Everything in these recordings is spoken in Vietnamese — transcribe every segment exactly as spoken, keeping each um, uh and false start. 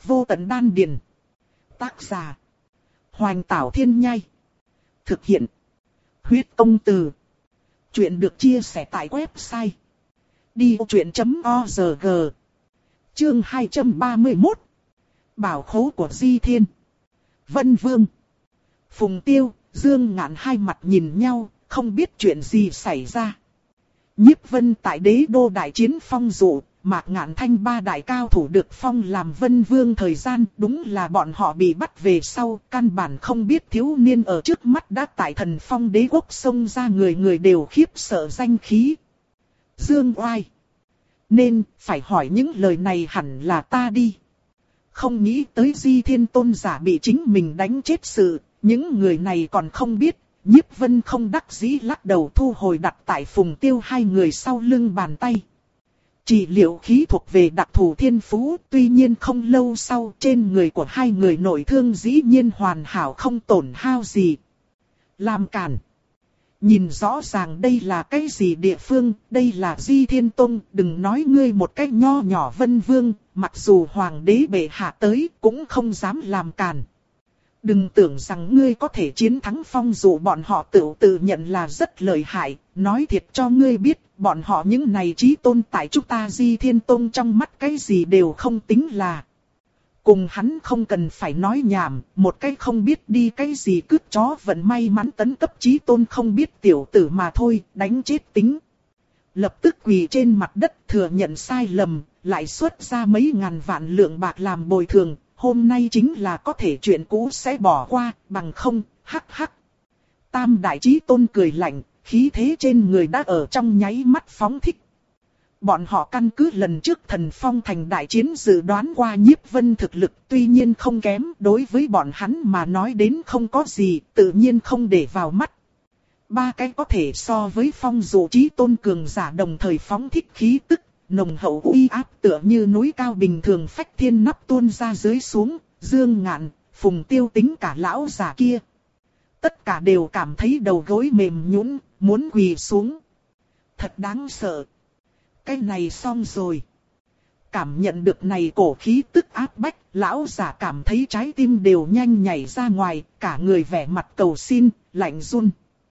Vô tận đan điền. Tác giả. Hoành Tảo Thiên Nhai. Thực hiện. Huyết Công Từ. Chuyện được chia sẻ tại website đi vô chuyện chấm org. Chương hai trăm ba mươi mốt. Bảo khố của Di Thiên. Vân Vương. Phùng Tiêu, Dương Ngạn hai mặt nhìn nhau, không biết chuyện gì xảy ra. Nhiếp Vân tại đế đô đại chiến phong dụ, Mạc Ngạn Thanh ba đại cao thủ được phong làm Vân Vương thời gian, đúng là bọn họ bị bắt về sau, căn bản không biết thiếu niên ở trước mắt đã tại Thần Phong đế quốc xông ra, người người đều khiếp sợ danh khí. Dương Oai. Nên, phải hỏi những lời này hẳn là ta đi. Không nghĩ tới Di Thiên tôn giả bị chính mình đánh chết sự, những người này còn không biết. Nhiếp Vân không đắc dĩ lắc đầu thu hồi đặt tại Phùng Tiêu hai người sau lưng bàn tay. Trị liệu khí thuộc về đặc thù thiên phú, tuy nhiên không lâu sau trên người của hai người nội thương dĩ nhiên hoàn hảo không tổn hao gì. Làm cản. Nhìn rõ ràng đây là cái gì địa phương, đây là Di Thiên Tông, đừng nói ngươi một cách nho nhỏ Vân Vương, mặc dù Hoàng đế bệ hạ tới cũng không dám làm cản. Đừng tưởng rằng ngươi có thể chiến thắng phong dụ, bọn họ tự tự nhận là rất lợi hại, nói thiệt cho ngươi biết, bọn họ những này chí tôn tại chúng ta Di Thiên Tông trong mắt cái gì đều không tính là. Cùng hắn không cần phải nói nhảm, một cái không biết đi cái gì cướp chó vận may mắn tấn cấp chí tôn không biết tiểu tử mà thôi, đánh chết tính. Lập tức quỳ trên mặt đất thừa nhận sai lầm, lại xuất ra mấy ngàn vạn lượng bạc làm bồi thường. Hôm nay chính là có thể chuyện cũ sẽ bỏ qua, bằng không, hắc hắc. Tam đại chí tôn cười lạnh, khí thế trên người đã ở trong nháy mắt phóng thích. Bọn họ căn cứ lần trước Thần Phong thành đại chiến dự đoán qua Nhiếp Vân thực lực, tuy nhiên không kém, đối với bọn hắn mà nói đến không có gì, tự nhiên không để vào mắt. Ba cái có thể so với phong dụ chí tôn cường giả đồng thời phóng thích khí tức. Nồng hậu uy áp tựa như núi cao bình thường phách thiên nắp tuôn ra dưới xuống, Dương Ngạn, Phùng Tiêu tính cả lão già kia. Tất cả đều cảm thấy đầu gối mềm nhũn, muốn quỳ xuống. Thật đáng sợ. Cái này xong rồi. Cảm nhận được này cổ khí tức áp bách, lão già cảm thấy trái tim đều nhanh nhảy ra ngoài, cả người vẻ mặt cầu xin, lạnh run.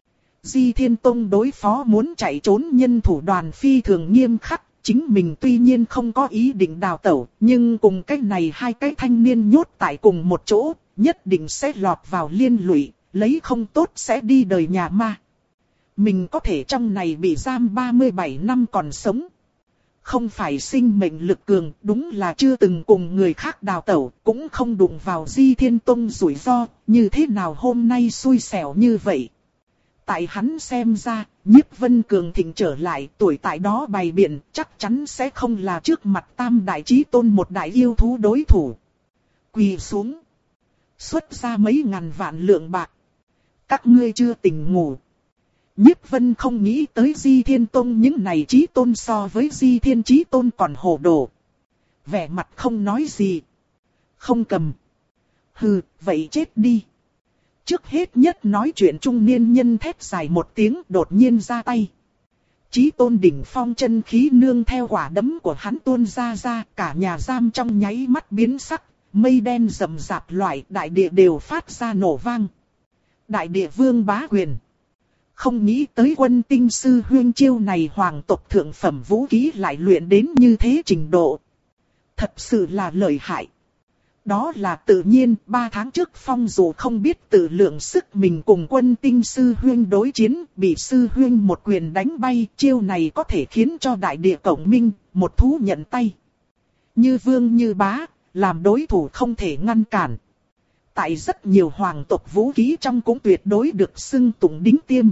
Di Thiên Tông đối phó muốn chạy trốn nhân thủ đoàn phi thường nghiêm khắc. Chính mình tuy nhiên không có ý định đào tẩu, nhưng cùng cái này hai cái thanh niên nhốt tại cùng một chỗ, nhất định sẽ lọt vào liên lụy, lấy không tốt sẽ đi đời nhà ma. Mình có thể trong này bị giam ba mươi bảy năm còn sống. Không phải sinh mệnh lực cường, đúng là chưa từng cùng người khác đào tẩu, cũng không đụng vào Di Thiên Tông rủi ro, như thế nào hôm nay xui xẻo như vậy. Tại hắn xem ra, Nhiếp Vân cường thịnh trở lại, tuổi tại đó bày biện, chắc chắn sẽ không là trước mặt tam đại chí tôn một đại yêu thú đối thủ. Quỳ xuống. Xuất ra mấy ngàn vạn lượng bạc. Các ngươi chưa tỉnh ngủ. Nhiếp Vân không nghĩ tới Di Thiên Tông những này chí tôn so với Di Thiên chí tôn còn hồ đồ. Vẻ mặt không nói gì. Không cầm. Hừ, vậy chết đi. Trước hết nhất nói chuyện trung niên nhân thét dài một tiếng đột nhiên ra tay. Chí tôn đỉnh phong chân khí nương theo quả đấm của hắn tuôn ra ra, cả nhà giam trong nháy mắt biến sắc, mây đen rầm rạp loại đại địa đều phát ra nổ vang. Đại địa vương bá quyền. Không nghĩ tới Quân Tinh sư huyên chiêu này hoàng tộc thượng phẩm vũ khí lại luyện đến như thế trình độ. Thật sự là lợi hại. Đó là tự nhiên, ba tháng trước phong dù không biết tự lượng sức mình cùng Quân Tinh sư huyên đối chiến, bị sư huyên một quyền đánh bay, chiêu này có thể khiến cho đại địa cộng minh, một thú nhận tay. Như vương như bá, làm đối thủ không thể ngăn cản. Tại rất nhiều hoàng tộc vũ khí trong cũng tuyệt đối được xưng tụng đỉnh tiêm.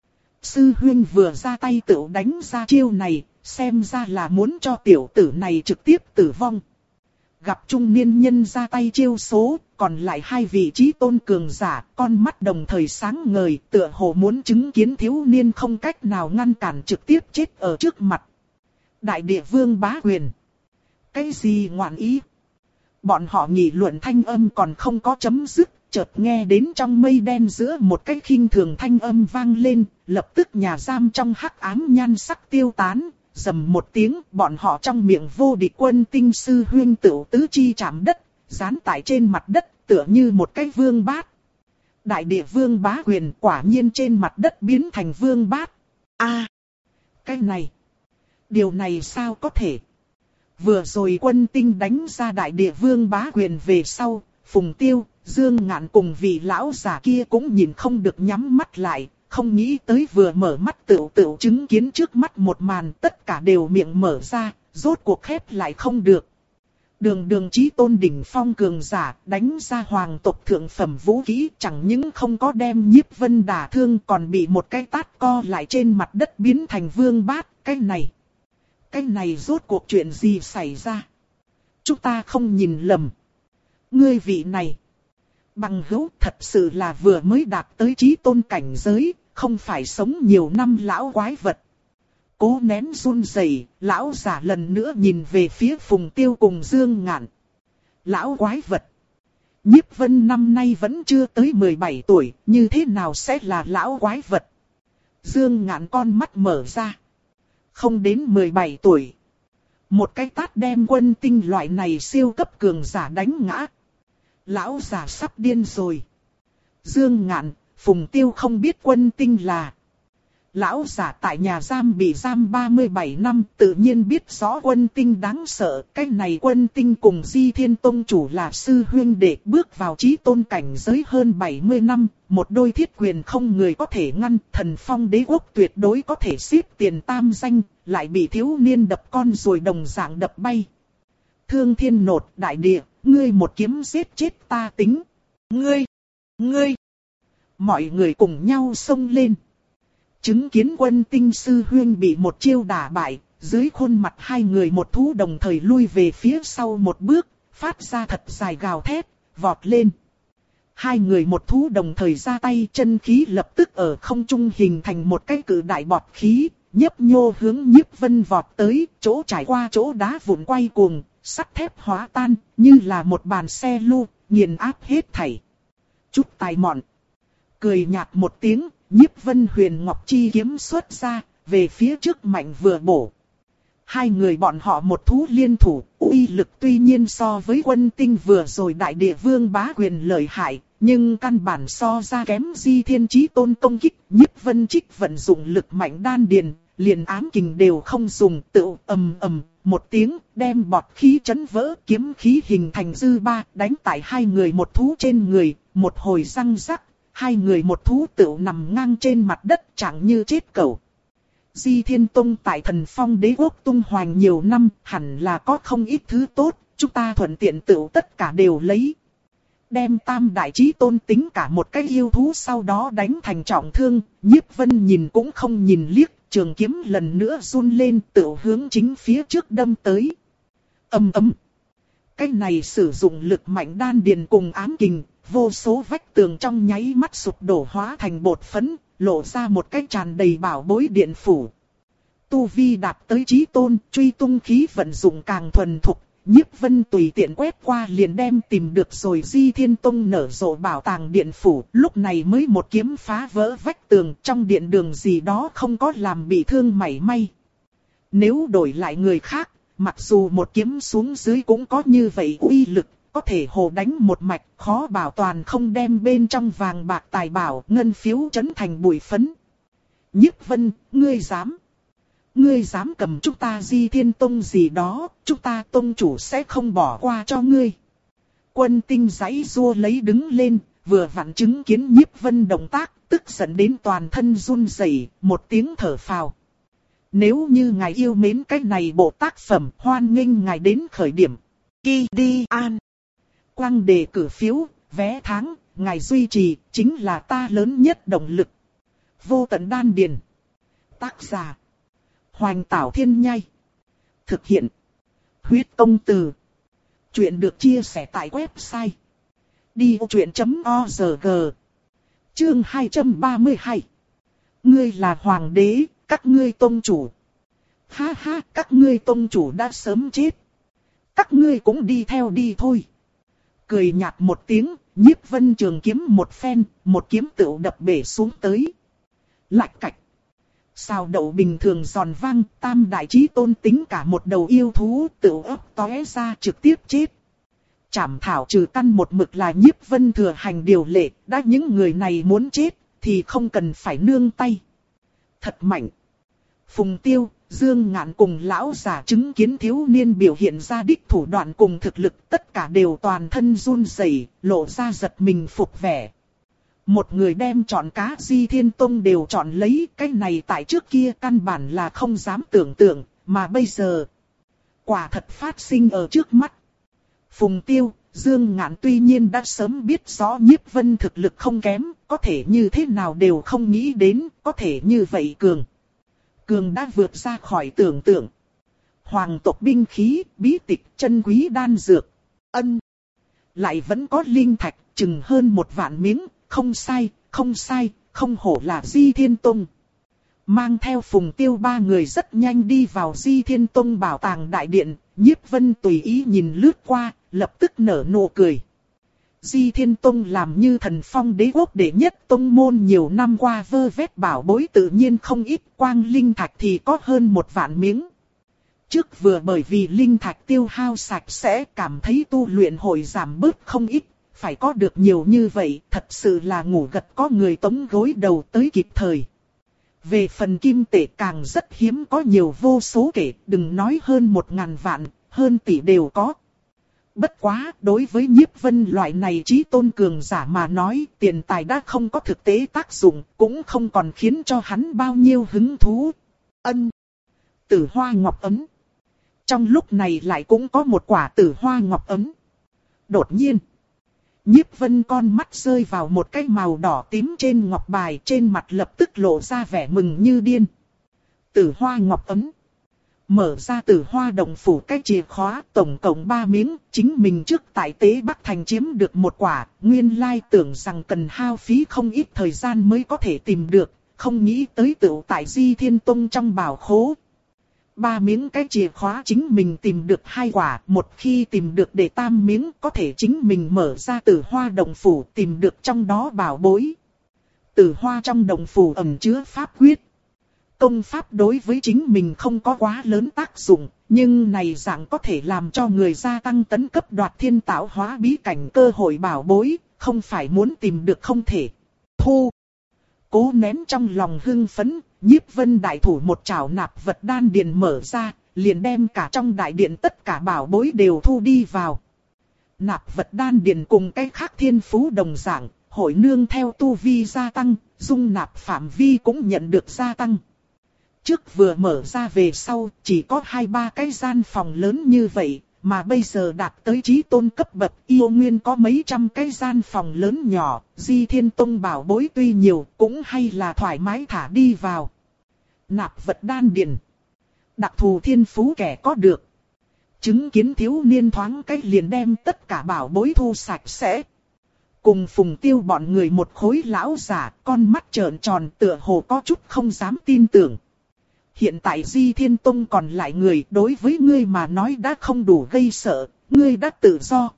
Sư huyên vừa ra tay tự đánh ra chiêu này, xem ra là muốn cho tiểu tử này trực tiếp tử vong. Gặp trung niên nhân ra tay chiêu số, còn lại hai vị chí tôn cường giả, con mắt đồng thời sáng ngời, tựa hồ muốn chứng kiến thiếu niên không cách nào ngăn cản trực tiếp chết ở trước mặt. Đại địa vương bá quyền. Cái gì ngoạn ý? Bọn họ nghị luận thanh âm còn không có chấm dứt, chợt nghe đến trong mây đen giữa một cái khinh thường thanh âm vang lên, lập tức nhà giam trong hắc ám nhan sắc tiêu tán. Rầm một tiếng, bọn họ trong miệng vô địch Quân Tinh sư huyên tựu tứ chi chạm đất, dán tại trên mặt đất tựa như một cái vương bát. Đại địa vương bá quyền quả nhiên trên mặt đất biến thành vương bát. A, à, cái này, điều này sao có thể? Vừa rồi Quân Tinh đánh ra đại địa vương bá quyền về sau, Phùng Tiêu, Dương Ngạn cùng vị lão già kia cũng nhìn không được nhắm mắt lại, không nghĩ tới vừa mở mắt tựu tựu chứng kiến trước mắt một màn, tất cả đều miệng mở ra, rốt cuộc khép lại không được. Đường đường chí tôn đỉnh phong cường giả đánh ra hoàng tộc thượng phẩm vũ khí, chẳng những không có đem Nhiếp Vân đả thương còn bị một cái tát co lại trên mặt đất biến thành vương bát. Cái này, cái này rốt cuộc chuyện gì xảy ra? Chúng ta không nhìn lầm. Ngươi vị này, bằng hữu thật sự là vừa mới đạt tới chí tôn cảnh giới, không phải sống nhiều năm lão quái vật. Cố nén run rẩy, lão giả lần nữa nhìn về phía Phùng Tiêu cùng Dương Ngạn. Lão quái vật. Nhiếp Vân năm nay vẫn chưa tới mười bảy tuổi, như thế nào sẽ là lão quái vật? Dương Ngạn con mắt mở ra. Không đến mười bảy tuổi. Một cái tát đem Quân Tinh loại này siêu cấp cường giả đánh ngã. Lão giả sắp điên rồi. Dương Ngạn, Phùng Tiêu không biết Quân Tinh là. Lão giả tại nhà giam bị giam ba mươi bảy năm, tự nhiên biết rõ Quân Tinh đáng sợ. Cái này Quân Tinh cùng Di Thiên Tông chủ là sư huynh đệ, bước vào chí tôn cảnh giới hơn bảy mươi năm, một đôi thiết quyền không người có thể ngăn, Thần Phong đế quốc tuyệt đối có thể xếp tiền tam danh, lại bị thiếu niên đập con rồi đồng dạng đập bay. Thương thiên nột đại địa, ngươi một kiếm giết chết ta tính. Ngươi, ngươi, mọi người cùng nhau xông lên. Chứng kiến Quân Tinh sư huynh bị một chiêu đả bại, dưới khuôn mặt hai người một thú đồng thời lui về phía sau một bước, phát ra thật dài gào thét, vọt lên. Hai người một thú đồng thời ra tay, chân khí lập tức ở không trung hình thành một cái cự đại bọt khí, nhấp nhô hướng Nhiếp Vân vọt tới, chỗ trải qua chỗ đá vụn quay cuồng, sắt thép hóa tan, như là một bàn xe lu, nghiền áp hết thảy. Chút tài mọn. Cười nhạt một tiếng, Nhiếp Vân huyền ngọc chi kiếm xuất ra, về phía trước mạnh vừa bổ. Hai người bọn họ một thú liên thủ, uy lực tuy nhiên so với Quân Tinh vừa rồi đại địa vương bá quyền lợi hại, nhưng căn bản so ra kém Di Thiên Chí Tôn công kích. Nhiếp Vân trích vận dụng lực mạnh đan điền, liền ám kình đều không dùng, tự ầm ầm một tiếng, đem bọt khí chấn vỡ, kiếm khí hình thành dư ba, đánh tại hai người một thú trên người, một hồi răng rắc. Hai người một thú tựu nằm ngang trên mặt đất chẳng như chết cẩu. Di Thiên Tông tại Thần Phong đế quốc tung hoành nhiều năm, hẳn là có không ít thứ tốt, chúng ta thuận tiện tựu tất cả đều lấy. Đem tam đại chí tôn tính cả một cái yêu thú sau đó đánh thành trọng thương, Nhiếp Vân nhìn cũng không nhìn liếc, trường kiếm lần nữa run lên tựu hướng chính phía trước đâm tới. Ầm ầm. Cái này sử dụng lực mạnh đan điền cùng ám kình. Vô số vách tường trong nháy mắt sụp đổ hóa thành bột phấn, lộ ra một cái tràn đầy bảo bối điện phủ. Tu vi đạt tới chí tôn, truy tung khí vận dụng càng thuần thục, Nhiếp Vân tùy tiện quét qua liền đem tìm được rồi Di Thiên Tông nở rộ bảo tàng điện phủ, lúc này mới một kiếm phá vỡ vách tường, trong điện đường gì đó không có làm bị thương mảy may. Nếu đổi lại người khác, mặc dù một kiếm xuống dưới cũng có như vậy uy lực, có thể hồ đánh một mạch, khó bảo toàn không đem bên trong vàng bạc tài bảo, ngân phiếu chấn thành bụi phấn. Nhiếp Vân, ngươi dám? Ngươi dám cầm chúng ta Di Thiên Tông gì đó, chúng ta tông chủ sẽ không bỏ qua cho ngươi. Quân Tinh giãy giụa lấy đứng lên, vừa vặn chứng kiến Nhiếp Vân động tác, tức giận đến toàn thân run rẩy, một tiếng thở phào. Nếu như ngài yêu mến cái này bộ tác phẩm, hoan nghênh ngài đến khởi điểm. Ki đi an. Quang đề cử phiếu, vé tháng, ngài duy trì, chính là ta lớn nhất động lực. Vô tận đan điền. Tác giả. Hoành Tảo Thiên Nhai. Thực hiện. Huyết Công Từ. Chuyện được chia sẻ tại website. đi ô chuyện chấm org. Chương hai trăm ba mươi hai. Ngươi là hoàng đế, các ngươi tông chủ. Ha ha, các ngươi tông chủ đã sớm chết. Các ngươi cũng đi theo đi thôi. Cười nhạt một tiếng, Nhiếp Vân trường kiếm một phen, một kiếm tựu đập bể xuống tới. Lạch cạch. Xào đậu bình thường giòn vang, tam đại chí tôn tính cả một đầu yêu thú tựu ấp tóe ra trực tiếp chết. Trảm thảo trừ căn một mực là Nhiếp Vân thừa hành điều lệ, đã những người này muốn chết, thì không cần phải nương tay. Thật mạnh. Phùng Tiêu, Dương Ngạn cùng lão già chứng kiến thiếu niên biểu hiện ra đích thủ đoạn cùng thực lực, tất cả đều toàn thân run rẩy, lộ ra giật mình phục vẻ. Một người đem chọn cá Di Thiên Tông đều chọn lấy, cái này tại trước kia căn bản là không dám tưởng tượng, mà bây giờ quả thật phát sinh ở trước mắt. Phùng Tiêu, Dương Ngạn tuy nhiên đã sớm biết rõ Nhiếp Vân thực lực không kém, có thể như thế nào đều không nghĩ đến, có thể như vậy cường. Cường đã vượt ra khỏi tưởng tượng. Hoàng tộc binh khí, bí tịch, chân quý đan dược. Ân. Lại vẫn có linh thạch, chừng hơn một vạn miếng, không sai, không sai, không hổ là Di Thiên Tông. Mang theo Phùng Tiêu ba người rất nhanh đi vào Di Thiên Tông bảo tàng đại điện, Nhiếp Vân tùy ý nhìn lướt qua, lập tức nở nụ cười. Di Thiên Tông làm như thần phong đế quốc đệ nhất tông môn nhiều năm qua vơ vét bảo bối tự nhiên không ít, quang linh thạch thì có hơn một vạn miếng. Trước vừa bởi vì linh thạch tiêu hao sạch sẽ cảm thấy tu luyện hội giảm bớt không ít, phải có được nhiều như vậy thật sự là ngủ gật có người tống gối đầu tới kịp thời. Về phần kim tệ càng rất hiếm có nhiều vô số kể, đừng nói hơn một ngàn vạn, hơn tỷ đều có. Bất quá, đối với Nhiếp Vân loại này chí tôn cường giả mà nói, tiền tài đã không có thực tế tác dụng, cũng không còn khiến cho hắn bao nhiêu hứng thú. Ân. Tử hoa ngọc ấm. Trong lúc này lại cũng có một quả tử hoa ngọc ấm. Đột nhiên, Nhiếp Vân con mắt rơi vào một cái màu đỏ tím trên ngọc bài, trên mặt lập tức lộ ra vẻ mừng như điên. Tử hoa ngọc ấm. Mở ra Tử Hoa Động Phủ cái chìa khóa tổng cộng ba miếng, chính mình trước tại Tế Bắc Thành chiếm được một quả, nguyên lai tưởng rằng cần hao phí không ít thời gian mới có thể tìm được, không nghĩ tới tựu tại Di Thiên Tông trong bảo khố. Ba miếng cái chìa khóa chính mình tìm được hai quả, một khi tìm được để tam miếng có thể chính mình mở ra Tử Hoa Động Phủ tìm được trong đó bảo bối. Tử Hoa trong Động Phủ ẩn chứa pháp quyết. Công pháp đối với chính mình không có quá lớn tác dụng, nhưng này dạng có thể làm cho người gia tăng tấn cấp đoạt thiên tạo hóa bí cảnh cơ hội bảo bối, không phải muốn tìm được không thể. Thu. Cố nén trong lòng hưng phấn, Nhiếp Vân đại thủ một chảo nạp vật đan điền mở ra, liền đem cả trong đại điện tất cả bảo bối đều thu đi vào. Nạp vật đan điền cùng cái khác thiên phú đồng dạng, hội nương theo tu vi gia tăng, dung nạp phạm vi cũng nhận được gia tăng. Trước vừa mở ra về sau, chỉ có hai ba cái gian phòng lớn như vậy, mà bây giờ đạt tới chí tôn cấp bậc, yêu nguyên có mấy trăm cái gian phòng lớn nhỏ, Di Thiên Tông bảo bối tuy nhiều, cũng hay là thoải mái thả đi vào. Nạp vật đan điền. Đặc thù thiên phú kẻ có được. Chứng kiến thiếu niên thoáng cách liền đem tất cả bảo bối thu sạch sẽ. Cùng Phùng Tiêu bọn người một khối lão giả, con mắt trợn tròn tựa hồ có chút không dám tin tưởng. Hiện tại Di Thiên Tông còn lại người đối với ngươi mà nói đã không đủ gây sợ, ngươi đã tự do.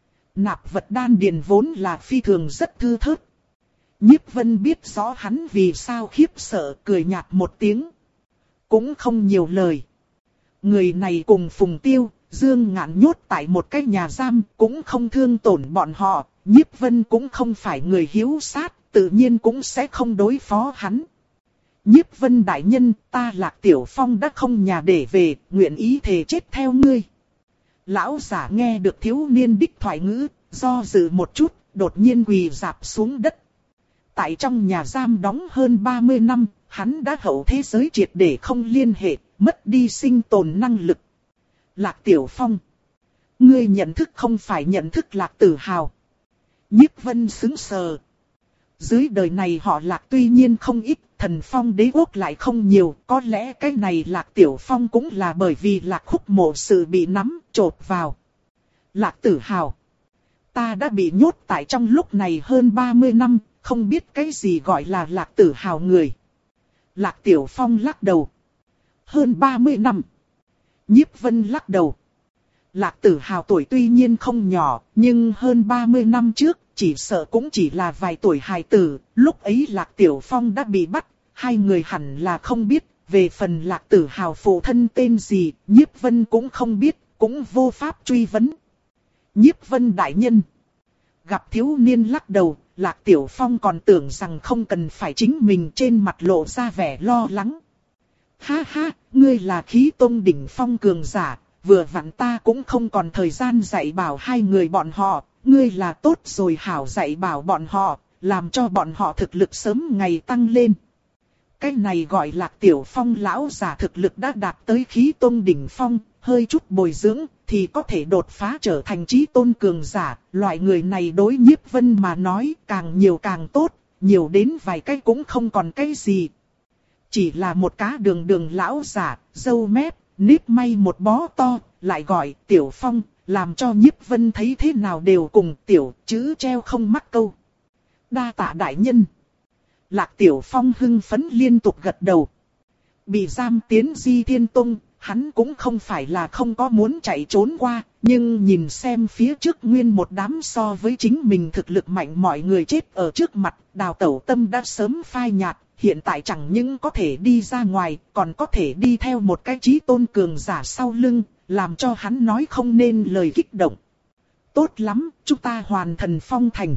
Nạp vật đan điền vốn là phi thường rất thư thớt. Nhiếp Vân biết rõ hắn vì sao khiếp sợ, cười nhạt một tiếng. Cũng không nhiều lời. Người này cùng Phùng Tiêu, Dương Ngạn nhốt tại một cái nhà giam, cũng không thương tổn bọn họ. Nhiếp Vân cũng không phải người hiếu sát, tự nhiên cũng sẽ không đối phó hắn. Nhiếp Vân đại nhân, ta Lạc Tiểu Phong đã không nhà để về, nguyện ý thề chết theo ngươi. Lão giả nghe được thiếu niên đích thoại ngữ, do dự một chút, đột nhiên quỳ rạp xuống đất. Tại trong nhà giam đóng hơn ba mươi năm, hắn đã hậu thế giới triệt để không liên hệ, mất đi sinh tồn năng lực. Lạc Tiểu Phong, ngươi nhận thức không phải nhận thức Lạc Tử Hào. Nhiếp Vân sững sờ. Dưới đời này họ Lạc tuy nhiên không ít, thần phong đế quốc lại không nhiều, có lẽ cái này Lạc Tiểu Phong cũng là bởi vì Lạc Khúc Mộ sự bị nắm, chộp vào. Lạc Tử Hào, ta đã bị nhốt tại trong lúc này hơn ba mươi năm, không biết cái gì gọi là Lạc Tử Hào người. Lạc Tiểu Phong lắc đầu. Hơn ba mươi năm. Nhiếp Vân lắc đầu. Lạc Tử Hào tuổi tuy nhiên không nhỏ, nhưng hơn ba mươi năm trước, chỉ sợ cũng chỉ là vài tuổi hài tử, lúc ấy Lạc Tiểu Phong đã bị bắt, hai người hẳn là không biết, về phần Lạc Tử Hào phụ thân tên gì, Nhiếp Vân cũng không biết, cũng vô pháp truy vấn. Nhiếp Vân đại nhân. Gặp thiếu niên lắc đầu, Lạc Tiểu Phong còn tưởng rằng không cần phải chính mình, trên mặt lộ ra vẻ lo lắng. Ha ha, ngươi là khí tôn đỉnh phong cường giả, vừa vặn ta cũng không còn thời gian dạy bảo hai người bọn họ, ngươi là tốt rồi hảo dạy bảo bọn họ, làm cho bọn họ thực lực sớm ngày tăng lên. Cái này gọi Lạc Tiểu Phong lão giả thực lực đã đạt tới khí tôn đỉnh phong, hơi chút bồi dưỡng thì có thể đột phá trở thành chí tôn cường giả. Loại người này đối Nhiếp Vân mà nói càng nhiều càng tốt, nhiều đến vài cái cũng không còn cái gì. Chỉ là một cá đường đường lão giả, râu mép, nếp may một bó to, lại gọi Tiểu Phong, làm cho Nhiếp Vân thấy thế nào đều cùng tiểu chữ treo không mắc câu. Đa tạ đại nhân. Lạc Tiểu Phong hưng phấn liên tục gật đầu. Bị giam tiến Di Thiên Tông, hắn cũng không phải là không có muốn chạy trốn qua, nhưng nhìn xem phía trước nguyên một đám so với chính mình thực lực mạnh mọi người chết ở trước mặt, đào tẩu tâm đã sớm phai nhạt, hiện tại chẳng những có thể đi ra ngoài, còn có thể đi theo một cái chí tôn cường giả sau lưng, làm cho hắn nói không nên lời kích động. Tốt lắm, chúng ta hoàn thần phong thành.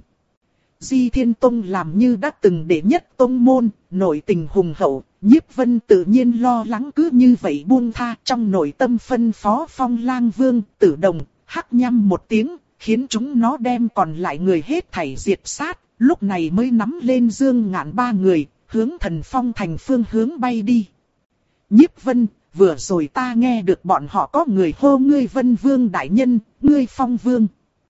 Di Thiên Tông làm như đã từng đệ nhất tông môn, nội tình hùng hậu, Nhiếp Vân tự nhiên lo lắng cứ như vậy buông tha, trong nội tâm phân phó Phong Lang Vương, Tử Đồng, hắc nhăm một tiếng, khiến chúng nó đem còn lại người hết thảy diệt sát, lúc này mới nắm lên Dương Ngạn ba người, hướng Thần Phong thành phương hướng bay đi. Nhiếp Vân, vừa rồi ta nghe được bọn họ có người hô ngươi Vân Vương đại nhân, ngươi Phong Vương.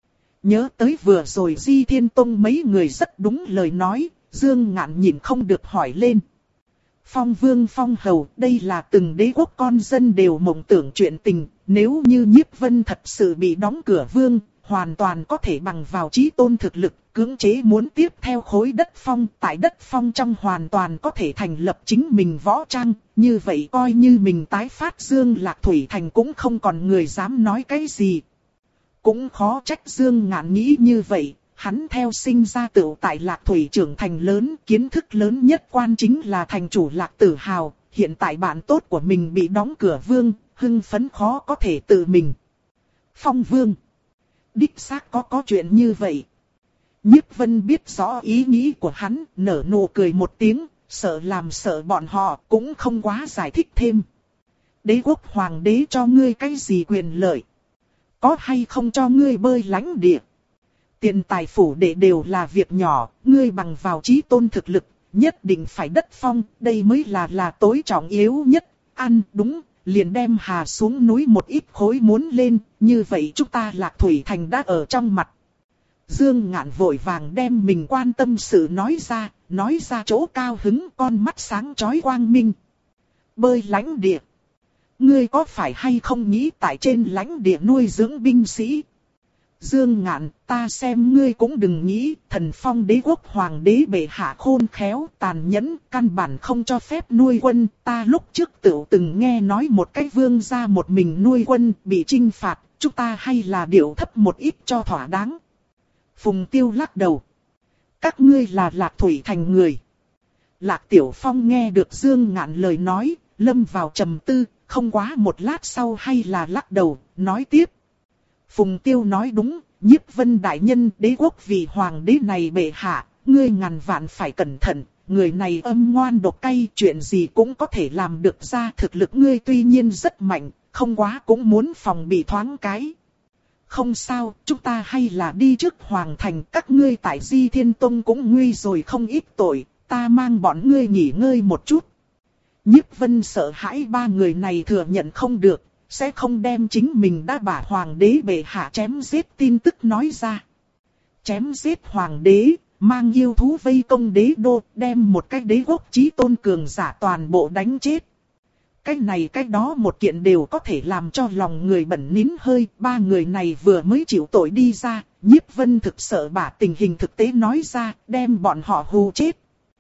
Nhớ tới vừa rồi Di Thiên Tông mấy người rất đúng lời nói, Dương Ngạn nhìn không được hỏi lên. Phong Vương Phong Hầu, đây là từng đế quốc con dân đều mộng tưởng chuyện tình, nếu như Nhiếp Vân thật sự bị đóng cửa vương, hoàn toàn có thể bằng vào chí tôn thực lực, cưỡng chế muốn tiếp theo khối đất phong, tại đất phong trong hoàn toàn có thể thành lập chính mình võ trang, như vậy coi như mình tái phát Dương Lạc Thủy Thành cũng không còn người dám nói cái gì. Cũng khó trách Dương Ngạn nghĩ như vậy, hắn theo sinh ra tựu tại Lạc Thủy trưởng thành lớn, kiến thức lớn nhất quan chính là thành chủ Lạc Tử Hào, hiện tại bạn tốt của mình bị đóng cửa vương, hưng phấn khó có thể tự mình. Phong Vương. Đích xác có có chuyện như vậy. Nhiếp Vân biết rõ ý nghĩ của hắn, nở nụ cười một tiếng, sợ làm sợ bọn họ, cũng không quá giải thích thêm. Đế quốc hoàng đế cho ngươi cái gì quyền lợi? Có hay không cho ngươi bơi lãnh địa? Tiền tài phủ đệ đều là việc nhỏ, ngươi bằng vào chí tôn thực lực, nhất định phải đất phong, đây mới là là tối trọng yếu nhất. Ăn đúng, liền đem hà xuống núi một ít khối muốn lên, như vậy chúng ta Lạc Thủy Thành đã ở trong mặt. Dương Ngạn vội vàng đem mình quan tâm sự nói ra, nói ra chỗ cao hứng, con mắt sáng chói quang minh. Bơi lãnh địa. Ngươi có phải hay không nghĩ tại trên lãnh địa nuôi dưỡng binh sĩ? Dương Ngạn, ta xem ngươi cũng đừng nghĩ, Thần Phong đế quốc hoàng đế bệ hạ khôn khéo, tàn nhẫn, căn bản không cho phép nuôi quân. Ta lúc trước tựu từng nghe nói một cái vương gia một mình nuôi quân, bị trinh phạt, chúng ta hay là điệu thấp một ít cho thỏa đáng. Phùng Tiêu lắc đầu. Các ngươi là Lạc Thủy Thành người. Lạc Tiểu Phong nghe được Dương Ngạn lời nói, lâm vào trầm tư, không quá một lát sau hay là lắc đầu, nói tiếp. Phùng Tiêu nói đúng, Nhiếp Vân đại nhân, đế quốc vì hoàng đế này bệ hạ, ngươi ngàn vạn phải cẩn thận, người này âm ngoan độc cay, chuyện gì cũng có thể làm được ra, thực lực ngươi tuy nhiên rất mạnh, không quá cũng muốn phòng bị thoáng cái. Không sao, chúng ta hay là đi trước hoàng thành, các ngươi tại Di Thiên Tông cũng nguy rồi không ít tội, ta mang bọn ngươi nghỉ ngơi một chút. Nhiếp Vân sợ hãi ba người này thừa nhận không được, sẽ không đem chính mình đã bả hoàng đế bệ hạ chém giết tin tức nói ra. Chém giết hoàng đế, mang yêu thú vây công đế đô, đem một cái đế quốc chí tôn cường giả toàn bộ đánh chết. Cái này cái đó một kiện đều có thể làm cho lòng người bẩn nín hơi, ba người này vừa mới chịu tội đi ra, Nhiếp Vân thực sợ bả tình hình thực tế nói ra, đem bọn họ hù chết.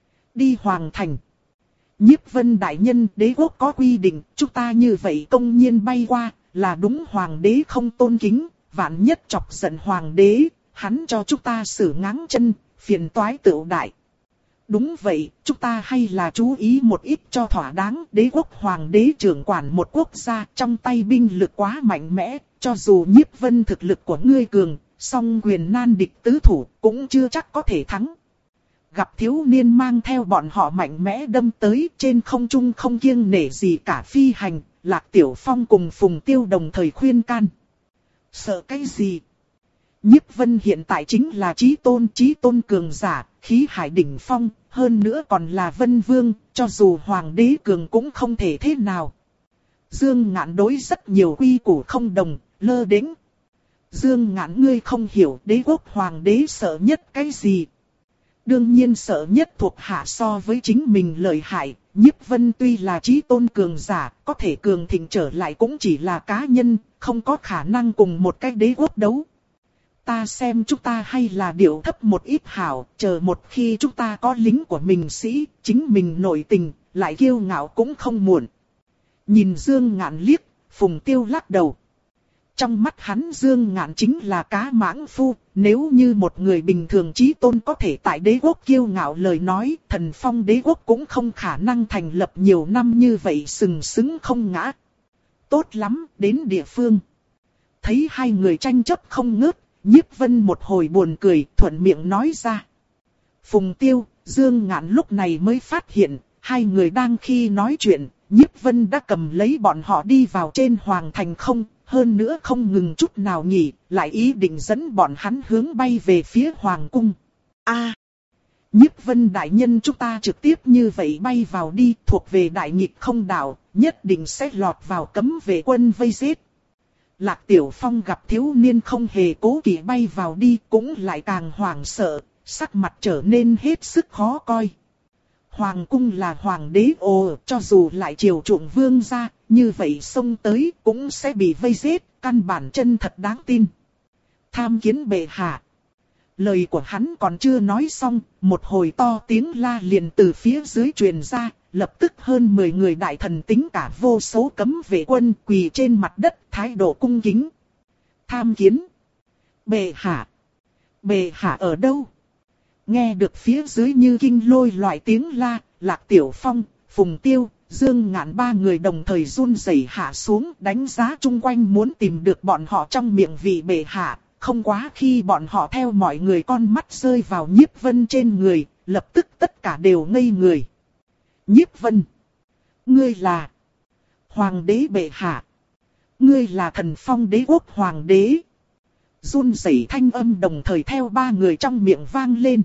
Đi hoàng thành. Nhiếp Vân đại nhân, đế quốc có quy định, chúng ta như vậy công nhiên bay qua, là đúng hoàng đế không tôn kính, vạn nhất chọc giận hoàng đế, hắn cho chúng ta xử ngáng chân, phiền toái tựu đại. Đúng vậy, chúng ta hay là chú ý một ít cho thỏa đáng, đế quốc hoàng đế trưởng quản một quốc gia, trong tay binh lực quá mạnh mẽ, cho dù Nhiếp Vân thực lực của ngươi cường, song quyền nan địch tứ thủ cũng chưa chắc có thể thắng. Gặp thiếu niên mang theo bọn họ mạnh mẽ đâm tới, trên không trung không kiêng nể gì cả phi hành, Lạc Tiểu Phong cùng Phùng Tiêu đồng thời khuyên can. Sợ cái gì? Nhiếp Vân hiện tại chính là chí tôn, chí tôn cường giả, khí hải đỉnh phong, hơn nữa còn là Vân Vương, cho dù Hoàng đế cường cũng không thể thế nào. Dương Ngạn đối rất nhiều quy củ không đồng, lơ đễnh. Dương Ngạn ngươi không hiểu đế quốc Hoàng đế sợ nhất cái gì? Đương nhiên sợ nhất thuộc hạ so với chính mình lợi hại. Nhiếp Vân tuy là chí tôn cường giả, có thể cường thịnh trở lại cũng chỉ là cá nhân, không có khả năng cùng một cái đế quốc đấu. Ta xem chúng ta hay là điệu thấp một ít hảo, chờ một khi chúng ta có lính của mình sĩ, chính mình nội tình, lại kiêu ngạo cũng không muộn. Nhìn Dương Ngạn liếc, Phùng Tiêu lắc đầu. Trong mắt hắn Dương Ngạn chính là cá mãng phu, nếu như một người bình thường chí tôn có thể tại đế quốc kiêu ngạo lời nói, Thần Phong đế quốc cũng không khả năng thành lập nhiều năm như vậy sừng sững không ngã. Tốt lắm, đến địa phương. Thấy hai người tranh chấp không ngớt, Nhiếp Vân một hồi buồn cười, thuận miệng nói ra. Phùng Tiêu, Dương Ngạn lúc này mới phát hiện, hai người đang khi nói chuyện, Nhiếp Vân đã cầm lấy bọn họ đi vào trên hoàng thành không, hơn nữa không ngừng chút nào nghỉ, lại ý định dẫn bọn hắn hướng bay về phía hoàng cung. A, à, Nhiếp Vân đại nhân chúng ta trực tiếp như vậy bay vào đi, thuộc về đại nghịch không đạo, nhất định sẽ lọt vào cấm vệ quân vây giết. Lạc Tiểu Phong gặp thiếu niên không hề cố kỵ bay vào đi, cũng lại càng hoảng sợ, sắc mặt trở nên hết sức khó coi. Hoàng cung là hoàng đế ồ, cho dù lại chiều chuộng vương gia, như vậy xông tới cũng sẽ bị vây giết, căn bản chân thật đáng tin. Tham kiến bệ hạ. Lời của hắn còn chưa nói xong, một hồi to tiếng la liền từ phía dưới truyền ra, lập tức hơn mười người đại thần tính cả vô số cấm vệ quân quỳ trên mặt đất, thái độ cung kính. Tham kiến. Bệ hạ. Bệ hạ ở đâu? Nghe được phía dưới như kinh lôi loại tiếng la, Lạc Tiểu Phong, Phùng Tiêu, Dương Ngạn ba người đồng thời run rẩy hạ xuống, đánh giá chung quanh muốn tìm được bọn họ trong miệng vị bệ hạ. Không quá khi bọn họ theo mọi người con mắt rơi vào Nhiếp Vân trên người, lập tức tất cả đều ngây người. Nhiếp Vân, ngươi là Hoàng đế bệ hạ. Ngươi là Thần Phong đế quốc Hoàng đế. Run rẩy thanh âm đồng thời theo ba người trong miệng vang lên.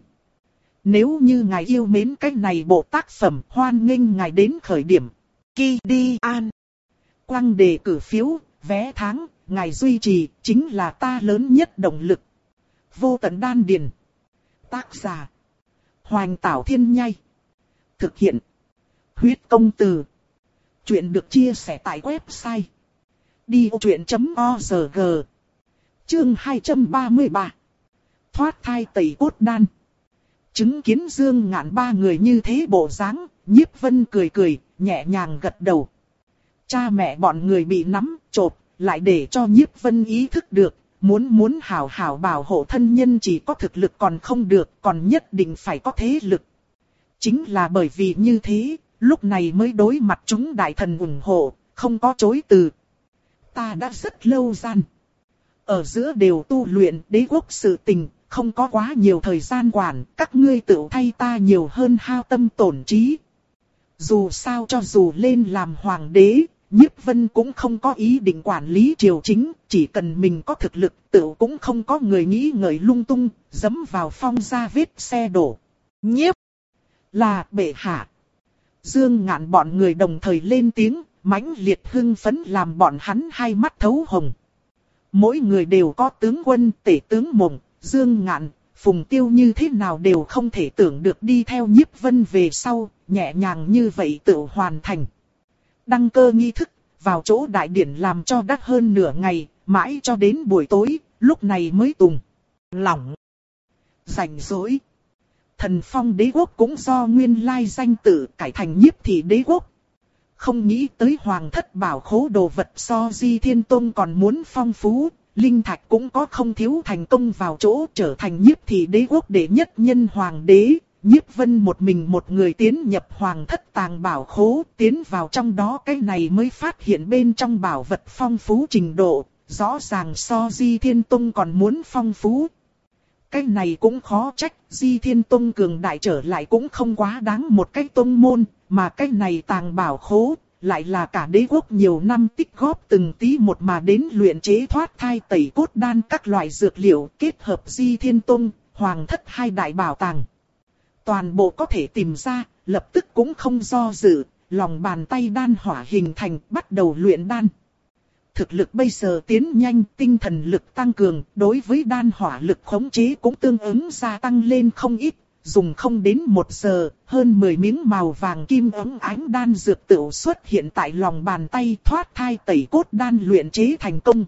Nếu như ngài yêu mến cái này bộ tác phẩm, hoan nghênh ngài đến khởi điểm. Ki đi an. Quăng đề cử phiếu, vé tháng, ngài duy trì, chính là ta lớn nhất động lực. Vô tận đan điền. Tác giả. Hoành Tảo Thiên Nhai. Thực hiện. Huyết công từ. Chuyện được chia sẻ tại website. đi ô chuyện chấm org. Chương hai trăm ba mươi ba. Thoát thai tẩy cốt đan. Chứng kiến Dương Ngạn ba người như thế bộ dáng, Nhiếp Vân cười cười, nhẹ nhàng gật đầu. Cha mẹ bọn người bị nắm, chộp, lại để cho Nhiếp Vân ý thức được, muốn muốn hảo hảo bảo hộ thân nhân chỉ có thực lực còn không được, còn nhất định phải có thế lực. Chính là bởi vì như thế, lúc này mới đối mặt chúng đại thần ủng hộ, không có chối từ. Ta đã rất lâu gian ở giữa đều tu luyện đế quốc sự tình, không có quá nhiều thời gian quản, các ngươi tự thay ta nhiều hơn hao tâm tổn trí. Dù sao cho dù lên làm hoàng đế, Nhiếp Vân cũng không có ý định quản lý triều chính, chỉ cần mình có thực lực, tự cũng không có người nghĩ ngợi lung tung, dẫm vào phong ra vết xe đổ. Nhiếp là bệ hạ. Dương Ngạn bọn người đồng thời lên tiếng, mãnh liệt hưng phấn làm bọn hắn hai mắt thấu hồng. Mỗi người đều có tướng quân, tể tướng Mộng, Dương Ngạn, Phùng Tiêu như thế nào đều không thể tưởng được đi theo Nhiếp Vân về sau, nhẹ nhàng như vậy tự hoàn thành. Đăng cơ nghi thức, vào chỗ đại điển làm cho đắt hơn nửa ngày, mãi cho đến buổi tối, lúc này mới tùng lỏng. Rảnh rỗi. Thần Phong đế quốc cũng do nguyên lai danh tự cải thành Nhiếp Thị đế quốc. Không nghĩ tới hoàng thất bảo khố đồ vật so Di Thiên Tông còn muốn phong phú, linh thạch cũng có không thiếu, thành công vào chỗ trở thành Nhiếp Thị đế quốc đệ nhất nhân hoàng đế. Nhiếp Vân một mình một người tiến nhập hoàng thất tàng bảo khố, tiến vào trong đó cái này mới phát hiện bên trong bảo vật phong phú trình độ, rõ ràng so Di Thiên Tông còn muốn phong phú. Cái này cũng khó trách, Di Thiên Tông cường đại trở lại cũng không quá đáng một cái tông môn, mà cái này tàng bảo khố, lại là cả đế quốc nhiều năm tích góp từng tí một mà đến luyện chế thoát thai tẩy cốt đan các loại dược liệu kết hợp Di Thiên Tông, Hoàng Thất hai đại bảo tàng. Toàn bộ có thể tìm ra, lập tức cũng không do dự, lòng bàn tay đan hỏa hình thành bắt đầu luyện đan. Thực lực bây giờ tiến nhanh, tinh thần lực tăng cường, đối với đan hỏa lực khống chế cũng tương ứng gia tăng lên không ít. Dùng không đến một giờ, hơn mười miếng màu vàng kim óng ánh đan dược tựu xuất hiện tại lòng bàn tay, thoát thai tẩy cốt đan luyện chế thành công.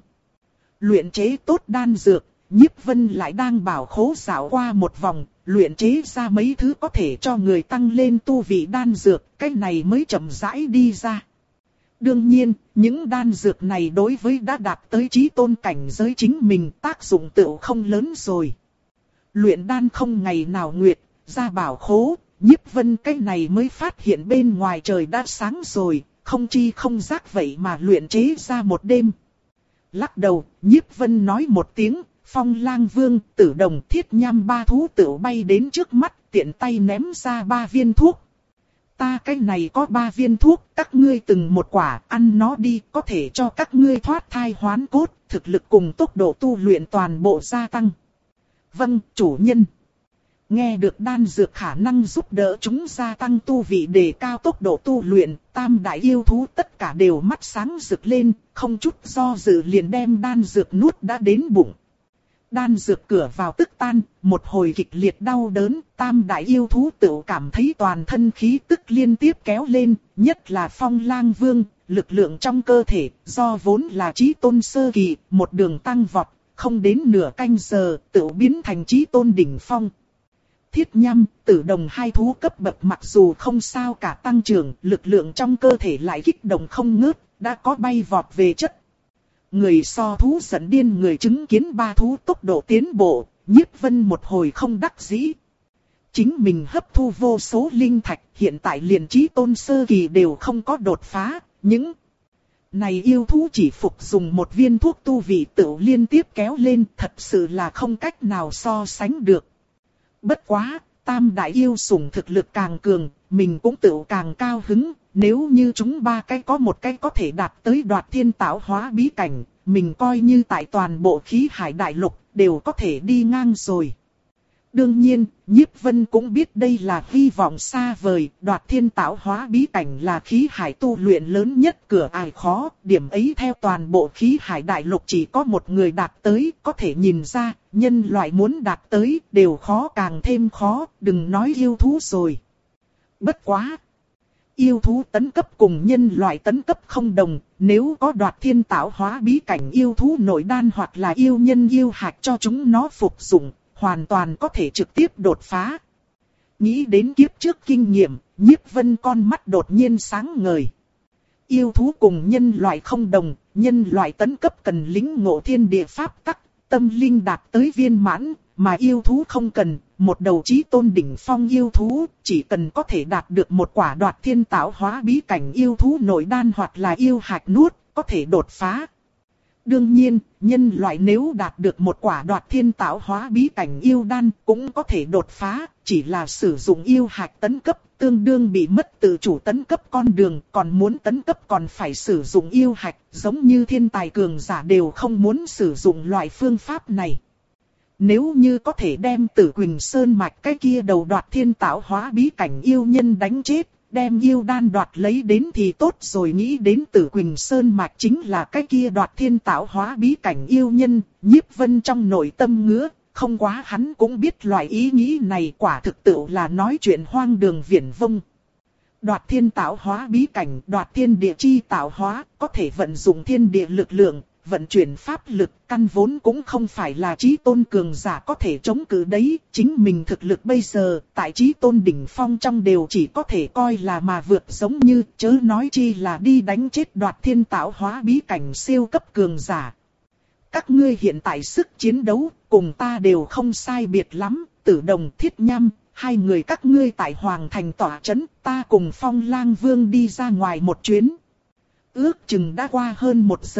Luyện chế tốt đan dược, Nhiếp Vân lại đang bảo khố dạo qua một vòng, luyện chế ra mấy thứ có thể cho người tăng lên tu vị đan dược, cái này mới chậm rãi đi ra. Đương nhiên, những đan dược này đối với đã đạt tới chí tôn cảnh giới chính mình tác dụng tựu không lớn rồi. Luyện đan không ngày nào nguyệt, ra bảo khố, Nhiếp Vân cái này mới phát hiện bên ngoài trời đã sáng rồi, không chi không giác vậy mà luyện chế ra một đêm. Lắc đầu, Nhiếp Vân nói một tiếng, Phong Lang Vương, Tử Đồng, Thiết Nham ba thú tựu bay đến trước mắt, tiện tay ném ra ba viên thuốc. Ta cái này có ba viên thuốc, các ngươi từng một quả, ăn nó đi, có thể cho các ngươi thoát thai hoán cốt, thực lực cùng tốc độ tu luyện toàn bộ gia tăng. Vâng, chủ nhân. Nghe được đan dược khả năng giúp đỡ chúng gia tăng tu vị đề cao tốc độ tu luyện, tam đại yêu thú tất cả đều mắt sáng rực lên, không chút do dự liền đem đan dược nuốt đã đến bụng. Đan dược cửa vào tức tan, một hồi kịch liệt đau đớn, tam đại yêu thú tự cảm thấy toàn thân khí tức liên tiếp kéo lên, nhất là Phong Lang Vương, lực lượng trong cơ thể, do vốn là chí tôn sơ kỳ, một đường tăng vọt, không đến nửa canh giờ, tự biến thành chí tôn đỉnh phong. Thiết Nham, Tử Đồng hai thú cấp bậc mặc dù không sao cả tăng trưởng, lực lượng trong cơ thể lại kích động không ngớt, đã có bay vọt về chất. Người so thú giận điên người chứng kiến ba thú tốc độ tiến bộ, Nhiếp Vân một hồi không đắc dĩ. Chính mình hấp thu vô số linh thạch, hiện tại liền chí tôn sơ kỳ đều không có đột phá, những này yêu thú chỉ phục dùng một viên thuốc tu vị tự liên tiếp kéo lên, thật sự là không cách nào so sánh được. Bất quá, tam đại yêu sủng thực lực càng cường, mình cũng tự càng cao hứng. Nếu như chúng ba cái có một cái có thể đạt tới đoạt thiên tạo hóa bí cảnh, mình coi như tại toàn bộ khí hải đại lục đều có thể đi ngang rồi. Đương nhiên, Nhiếp Vân cũng biết đây là hy vọng xa vời, đoạt thiên tạo hóa bí cảnh là khí hải tu luyện lớn nhất cửa ải khó, điểm ấy theo toàn bộ khí hải đại lục chỉ có một người đạt tới, có thể nhìn ra, nhân loại muốn đạt tới đều khó càng thêm khó, đừng nói yêu thú rồi. Bất quá! Yêu thú tấn cấp cùng nhân loại tấn cấp không đồng, nếu có đoạt thiên tạo hóa bí cảnh yêu thú nội đan hoặc là yêu nhân yêu hạch cho chúng nó phục dụng, hoàn toàn có thể trực tiếp đột phá. Nghĩ đến kiếp trước kinh nghiệm, Nhiếp Vân con mắt đột nhiên sáng ngời. Yêu thú cùng nhân loại không đồng, nhân loại tấn cấp cần lĩnh ngộ thiên địa pháp tắc, tâm linh đạt tới viên mãn, mà yêu thú không cần. Một đầu chí tôn đỉnh phong yêu thú, chỉ cần có thể đạt được một quả đoạt thiên tạo hóa bí cảnh yêu thú nội đan hoặc là yêu hạch nuốt, có thể đột phá. Đương nhiên, nhân loại nếu đạt được một quả đoạt thiên tạo hóa bí cảnh yêu đan cũng có thể đột phá, chỉ là sử dụng yêu hạch tấn cấp, tương đương bị mất tự chủ tấn cấp con đường, còn muốn tấn cấp còn phải sử dụng yêu hạch, giống như thiên tài cường giả đều không muốn sử dụng loại phương pháp này. Nếu như có thể đem Tử Quỳnh Sơn mạch cái kia đầu đoạt thiên tạo hóa bí cảnh yêu nhân đánh chết, đem yêu đan đoạt lấy đến thì tốt rồi. Nghĩ đến Tử Quỳnh Sơn mạch chính là cái kia đoạt thiên tạo hóa bí cảnh yêu nhân, Nhiếp Vân trong nội tâm ngứa, không quá hắn cũng biết loại ý nghĩ này quả thực tự là nói chuyện hoang đường viển vông. Đoạt thiên tạo hóa bí cảnh, đoạt thiên địa chi tạo hóa, có thể vận dụng thiên địa lực lượng, vận chuyển pháp lực, căn vốn cũng không phải là chí tôn cường giả có thể chống cự đấy. Chính mình thực lực bây giờ, tại chí tôn đỉnh phong trong đều chỉ có thể coi là mà vượt, giống như chớ nói chi là đi đánh chết đoạt thiên tạo hóa bí cảnh siêu cấp cường giả. Các ngươi hiện tại sức chiến đấu, cùng ta đều không sai biệt lắm, Tử Đồng, Thiết Nham, hai người các ngươi tại Hoàng Thành tỏa trấn, ta cùng Phong Lang Vương đi ra ngoài một chuyến. Ước chừng đã qua hơn một giờ,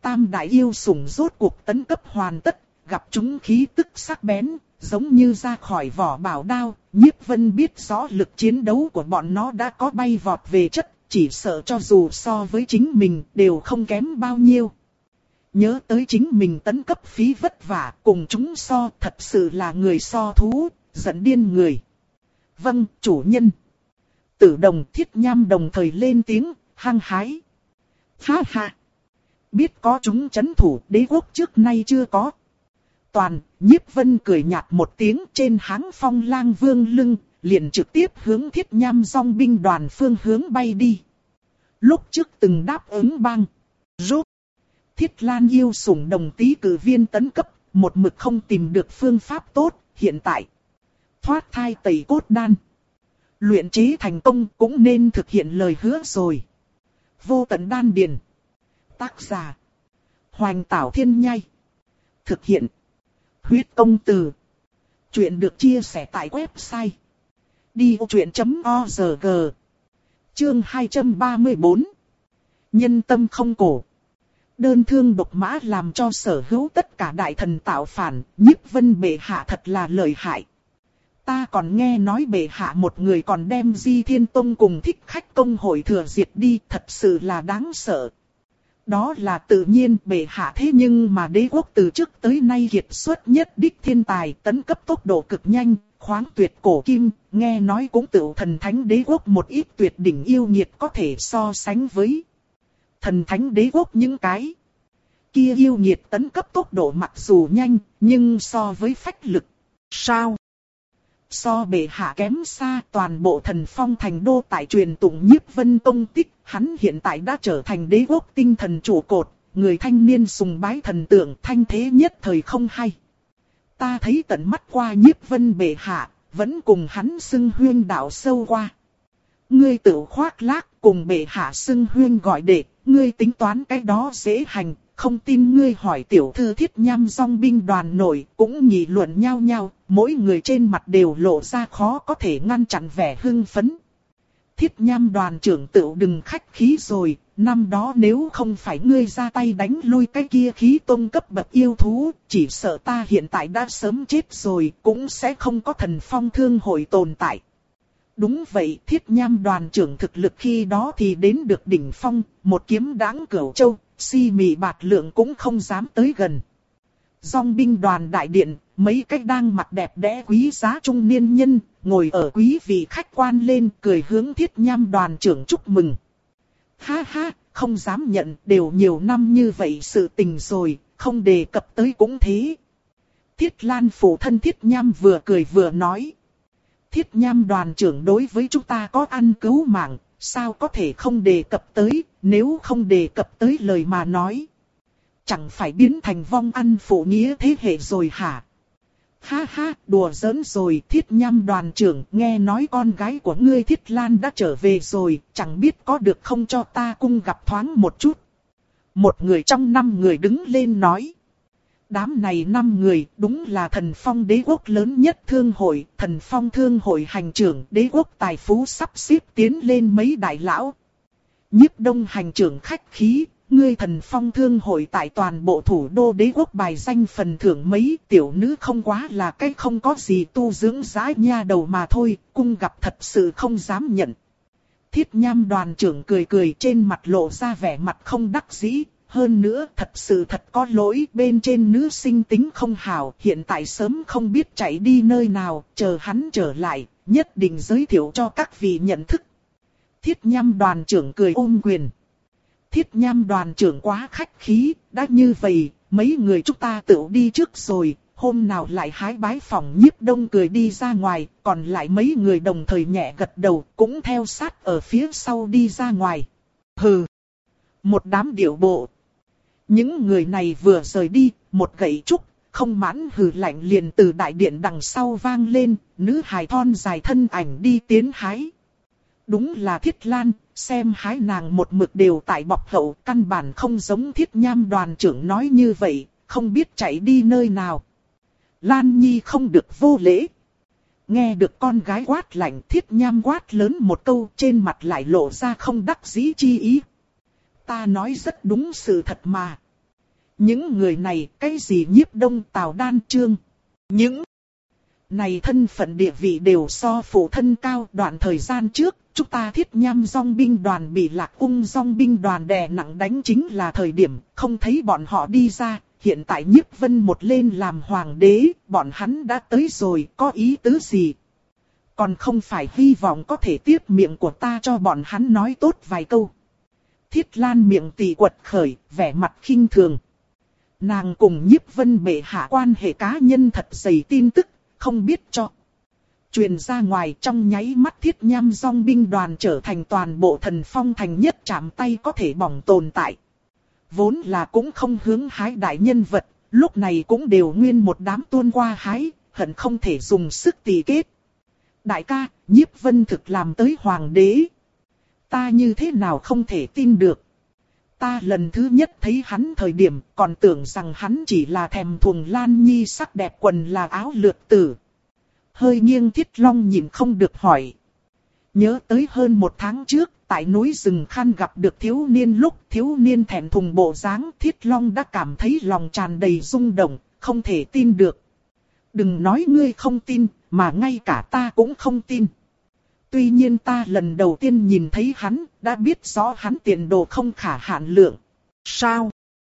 Tam đại yêu sủng rốt cuộc tấn cấp hoàn tất, gặp chúng khí tức sắc bén, giống như ra khỏi vỏ bảo đao. Nhiếp Vân biết rõ lực chiến đấu của bọn nó đã có bay vọt về chất, chỉ sợ cho dù so với chính mình đều không kém bao nhiêu. Nhớ tới chính mình tấn cấp phí vất vả, cùng chúng so thật sự là người so thú, giận điên người. Vâng, chủ nhân. Tử Đồng, Thiết Nham đồng thời lên tiếng, hăng hái. Ha ha. Biết có chúng chấn thủ đế quốc trước nay chưa có. Toàn, Nhiếp Vân cười nhạt một tiếng trên háng Phong Lang Vương lưng, liền trực tiếp hướng Thiết Nham dòng binh đoàn phương hướng bay đi. Lúc trước từng đáp ứng băng, rốt. Thiết Lan yêu sủng đồng tí cử viên tấn cấp, một mực không tìm được phương pháp tốt, hiện tại. Thoát thai tẩy cốt đan. Luyện chế thành công cũng nên thực hiện lời hứa rồi. Vô tận đan điền. Tác giả. Hoành Tảo Thiên Nhai. Thực hiện. Huyết Công Từ. Chuyện được chia sẻ tại website. đi ô chuyện chấm o rờ giê. Chương hai trăm ba mươi tư. Nhân tâm không cổ. Đơn thương độc mã làm cho sở hữu tất cả đại thần tạo phản, Nhiếp Vân bệ hạ thật là lợi hại. Ta còn nghe nói bệ hạ một người còn đem Di Thiên Tông cùng Thích Khách Công hội thừa diệt đi, thật sự là đáng sợ. Đó là tự nhiên, bệ hạ thế nhưng mà đế quốc từ trước tới nay kiệt xuất nhất đích thiên tài, tấn cấp tốc độ cực nhanh, khoáng tuyệt cổ kim, nghe nói cũng tự thần thánh đế quốc một ít tuyệt đỉnh yêu nghiệt có thể so sánh với thần thánh đế quốc những cái kia yêu nghiệt tấn cấp tốc độ mặc dù nhanh, nhưng so với phách lực, sao? So bệ hạ kém xa, toàn bộ Thần Phong thành đô tại truyền tụng Nhiếp Vân công tích, hắn hiện tại đã trở thành đế quốc tinh thần trụ cột, người thanh niên sùng bái thần tượng, thanh thế nhất thời không hay. Ta thấy tận mắt qua Nhiếp Vân bệ hạ, vẫn cùng hắn xưng huyên đạo sâu qua. Ngươi tự khoác lác cùng bệ hạ xưng huyên gọi đệ, ngươi tính toán cái đó dễ hành, không tin ngươi hỏi tiểu thư Thiết Nham dòng binh đoàn nổi, cũng nghị luận nhau nhau, mỗi người trên mặt đều lộ ra khó có thể ngăn chặn vẻ hưng phấn. Thiết Nham đoàn trưởng tự đừng khách khí rồi, năm đó nếu không phải ngươi ra tay đánh lui cái kia khí tôn cấp bậc yêu thú, chỉ sợ ta hiện tại đã sớm chết rồi, cũng sẽ không có Thần Phong thương hội tồn tại. Đúng vậy, Thiết Nham đoàn trưởng thực lực khi đó thì đến được đỉnh phong, một kiếm đãng Cửu Châu, si mị bạt lượng cũng không dám tới gần. Dòng binh đoàn đại điện, mấy cách đang mặt đẹp đẽ quý giá trung niên nhân, ngồi ở quý vị khách quan lên cười hướng Thiết Nham đoàn trưởng chúc mừng. Ha ha, không dám nhận, đều nhiều năm như vậy sự tình rồi, không đề cập tới cũng thế. Thiết Lan phụ thân Thiết Nham vừa cười vừa nói. Thiết Nham đoàn trưởng đối với chúng ta có ăn cứu mạng, sao có thể không đề cập tới, nếu không đề cập tới lời mà nói. Chẳng phải biến thành vong ăn phụ nghĩa thế hệ rồi hả? Ha ha, đùa giỡn rồi, Thiết Nham đoàn trưởng, nghe nói con gái của ngươi Thiết Lan đã trở về rồi, chẳng biết có được không cho ta cung gặp thoáng một chút. Một người trong năm người đứng lên nói. Đám này năm người đúng là Thần Phong đế quốc lớn nhất thương hội, Thần Phong thương hội hành trưởng đế quốc tài phú sắp xếp tiến lên mấy đại lão. Nhiếp Đông hành trưởng khách khí, ngươi Thần Phong thương hội tại toàn bộ thủ đô đế quốc bài danh phần thưởng mấy tiểu nữ không quá là cái không có gì tu dưỡng giá nha đầu mà thôi, cung gặp thật sự không dám nhận. Thiết Nham đoàn trưởng cười cười trên mặt lộ ra vẻ mặt không đắc dĩ. Hơn nữa thật sự thật có lỗi bên trên nữ sinh tính không hảo, hiện tại sớm không biết chạy đi nơi nào, chờ hắn trở lại, nhất định giới thiệu cho các vị nhận thức. Thiết Nham đoàn trưởng cười ôm quyền. Thiết Nham đoàn trưởng quá khách khí, đã như vậy, mấy người chúng ta tự đi trước rồi, hôm nào lại hái bái phòng. Nhiếp Đông cười đi ra ngoài, còn lại mấy người đồng thời nhẹ gật đầu, cũng theo sát ở phía sau đi ra ngoài. Hừ, một đám điệu bộ. Những người này vừa rời đi, một gậy trúc, không mãn hừ lạnh liền từ đại điện đằng sau vang lên, nữ hài thon dài thân ảnh đi tiến hái. Đúng là Thiết Lan, xem hái nàng một mực đều tại bọc hậu, căn bản không giống Thiết Nham đoàn trưởng nói như vậy, không biết chạy đi nơi nào. Lan Nhi không được vô lễ. Nghe được con gái quát lạnh, Thiết Nham quát lớn một câu, trên mặt lại lộ ra không đắc dĩ chi ý. Ta nói rất đúng sự thật mà. Những người này, cái gì Nhiếp Đông, Tào Đan, Trương. Những này thân phận địa vị đều so phụ thân cao. Đoạn thời gian trước, chúng ta Thiết Nham dòng binh đoàn bị Lạc Ung dòng binh đoàn đè nặng đánh chính là thời điểm không thấy bọn họ đi ra. Hiện tại Nhiếp Vân một lên làm hoàng đế, bọn hắn đã tới rồi, có ý tứ gì? Còn không phải hy vọng có thể tiếp miệng của ta cho bọn hắn nói tốt vài câu. Thiết Lan miệng tì quật khởi, vẻ mặt khinh thường. Nàng cùng Nhiếp Vân bệ hạ quan hệ cá nhân thật dày tin tức, không biết cho. Truyền ra ngoài trong nháy mắt Thiết Nham dòng binh đoàn trở thành toàn bộ Thần Phong thành nhất chạm tay có thể bỏng tồn tại. Vốn là cũng không hướng hái đại nhân vật, lúc này cũng đều nguyên một đám tuôn qua hái, hận không thể dùng sức tỉ kết. Đại ca, Nhiếp Vân thực làm tới hoàng đế. Ta như thế nào không thể tin được. Ta lần thứ nhất thấy hắn thời điểm còn tưởng rằng hắn chỉ là thèm thuồng Lan Nhi sắc đẹp quần là áo lược tử. Hơi nghiêng Thiết Long nhìn không được hỏi. Nhớ tới hơn một tháng trước, tại núi rừng Khan gặp được thiếu niên lúc thiếu niên thẹn thùng bộ dáng, Thiết Long đã cảm thấy lòng tràn đầy rung động, không thể tin được. Đừng nói ngươi không tin, mà ngay cả ta cũng không tin. Tuy nhiên ta lần đầu tiên nhìn thấy hắn, đã biết rõ hắn tiền đồ không khả hạn lượng. Sao?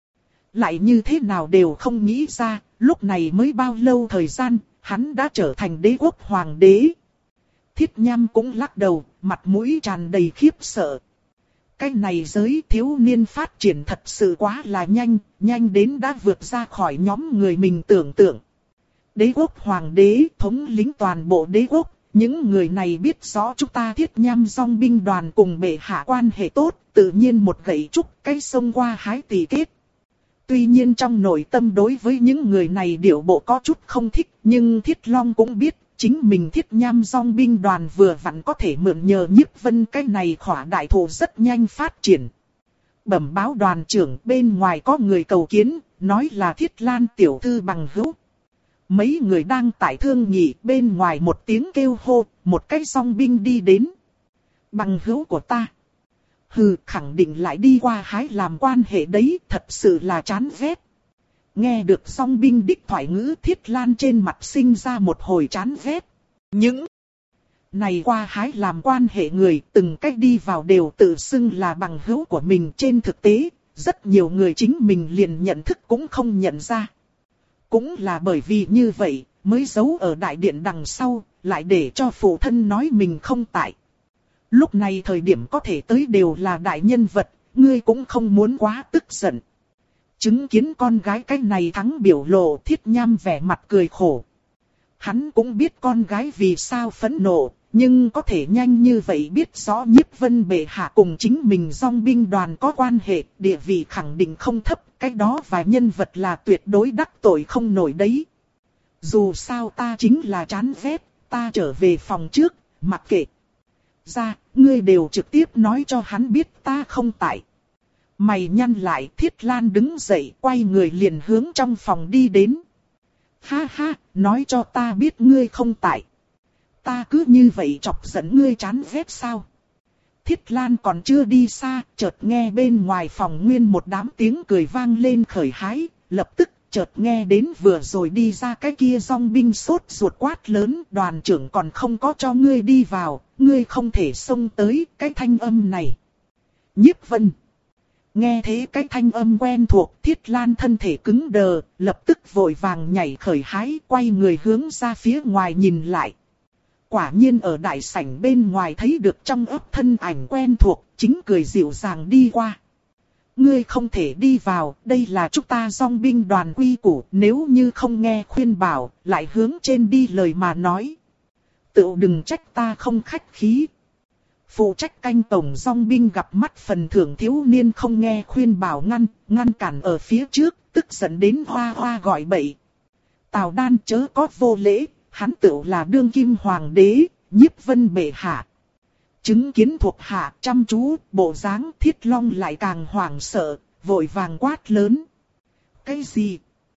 Lại như thế nào đều không nghĩ ra, lúc này mới bao lâu thời gian, hắn đã trở thành đế quốc hoàng đế. Thiết Nham cũng lắc đầu, mặt mũi tràn đầy khiếp sợ. Cái này giới thiếu niên phát triển thật sự quá là nhanh, nhanh đến đã vượt ra khỏi nhóm người mình tưởng tượng. Đế quốc hoàng đế thống lĩnh toàn bộ đế quốc, những người này biết rõ chúng ta Thiết Nham dòng binh đoàn cùng bệ hạ quan hệ tốt, tự nhiên một gậy trúc cái sông qua hái tỷ kết. Tuy nhiên trong nội tâm đối với những người này điệu bộ có chút không thích, nhưng Thiết Long cũng biết, chính mình Thiết Nham dòng binh đoàn vừa vặn có thể mượn nhờ Nhiếp Vân cái này khỏa đại thổ rất nhanh phát triển. Bẩm báo đoàn trưởng, bên ngoài có người cầu kiến, nói là Thiết Lan tiểu thư bằng hữu. Mấy người đang tại thương nghị, bên ngoài một tiếng kêu hô, một cái dòng binh đi đến. Bằng hữu của ta. Hừ, khẳng định lại đi qua hái làm quan hệ đấy, thật sự là chán ghét. Nghe được dòng binh đích thoại ngữ, Thiết Lan trên mặt sinh ra một hồi chán ghét. Những này qua hái làm quan hệ người, từng cách đi vào đều tự xưng là bằng hữu của mình. Trên thực tế, rất nhiều người chính mình liền nhận thức cũng không nhận ra. Cũng là bởi vì như vậy, mới giấu ở đại điện đằng sau, lại để cho phụ thân nói mình không tại. Lúc này thời điểm có thể tới đều là đại nhân vật, ngươi cũng không muốn quá tức giận. Chứng kiến con gái cái này thắng biểu lộ, Thiết Nham vẻ mặt cười khổ. Hắn cũng biết con gái vì sao phẫn nộ, nhưng có thể nhanh như vậy biết rõ Nhiếp Vân bệ hạ cùng chính mình dòng binh đoàn có quan hệ, địa vị khẳng định không thấp, cái đó vài nhân vật là tuyệt đối đắc tội không nổi đấy. Dù sao ta chính là chán ghét, ta trở về phòng trước, mặc kệ. Ra, ngươi đều trực tiếp nói cho hắn biết ta không tại. Mày nhăn lại, Thiết Lan đứng dậy, quay người liền hướng trong phòng đi đến. Ha ha, nói cho ta biết ngươi không tại. Ta cứ như vậy chọc giận ngươi chán ghét sao? Thiết Lan còn chưa đi xa, chợt nghe bên ngoài phòng nguyên một đám tiếng cười vang lên khởi hái, lập tức chợt nghe đến vừa rồi đi ra cái kia dòng binh sốt ruột quát lớn, đoàn trưởng còn không có cho ngươi đi vào, ngươi không thể xông tới cái thanh âm này. Nhiếp Vân. Nghe thế cái thanh âm quen thuộc, Thiết Lan thân thể cứng đờ, lập tức vội vàng nhảy khởi hái, quay người hướng ra phía ngoài nhìn lại. Quả nhiên ở đại sảnh bên ngoài thấy được trong ấp thân ảnh quen thuộc, chính cười dịu dàng đi qua. Ngươi không thể đi vào, đây là chúng ta dòng binh đoàn quy củ, nếu như không nghe khuyên bảo, lại hướng trên đi lời mà nói. Tự đừng trách ta không khách khí. Phụ trách canh tổng dòng binh gặp mắt phần thưởng thiếu niên không nghe khuyên bảo ngăn, ngăn cản ở phía trước, tức giận đến hoa hoa gọi bậy. Tào Đan chớ có vô lễ, hắn tự là đương kim hoàng đế, Nhiếp Vân bệ hạ. Chứng kiến thuộc hạ chăm chú, bộ dáng Thiết Long lại càng hoảng sợ, vội vàng quát lớn. Cái gì?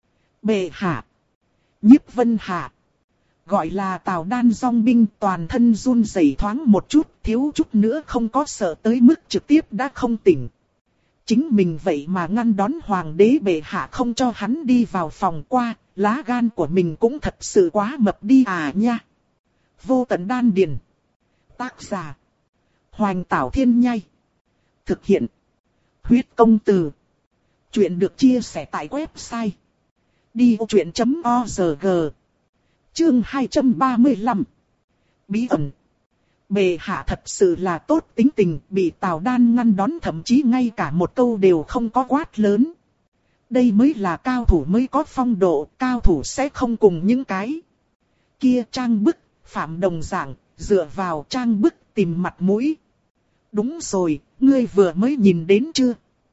Bệ hạ. Nhiếp Vân hạ. Gọi là Tào Đan dòng binh toàn thân run rẩy thoáng một chút, thiếu chút nữa không có sợ tới mức trực tiếp đã không tỉnh. chính mình vậy mà ngăn đón hoàng đế bệ hạ không cho hắn đi vào phòng qua, lá gan của mình cũng thật sự quá mập đi à nha. Vô tận đan điền. Tác giả. Hoành Tảo Thiên Nhai. Thực hiện. Huyết Công Từ. Chuyện được chia sẻ tại website đi ô chuyện chấm org. Chương hai trăm ba mươi lăm. Bí ẩn. Bệ hạ thật sự là tốt tính tình, bị Tào Đan ngăn đón thậm chí ngay cả một câu đều không có quát lớn. Đây mới là cao thủ mới có phong độ, cao thủ sẽ không cùng những cái kia trang bức, phạm đồng dạng, dựa vào trang bức tìm mặt mũi. Đúng rồi, ngươi vừa mới nhìn đến chưa?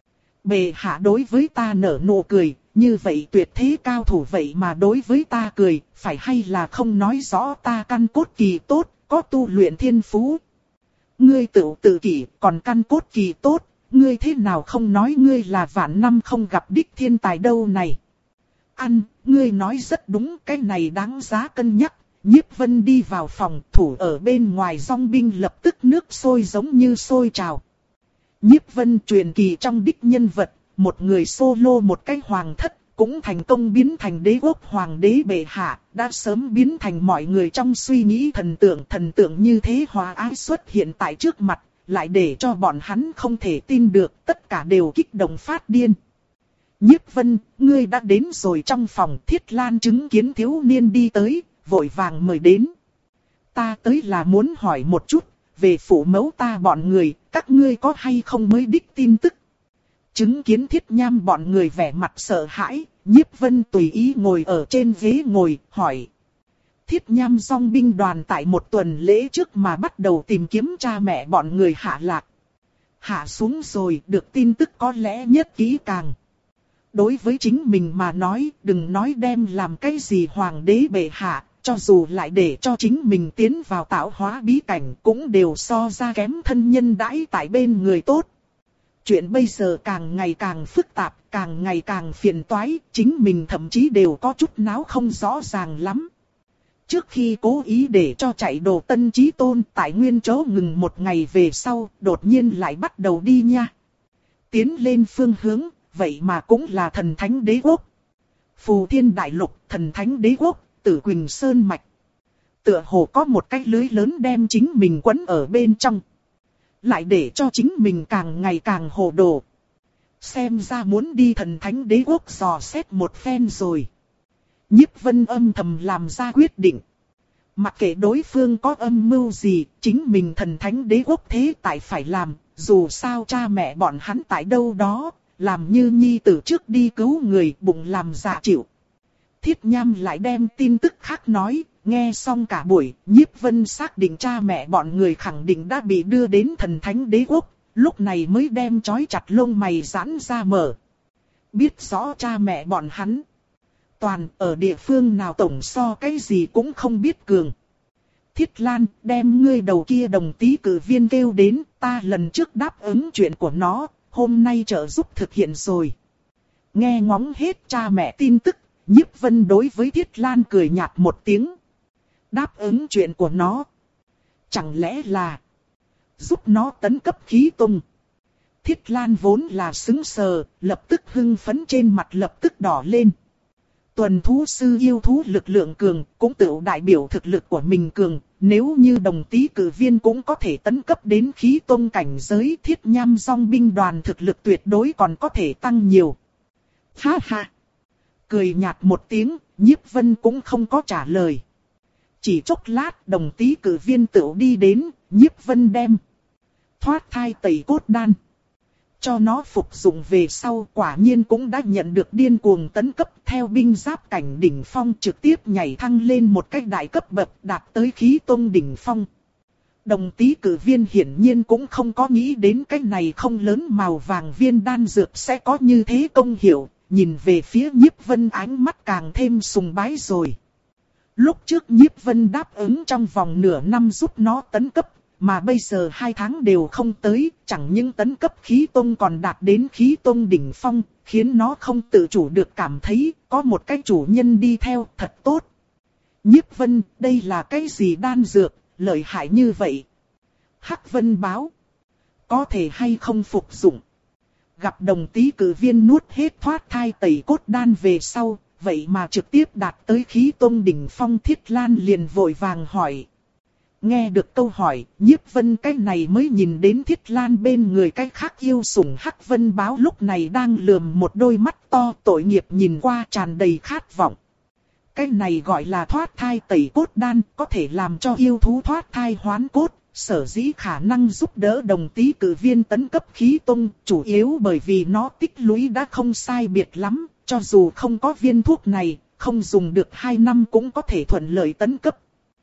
Bệ hạ đối với ta nở nụ cười, như vậy tuyệt thế cao thủ vậy mà đối với ta cười, phải hay là không nói rõ ta căn cốt kỳ tốt, có tu luyện thiên phú. Ngươi tự tự kỷ, còn căn cốt kỳ tốt, ngươi thế nào không nói ngươi là vạn năm không gặp đích thiên tài đâu này. Ăn, ngươi nói rất đúng, cái này đáng giá cân nhắc. Nhiếp Vân đi vào phòng, thủ ở bên ngoài dòng binh lập tức nước sôi giống như sôi trào. Nhiếp Vân truyền kỳ trong đích nhân vật, một người solo một cái hoàng thất, cũng thành công biến thành đế quốc hoàng đế bệ hạ, đã sớm biến thành mọi người trong suy nghĩ thần tượng. Thần tượng như thế hòa ái xuất hiện tại trước mặt, lại để cho bọn hắn không thể tin được, tất cả đều kích động phát điên. Nhiếp Vân, ngươi đã đến rồi. Trong phòng Thiết Lan chứng kiến thiếu niên đi tới, vội vàng mời đến. Ta tới là muốn hỏi một chút, về phụ mẫu ta bọn người, các ngươi có hay không mới đích tin tức. Chứng kiến Thiết Nham bọn người vẻ mặt sợ hãi, Nhiếp Vân tùy ý ngồi ở trên ghế ngồi, hỏi. Thiết Nham dòng binh đoàn tại một tuần lễ trước mà bắt đầu tìm kiếm cha mẹ bọn người hạ lạc. Hạ xuống rồi, được tin tức có lẽ nhất kỹ càng. Đối với chính mình mà nói, đừng nói đem làm cái gì hoàng đế bệ hạ, cho dù lại để cho chính mình tiến vào tạo hóa bí cảnh cũng đều so ra kém thân nhân đãi tại bên người tốt. Chuyện bây giờ càng ngày càng phức tạp, càng ngày càng phiền toái, chính mình thậm chí đều có chút náo không rõ ràng lắm. Trước khi cố ý để cho chạy đồ Tân Chí Tôn tại nguyên chỗ ngừng một ngày về sau, đột nhiên lại bắt đầu đi nha. Tiến lên phương hướng, vậy mà cũng là thần thánh đế quốc. Phù Thiên Đại Lục, thần thánh đế quốc, Tử Quỳnh Sơn Mạch. Tựa hồ có một cái lưới lớn đem chính mình quấn ở bên trong. Lại để cho chính mình càng ngày càng hồ đồ. Xem ra muốn đi thần thánh đế quốc dò xét một phen rồi. Nhiếp Vân âm thầm làm ra quyết định. Mặc kệ đối phương có âm mưu gì, chính mình thần thánh đế quốc thế tại phải làm. Dù sao cha mẹ bọn hắn tại đâu đó, làm như nhi tử trước đi cứu người, bụng làm dạ chịu. Thiết Nham lại đem tin tức khác nói, nghe xong cả buổi, Nhiếp Vân xác định cha mẹ bọn người khẳng định đã bị đưa đến thần thánh đế quốc, lúc này mới đem trói chặt lông mày giãn ra mở. Biết rõ cha mẹ bọn hắn. Toàn ở địa phương nào tổng so cái gì cũng không biết cường. Thiết Lan, đem ngươi đầu kia đồng tí cử viên kêu đến, ta lần trước đáp ứng chuyện của nó, hôm nay trợ giúp thực hiện rồi. Nghe ngóng hết cha mẹ tin tức, Nhiếp Vân đối với Thiết Lan cười nhạt một tiếng. Đáp ứng chuyện của nó. Chẳng lẽ là giúp nó tấn cấp khí tung. Thiết Lan vốn là sững sờ, lập tức hưng phấn trên mặt lập tức đỏ lên. Tuần thú sư yêu thú lực lượng cường, cũng tự đại biểu thực lực của mình cường. Nếu như đồng tí cử viên cũng có thể tấn cấp đến khí tung cảnh giới, Thiết Nham dòng binh đoàn thực lực tuyệt đối còn có thể tăng nhiều. Ha ha! Cười nhạt một tiếng, Nhiếp Vân cũng không có trả lời. Chỉ chốc lát đồng tí cử viên tựu đi đến, Nhiếp Vân đem thoát thai tẩy cốt đan cho nó phục dụng về sau, quả nhiên cũng đã nhận được điên cuồng tấn cấp, theo binh giáp cảnh đỉnh phong trực tiếp nhảy thăng lên một cách đại cấp bậc, đạt tới khí tông đỉnh phong. Đồng tí cử viên hiển nhiên cũng không có nghĩ đến cái này không lớn màu vàng viên đan dược sẽ có như thế công hiệu, nhìn về phía Nhiếp Vân ánh mắt càng thêm sùng bái rồi. Lúc trước Nhiếp Vân đáp ứng trong vòng nửa năm giúp nó tấn cấp, mà bây giờ hai tháng đều không tới, chẳng những tấn cấp khí tông còn đạt đến khí tông đỉnh phong, khiến nó không tự chủ được cảm thấy có một cái chủ nhân đi theo thật tốt. Nhiếp Vân, đây là cái gì đan dược, lợi hại như vậy? Hắc Vân báo, có thể hay không phục dụng? gặp đồng tý cử viên nuốt hết thoát thai tẩy cốt đan về sau, vậy mà trực tiếp đạt tới khí tông đỉnh phong. Thiết Lan liền vội vàng hỏi. Nghe được câu hỏi, Nhiếp Vân cái này mới nhìn đến Thiết Lan bên người cái khác yêu sủng Hắc Vân Báo lúc này đang lườm một đôi mắt to tội nghiệp nhìn qua tràn đầy khát vọng. Cái này gọi là thoát thai tẩy cốt đan, có thể làm cho yêu thú thoát thai hoán cốt, sở dĩ khả năng giúp đỡ đồng tý cử viên tấn cấp khí tông, chủ yếu bởi vì nó tích lũy đã không sai biệt lắm, cho dù không có viên thuốc này, không dùng được hai năm cũng có thể thuận lợi tấn cấp.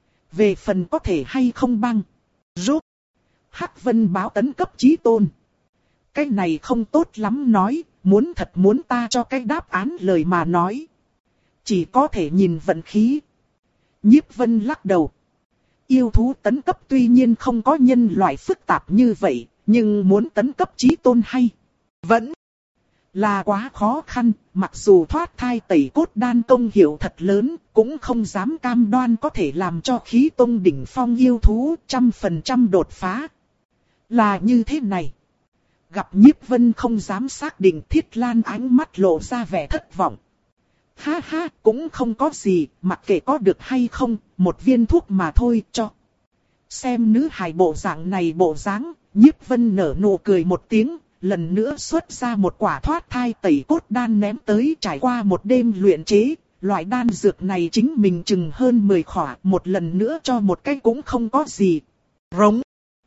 Về phần có thể hay không băng, rút, Hắc Vân Báo tấn cấp chí tôn. Cái này không tốt lắm nói, muốn thật muốn ta cho cái đáp án lời mà nói. Chỉ có thể nhìn vận khí. Nhiếp Vân lắc đầu. Yêu thú tấn cấp tuy nhiên không có nhân loại phức tạp như vậy, nhưng muốn tấn cấp chí tôn hay vẫn là quá khó khăn. Mặc dù thoát thai tẩy cốt đan công hiệu thật lớn, cũng không dám cam đoan có thể làm cho khí tông đỉnh phong yêu thú trăm phần trăm đột phá. Là như thế này. Gặp Nhiếp Vân không dám xác định, Thiết Lan ánh mắt lộ ra vẻ thất vọng. Ha ha, cũng không có gì, mặc kệ có được hay không, một viên thuốc mà thôi cho. Xem nữ hài bộ dạng này bộ dáng, Nhiếp Vân nở nụ cười một tiếng, lần nữa xuất ra một quả thoát thai tẩy cốt đan ném tới. Trải qua một đêm luyện chế, loại đan dược này chính mình chừng hơn mười khỏa, một lần nữa cho một cái cũng không có gì. Rống.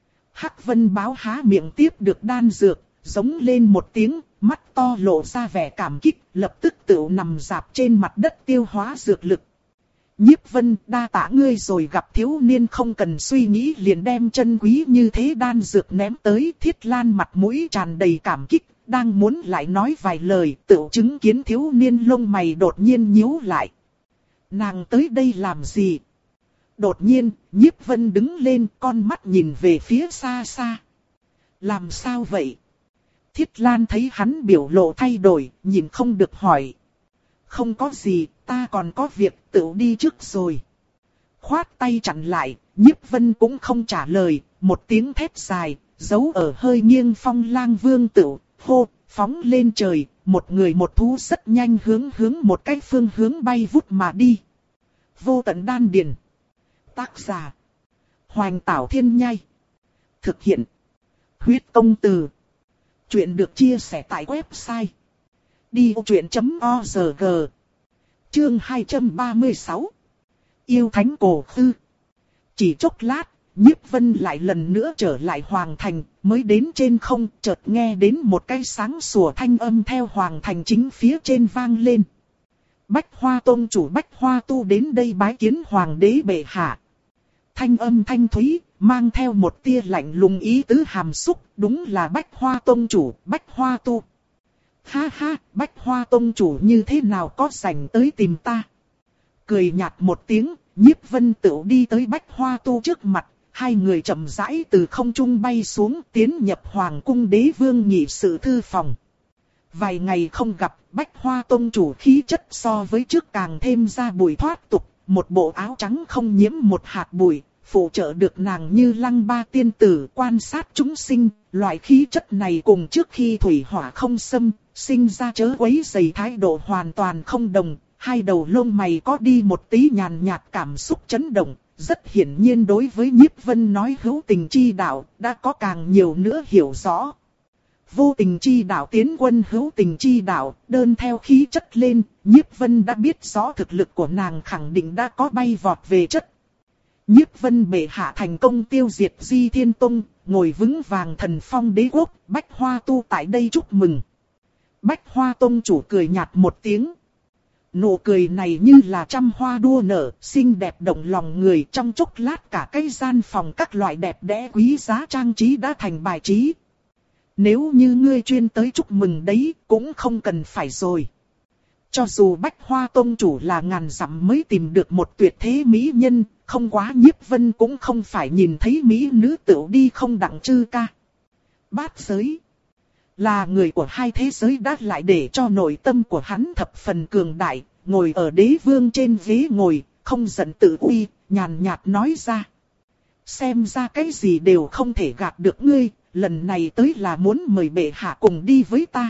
Hắc Vân Báo há miệng tiếp được đan dược, giống lên một tiếng, mắt to lộ ra vẻ cảm kích, lập tức tự nằm rạp trên mặt đất tiêu hóa dược lực. Nhiếp Vân, đa tạ ngươi rồi. Gặp thiếu niên không cần suy nghĩ liền đem chân quý như thế đan dược ném tới. Thiết Lan mặt mũi tràn đầy cảm kích, đang muốn lại nói vài lời, tự chứng kiến thiếu niên lông mày đột nhiên nhíu lại. Nàng tới đây làm gì? Đột nhiên, Nhiếp Vân đứng lên, con mắt nhìn về phía xa xa. Làm sao vậy? Thiết Lan thấy hắn biểu lộ thay đổi, nhìn không được hỏi. Không có gì, ta còn có việc, tự đi trước rồi. Khoát tay chặn lại, Nhiếp Vân cũng không trả lời, một tiếng thét dài, giấu ở hơi nghiêng phong lang vương tự, hô, phóng lên trời, một người một thú rất nhanh hướng hướng một cái phương hướng bay vút mà đi. Vô tận đan điền. Tác giả. Hoành Tảo Thiên Nhai. Thực hiện. Huyết Công Từ. Chuyện được chia sẻ tại website đi ô chuyện chấm org. Chương hai trăm ba mươi sáu. Yêu Thánh Cổ Khư. Chỉ chốc lát, Nhiếp Vân lại lần nữa trở lại Hoàng Thành, mới đến trên không, chợt nghe đến một cái sáng sủa thanh âm theo Hoàng Thành chính phía trên vang lên. Bách Hoa Tông chủ Bách Hoa Tu đến đây bái kiến Hoàng đế bệ hạ. Thanh âm thanh thúy, mang theo một tia lạnh lùng ý tứ hàm xúc, đúng là Bách Hoa Tông chủ Bách Hoa Tu. Ha ha, Bách Hoa Tông chủ như thế nào có rảnh tới tìm ta? Cười nhạt một tiếng, Nhiếp Vân tự đi tới Bách Hoa Tu trước mặt, hai người chậm rãi từ không trung bay xuống, tiến nhập Hoàng cung đế vương nghị sự thư phòng. Vài ngày không gặp, Bách Hoa Tông chủ khí chất so với trước càng thêm ra bụi thoát tục, một bộ áo trắng không nhiễm một hạt bụi, phụ trợ được nàng như lăng ba tiên tử quan sát chúng sinh. Loại khí chất này cùng trước khi thủy hỏa không xâm, sinh ra chớ quấy rầy thái độ hoàn toàn không đồng. Hai đầu lông mày có đi một tí nhàn nhạt cảm xúc chấn động, rất hiển nhiên đối với Nhiếp Vân nói hữu tình chi đạo, đã có càng nhiều nữa hiểu rõ. Vô tình chi đạo tiến quân hữu tình chi đạo, đơn theo khí chất lên, Nhiếp Vân đã biết rõ thực lực của nàng khẳng định đã có bay vọt về chất. Nhiếp Vân bệ hạ thành công tiêu diệt Di Thiên Tông, ngồi vững vàng thần phong đế quốc, Bách Hoa Tu tại đây chúc mừng. Bách Hoa Tông chủ cười nhạt một tiếng. Nụ cười này như là trăm hoa đua nở, xinh đẹp động lòng người. Trong chốc lát cả cái gian phòng các loại đẹp đẽ quý giá trang trí đã thành bài trí. Nếu như ngươi chuyên tới chúc mừng đấy, cũng không cần phải rồi. Cho dù Bách Hoa Tông chủ là ngàn dặm mới tìm được một tuyệt thế mỹ nhân, không quá Nhiếp Vân cũng không phải nhìn thấy mỹ nữ tựu đi không đặng chư ca. Bát giới là người của hai thế giới đã lại để cho nội tâm của hắn thập phần cường đại, ngồi ở đế vương trên ghế ngồi, không giận tự uy, nhàn nhạt nói ra. Xem ra cái gì đều không thể gạt được ngươi, lần này tới là muốn mời bệ hạ cùng đi với ta.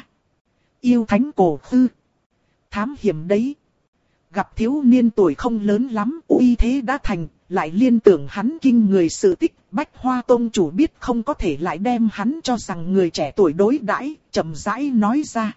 Yêu thánh cổ khư. Thám hiểm đấy. Gặp thiếu niên tuổi không lớn lắm, uy thế đã thành, lại liên tưởng hắn kinh người sự tích. Bách Hoa Tông chủ biết không có thể lại đem hắn cho rằng người trẻ tuổi đối đãi, chậm rãi nói ra.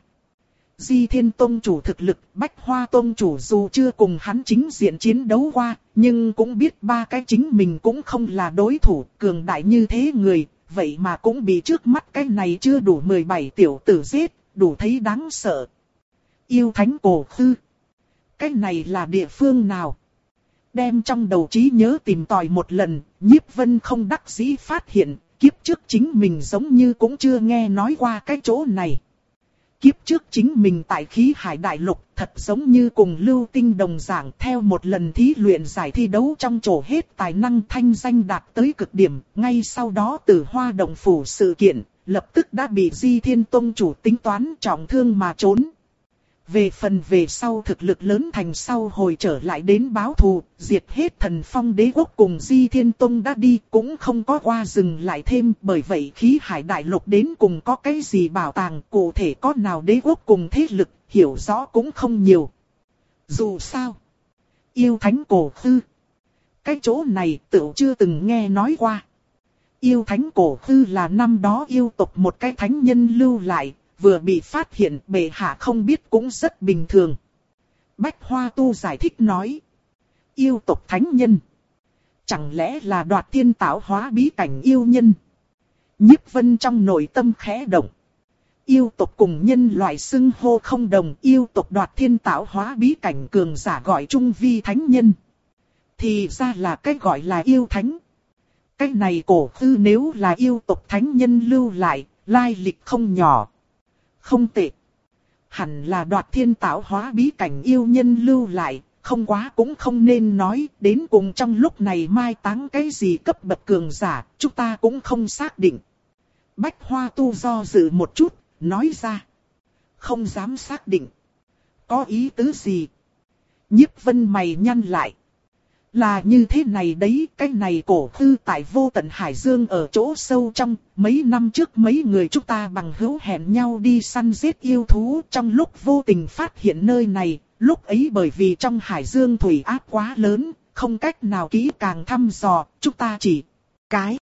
Di Thiên Tông chủ thực lực, Bách Hoa Tông chủ dù chưa cùng hắn chính diện chiến đấu qua, nhưng cũng biết ba cái chính mình cũng không là đối thủ, cường đại như thế người, vậy mà cũng bị trước mắt cái này chưa đủ mười bảy tiểu tử giết, đủ thấy đáng sợ. Yêu thánh cổ khư. Cái này là địa phương nào? Đem trong đầu trí nhớ tìm tòi một lần, Nhiếp Vân không đắc dĩ phát hiện, kiếp trước chính mình giống như cũng chưa nghe nói qua cái chỗ này. Kiếp trước chính mình tại khí hải đại lục thật giống như cùng lưu tinh đồng dạng theo một lần thí luyện giải thi đấu trong chỗ hết tài năng thanh danh đạt tới cực điểm. Ngay sau đó từ Hoa Động Phủ sự kiện, lập tức đã bị Di Thiên Tông chủ tính toán trọng thương mà trốn. Về phần về sau thực lực lớn thành sau hồi trở lại đến báo thù, diệt hết Thần Phong Đế Quốc cùng Di Thiên Tông đã đi cũng không có qua dừng lại thêm. Bởi vậy khí hải đại lục đến cùng có cái gì bảo tàng, cụ thể có nào đế quốc cùng thế lực, hiểu rõ cũng không nhiều. Dù sao, yêu thánh cổ khư, cái chỗ này tựu chưa từng nghe nói qua. Yêu thánh cổ khư là năm đó yêu tộc một cái thánh nhân lưu lại. Vừa bị phát hiện bệ hạ không biết cũng rất bình thường. Bách Hoa Tu giải thích nói. Yêu tộc thánh nhân. Chẳng lẽ là đoạt thiên tạo hóa bí cảnh yêu nhân? Nhiếp Vân trong nội tâm khẽ động. Yêu tộc cùng nhân loại xưng hô không đồng. Yêu tộc đoạt thiên tạo hóa bí cảnh cường giả gọi chung vi thánh nhân. Thì ra là cái gọi là yêu thánh. Cái này cổ khư nếu là yêu tộc thánh nhân lưu lại, lai lịch không nhỏ. Không tệ. Hẳn là đoạt thiên tạo hóa bí cảnh yêu nhân lưu lại, không quá cũng không nên nói, đến cùng trong lúc này mai táng cái gì cấp bậc cường giả, chúng ta cũng không xác định. Bách Hoa Tu do dự một chút, nói ra. Không dám xác định. Có ý tứ gì? Nhiếp Vân mày nhăn lại. Là như thế này đấy, cái này cổ khư tại vô tận hải dương ở chỗ sâu trong, mấy năm trước mấy người chúng ta bằng hữu hẹn nhau đi săn giết yêu thú, trong lúc vô tình phát hiện nơi này, lúc ấy bởi vì trong hải dương thủy áp quá lớn, không cách nào kỹ càng thăm dò, chúng ta chỉ cái.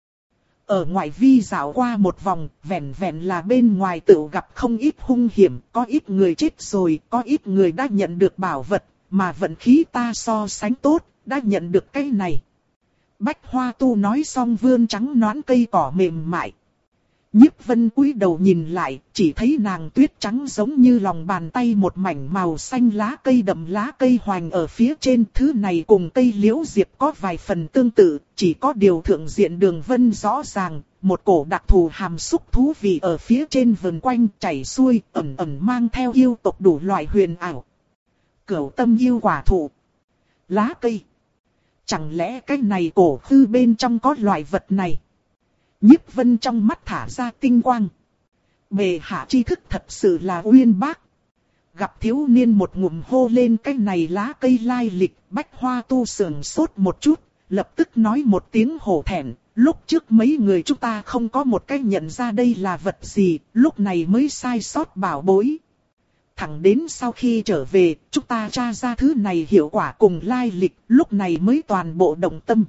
Ở ngoại vi dạo qua một vòng, vẹn vẹn là bên ngoài tự gặp không ít hung hiểm, có ít người chết rồi, có ít người đã nhận được bảo vật, mà vận khí ta so sánh tốt. Đã nhận được cái này. Bách Hoa Tu nói xong vươn trắng nõn cây cỏ mềm mại. Nhiếp Vân cúi đầu nhìn lại, chỉ thấy nàng tuyết trắng giống như lòng bàn tay một mảnh màu xanh lá cây đậm lá cây hoành ở phía trên. Thứ này cùng cây liễu diệp có vài phần tương tự, chỉ có điều thượng diện đường vân rõ ràng. Một cổ đặc thù hàm xúc thú vị ở phía trên vần quanh chảy xuôi, ẩn ẩn mang theo yêu tộc đủ loại huyền ảo. Cửu tâm yêu quả thụ. Lá cây. Chẳng lẽ cái này cổ khư bên trong có loại vật này? Nhiếp Vân trong mắt thả ra tinh quang. Bệ hạ tri thức thật sự là uyên bác. Gặp thiếu niên một ngụm hô lên cái này lá cây lai lịch, Bách Hoa Tu sườn sốt một chút, lập tức nói một tiếng hổ thẹn. Lúc trước mấy người chúng ta không có một cái nhận ra đây là vật gì, lúc này mới sai sót bảo bối. Thẳng đến sau khi trở về, chúng ta tra ra thứ này hiệu quả cùng lai lịch, lúc này mới toàn bộ động tâm.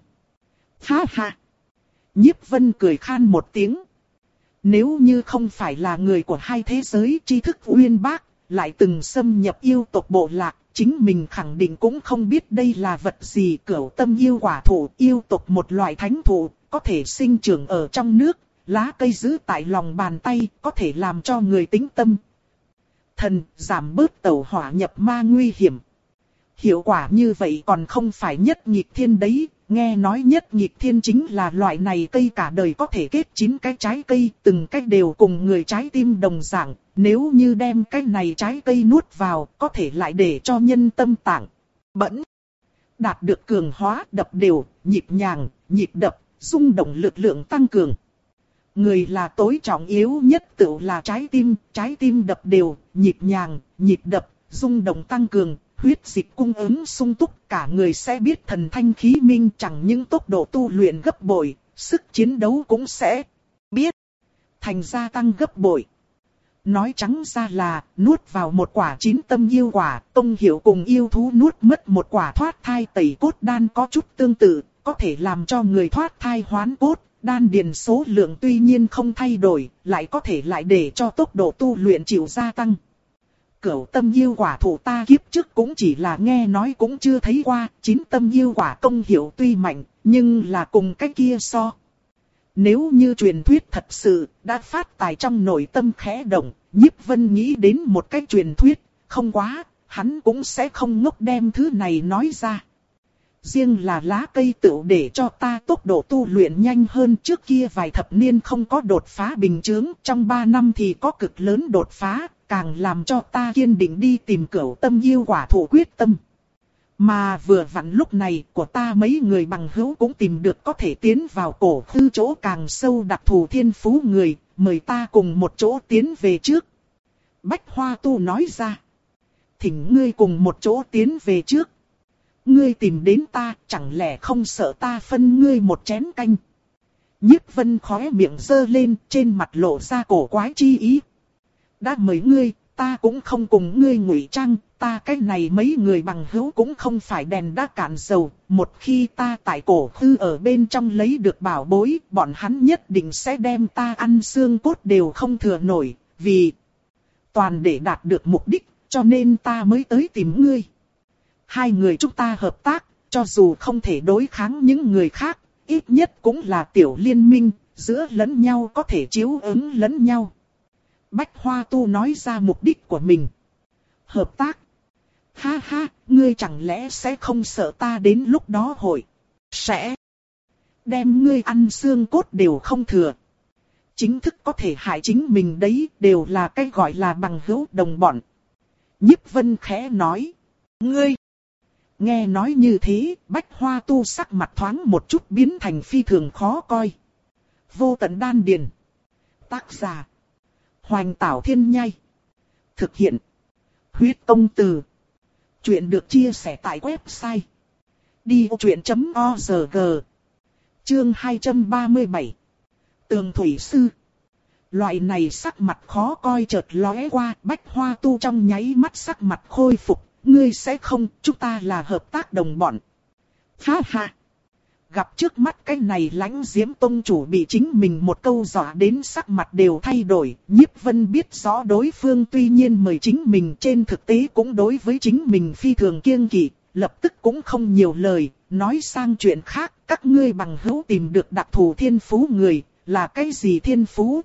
Ha ha! Nhiếp Vân cười khan một tiếng. Nếu như không phải là người của hai thế giới tri thức uyên bác, lại từng xâm nhập yêu tộc bộ lạc, chính mình khẳng định cũng không biết đây là vật gì. Cửu tâm yêu quả thụ, yêu tộc một loại thánh thụ, có thể sinh trưởng ở trong nước, lá cây giữ tại lòng bàn tay, có thể làm cho người tĩnh tâm. Thần, giảm bớt tẩu hỏa nhập ma nguy hiểm. Hiệu quả như vậy còn không phải nhất nghịch thiên đấy, nghe nói nhất nghịch thiên chính là loại này cây cả đời có thể kết chín cái trái cây, từng cái đều cùng người trái tim đồng dạng, nếu như đem cái này trái cây nuốt vào, có thể lại để cho nhân tâm tạng bẫn. Đạt được cường hóa, đập đều, nhịp nhàng, nhịp đập, rung động lực lượng tăng cường. Người là tối trọng yếu nhất tự là trái tim, trái tim đập đều, nhịp nhàng, nhịp đập, rung động tăng cường, huyết dịch cung ứng sung túc, cả người sẽ biết thần thanh khí minh, chẳng những tốc độ tu luyện gấp bội, sức chiến đấu cũng sẽ biết. thành gia tăng gấp bội. Nói trắng ra là, nuốt vào một quả chín tâm yêu quả, tông hiệu cùng yêu thú nuốt mất một quả thoát thai tẩy cốt đan có chút tương tự, có thể làm cho người thoát thai hoán cốt, đan điền số lượng tuy nhiên không thay đổi, lại có thể lại để cho tốc độ tu luyện chịu gia tăng. Cửu tâm yêu quả thủ ta kiếp trước cũng chỉ là nghe nói cũng chưa thấy qua, chín tâm yêu quả công hiệu tuy mạnh, nhưng là cùng cái kia so. Nếu như truyền thuyết thật sự, đã phát tài trong nội tâm khẽ động, Nhiếp Vân nghĩ đến một cái truyền thuyết, không quá, hắn cũng sẽ không ngốc đem thứ này nói ra. Riêng là lá cây tựu để cho ta tốc độ tu luyện nhanh hơn, trước kia vài thập niên không có đột phá bình chướng, trong ba năm thì có cực lớn đột phá, càng làm cho ta kiên định đi tìm cửu tâm yêu quả thủ quyết tâm. Mà vừa vặn lúc này của ta mấy người bằng hữu cũng tìm được có thể tiến vào cổ tư chỗ càng sâu đặc thù thiên phú người, mời ta cùng một chỗ tiến về trước. Bách Hoa Tu nói ra. Thỉnh ngươi cùng một chỗ tiến về trước. Ngươi tìm đến ta, chẳng lẽ không sợ ta phân ngươi một chén canh. Nhiếp Vân khóe miệng giơ lên, trên mặt lộ ra cổ quái chi ý. Đã mời ngươi, ta cũng không cùng ngươi ngụy trang, ta cái này mấy người bằng hữu cũng không phải đèn đã cạn dầu, một khi ta tại cổ khư ở bên trong lấy được bảo bối, bọn hắn nhất định sẽ đem ta ăn xương cốt đều không thừa nổi, vì toàn để đạt được mục đích, cho nên ta mới tới tìm ngươi. Hai người chúng ta hợp tác, cho dù không thể đối kháng những người khác, ít nhất cũng là tiểu liên minh, giữa lẫn nhau có thể chiếu ứng lẫn nhau. Bách Hoa Tu nói ra mục đích của mình. Hợp tác. Ha ha, ngươi chẳng lẽ sẽ không sợ ta đến lúc đó hội. Sẽ. Đem ngươi ăn xương cốt đều không thừa. Chính thức có thể hại chính mình đấy, đều là cái gọi là bằng hữu đồng bọn. Nhiếp Vân khẽ nói. Ngươi. Nghe nói như thế, Bách Hoa Tu sắc mặt thoáng một chút biến thành phi thường khó coi. Vô tận đan điền. Tác giả. Hoành Tảo Thiên Nhai. Thực hiện. Huyết Tông Từ. Chuyện được chia sẻ tại website. đi vô chuyện chấm org. Chương hai trăm ba mươi bảy. Tường Thủy Sư. Loại này sắc mặt khó coi chợt lóe qua, Bách Hoa Tu trong nháy mắt sắc mặt khôi phục. Ngươi sẽ không, chúng ta là hợp tác đồng bọn. Ha ha. Gặp trước mắt cái này lãnh diễm tông chủ bị chính mình một câu dọa đến sắc mặt đều thay đổi. Nhiếp Vân biết rõ đối phương tuy nhiên mời chính mình, trên thực tế cũng đối với chính mình phi thường kiêng kỵ, lập tức cũng không nhiều lời, nói sang chuyện khác. Các ngươi bằng hữu tìm được đặc thù thiên phú người, là cái gì thiên phú?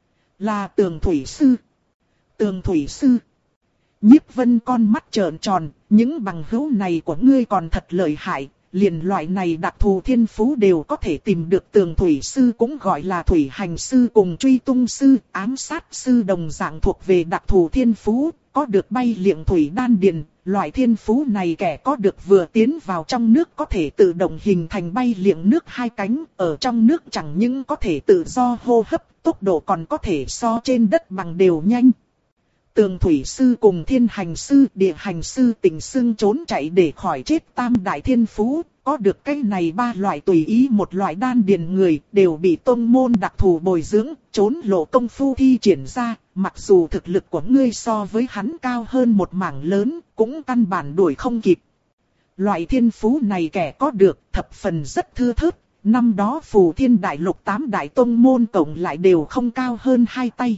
Là Tường Thủy Sư. Tường Thủy Sư. Nhiếp Vân con mắt trợn tròn, những bằng hữu này của ngươi còn thật lợi hại, liền loại này đặc thù thiên phú đều có thể tìm được. Tường Thủy Sư cũng gọi là Thủy Hành Sư cùng Truy Tung Sư, Ám Sát Sư đồng dạng thuộc về đặc thù thiên phú, có được bay liệng thủy đan điền. Loại thiên phú này kẻ có được vừa tiến vào trong nước có thể tự động hình thành bay liệng nước hai cánh, ở trong nước chẳng những có thể tự do hô hấp, tốc độ còn có thể so trên đất bằng đều nhanh. Tường Thủy Sư cùng Thiên Hành Sư, Địa Hành Sư tình xưng trốn chạy để khỏi chết tam đại thiên phú, có được cái này ba loại tùy ý một loại đan điền người, đều bị tông môn đặc thù bồi dưỡng, trốn lộ công phu thi triển ra, mặc dù thực lực của ngươi so với hắn cao hơn một mảng lớn, cũng căn bản đuổi không kịp. Loại thiên phú này kẻ có được, thập phần rất thưa thớt, năm đó Phù Thiên Đại Lục tám đại tông môn cộng lại đều không cao hơn hai tay.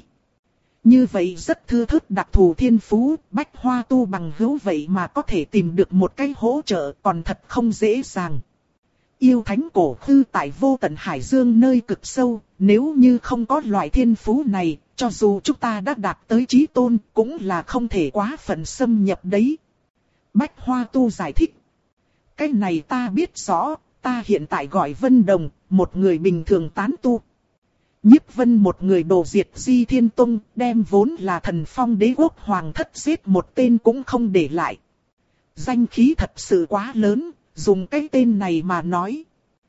Như vậy rất thưa thớt đặc thù thiên phú, Bách Hoa Tu bằng hữu vậy mà có thể tìm được một cái hỗ trợ còn thật không dễ dàng. Yêu thánh cổ khư tại vô tận hải dương nơi cực sâu, nếu như không có loại thiên phú này, cho dù chúng ta đã đạt tới chí tôn, cũng là không thể quá phận xâm nhập đấy. Bách Hoa Tu giải thích. Cái này ta biết rõ, ta hiện tại gọi Vân Đồng, một người bình thường tán tu. Nhiếp Vân một người đổ diệt Di Thiên Tông, đem vốn là thần phong đế quốc hoàng thất giết một tên cũng không để lại. Danh khí thật sự quá lớn, dùng cái tên này mà nói.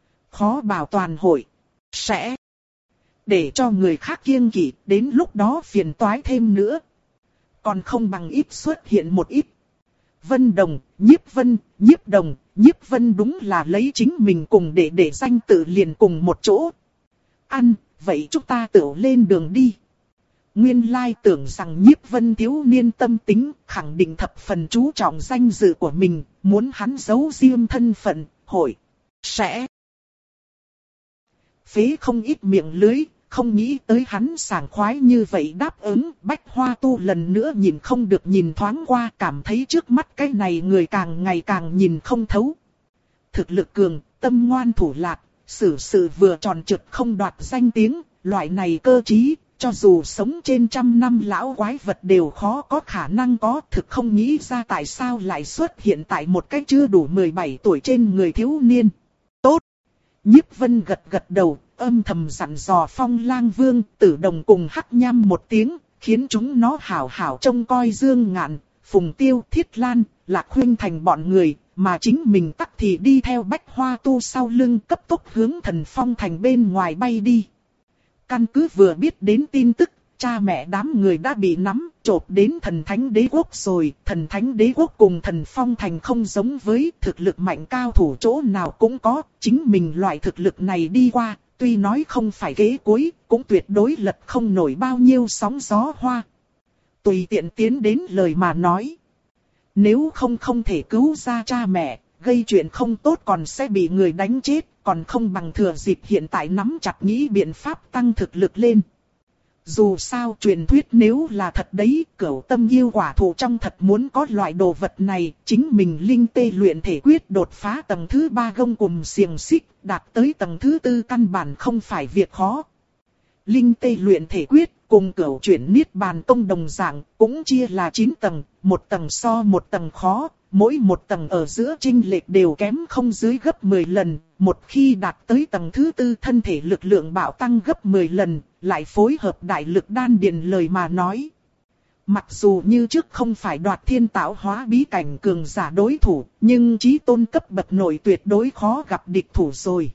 Khó bảo toàn hội. Sẽ để cho người khác kiêng kỵ, đến lúc đó phiền toái thêm nữa. Còn không bằng ít xuất hiện một ít. Vân Đồng, Nhiếp Vân, Nhiếp Đồng, Nhiếp Vân đúng là lấy chính mình cùng để để danh tự liền cùng một chỗ. Ăn, vậy chúng ta tự lên đường đi. Nguyên lai tưởng rằng Nhiếp Vân thiếu niên tâm tính, khẳng định thập phần chú trọng danh dự của mình, muốn hắn giấu riêng thân phận, hội sẽ phế không ít miệng lưới, không nghĩ tới hắn sảng khoái như vậy đáp ứng. Bách Hoa Tu lần nữa nhìn không được nhìn thoáng qua, cảm thấy trước mắt cái này người càng ngày càng nhìn không thấu. Thực lực cường, tâm ngoan thủ lạc, xử sự vừa tròn trượt không đoạt danh tiếng, loại này cơ trí, cho dù sống trên trăm năm lão quái vật đều khó có khả năng có. Thực không nghĩ ra tại sao lại xuất hiện tại một cái chưa đủ mười bảy tuổi trên người thiếu niên. Tốt! Nhiếp Vân gật gật đầu, âm thầm dặn dò Phong Lang Vương, Tử Đồng cùng Hắc Nham một tiếng, khiến chúng nó hảo hảo trông coi Dương Ngạn, Phùng Tiêu, Thiết Lan, Lạc Huynh thành bọn người, mà chính mình tắc thì đi theo Bách Hoa Tu sau lưng cấp tốc hướng Thần Phong thành bên ngoài bay đi. Căn cứ vừa biết đến tin tức, cha mẹ đám người đã bị nắm, chộp đến Thần Thánh Đế Quốc rồi. Thần Thánh Đế Quốc cùng Thần Phong thành không giống với, thực lực mạnh cao thủ chỗ nào cũng có, chính mình loại thực lực này đi qua, tuy nói không phải kế cuối, cũng tuyệt đối lật không nổi bao nhiêu sóng gió hoa. Tùy tiện tiến đến lời mà nói. Nếu không không thể cứu ra cha mẹ, gây chuyện không tốt còn sẽ bị người đánh chết, còn không bằng thừa dịp hiện tại nắm chặt nghĩ biện pháp tăng thực lực lên. Dù sao truyền thuyết nếu là thật đấy, Cửu Tâm Yêu Quả Thụ trong thật muốn có loại đồ vật này, chính mình linh tê luyện thể quyết đột phá tầng thứ ba gông cùm xiềng xích, đạt tới tầng thứ tư căn bản không phải việc khó. Linh tê luyện thể quyết cùng Cửu Chuyển Niết Bàn Tông đồng dạng, cũng chia là chín tầng, một tầng so một tầng khó, mỗi một tầng ở giữa chênh lệch đều kém không dưới gấp mười lần, một khi đạt tới tầng thứ tư thân thể lực lượng bạo tăng gấp mười lần, lại phối hợp đại lực đan điền lời mà nói. Mặc dù như trước không phải đoạt thiên tạo hóa bí cảnh cường giả đối thủ, nhưng chí tôn cấp bậc nội tuyệt đối khó gặp địch thủ rồi.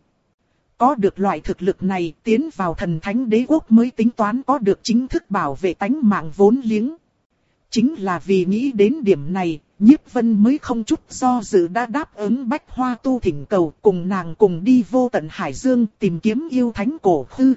Có được loại thực lực này, tiến vào Thần Thánh Đế Quốc mới tính toán có được chính thức bảo vệ tánh mạng vốn liếng. Chính là vì nghĩ đến điểm này, Nhiếp Vân mới không chút do dự đã đáp ứng Bách Hoa Tu thỉnh cầu, cùng nàng cùng đi vô tận hải dương tìm kiếm yêu thánh cổ khư.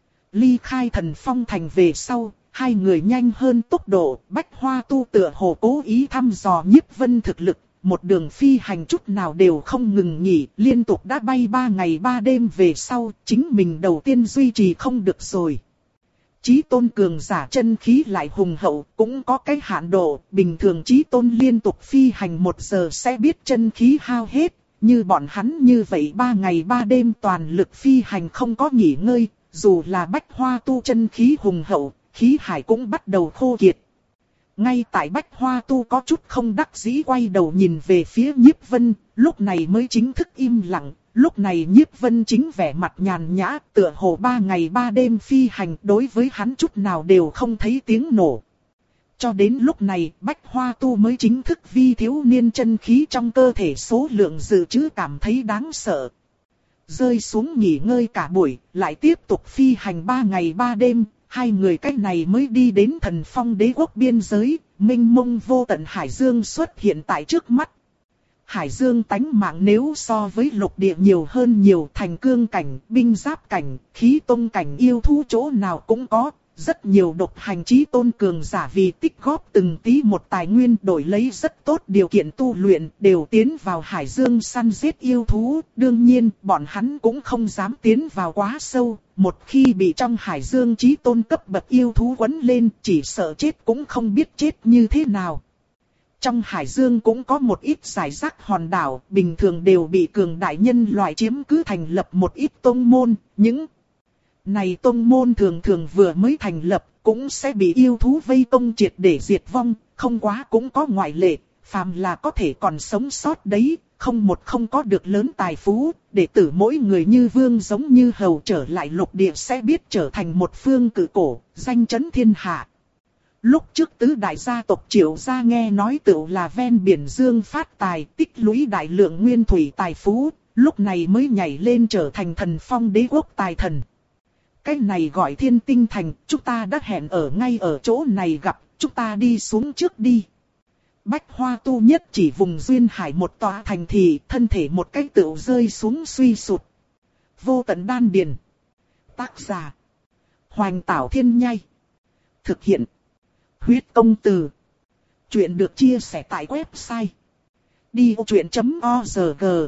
Ly khai Thần Phong thành về sau, hai người nhanh hơn tốc độ. Bách Hoa Tu tựa hồ cố ý thăm dò Nhiếp Vân thực lực, một đường phi hành chút nào đều không ngừng nghỉ, liên tục đã bay ba ngày ba đêm về sau, chính mình đầu tiên duy trì không được rồi. Chí tôn cường giả chân khí lại hùng hậu, cũng có cái hạn độ, bình thường chí tôn liên tục phi hành một giờ sẽ biết chân khí hao hết, như bọn hắn như vậy ba ngày ba đêm toàn lực phi hành không có nghỉ ngơi, dù là Bách Hoa Tu chân khí hùng hậu, khí hải cũng bắt đầu khô kiệt. Ngay tại Bách Hoa Tu có chút không đắc dĩ quay đầu nhìn về phía Nhiếp Vân, lúc này mới chính thức im lặng. Lúc này Nhiếp Vân chính vẻ mặt nhàn nhã, tựa hồ ba ngày ba đêm phi hành đối với hắn chút nào đều không thấy tiếng nổ. Cho đến lúc này, Bách Hoa Tu mới chính thức vi thiếu niên chân khí trong cơ thể số lượng dự trữ cảm thấy đáng sợ. Rơi xuống nghỉ ngơi cả buổi, lại tiếp tục phi hành ba ngày ba đêm, hai người cách này mới đi đến Thần Phong Đế Quốc biên giới, mênh mông vô tận hải dương xuất hiện tại trước mắt. Hải dương tánh mạng nếu so với lục địa nhiều hơn nhiều, thành cương cảnh, binh giáp cảnh, khí tôn cảnh yêu thú chỗ nào cũng có. Rất nhiều độc hành chí tôn cường giả vì tích góp từng tí một tài nguyên đổi lấy rất tốt điều kiện tu luyện đều tiến vào hải dương săn giết yêu thú. Đương nhiên bọn hắn cũng không dám tiến vào quá sâu, một khi bị trong hải dương chí tôn cấp bậc yêu thú quấn lên chỉ sợ chết cũng không biết chết như thế nào. Trong hải dương cũng có một ít giải rác hòn đảo, bình thường đều bị cường đại nhân loại chiếm cứ thành lập một ít tông môn, những này tông môn thường thường vừa mới thành lập, cũng sẽ bị yêu thú vây công triệt để diệt vong, không quá cũng có ngoại lệ, phàm là có thể còn sống sót đấy, không một không có được lớn tài phú, đệ tử mỗi người như vương giống như hầu trở lại lục địa sẽ biết trở thành một phương cử cổ, danh chấn thiên hạ. Lúc trước tứ đại gia tộc Triệu gia nghe nói tựu là ven biển dương phát tài, tích lũy đại lượng nguyên thủy tài phú, lúc này mới nhảy lên trở thành Thần Phong Đế Quốc tài thần. Cái này gọi Thiên Tinh Thành, chúng ta đã hẹn ở ngay ở chỗ này gặp, chúng ta đi xuống trước đi. Bách Hoa Tu nhất chỉ vùng duyên hải một tòa thành thị, thân thể một cái tựu rơi xuống suy sụt. Vô tận đan điền. Tác giả Hoành Tảo Thiên Nhai. Thực hiện. Huyết Công Từ. Chuyện được chia sẻ tại website đi ô chuyện chấm org.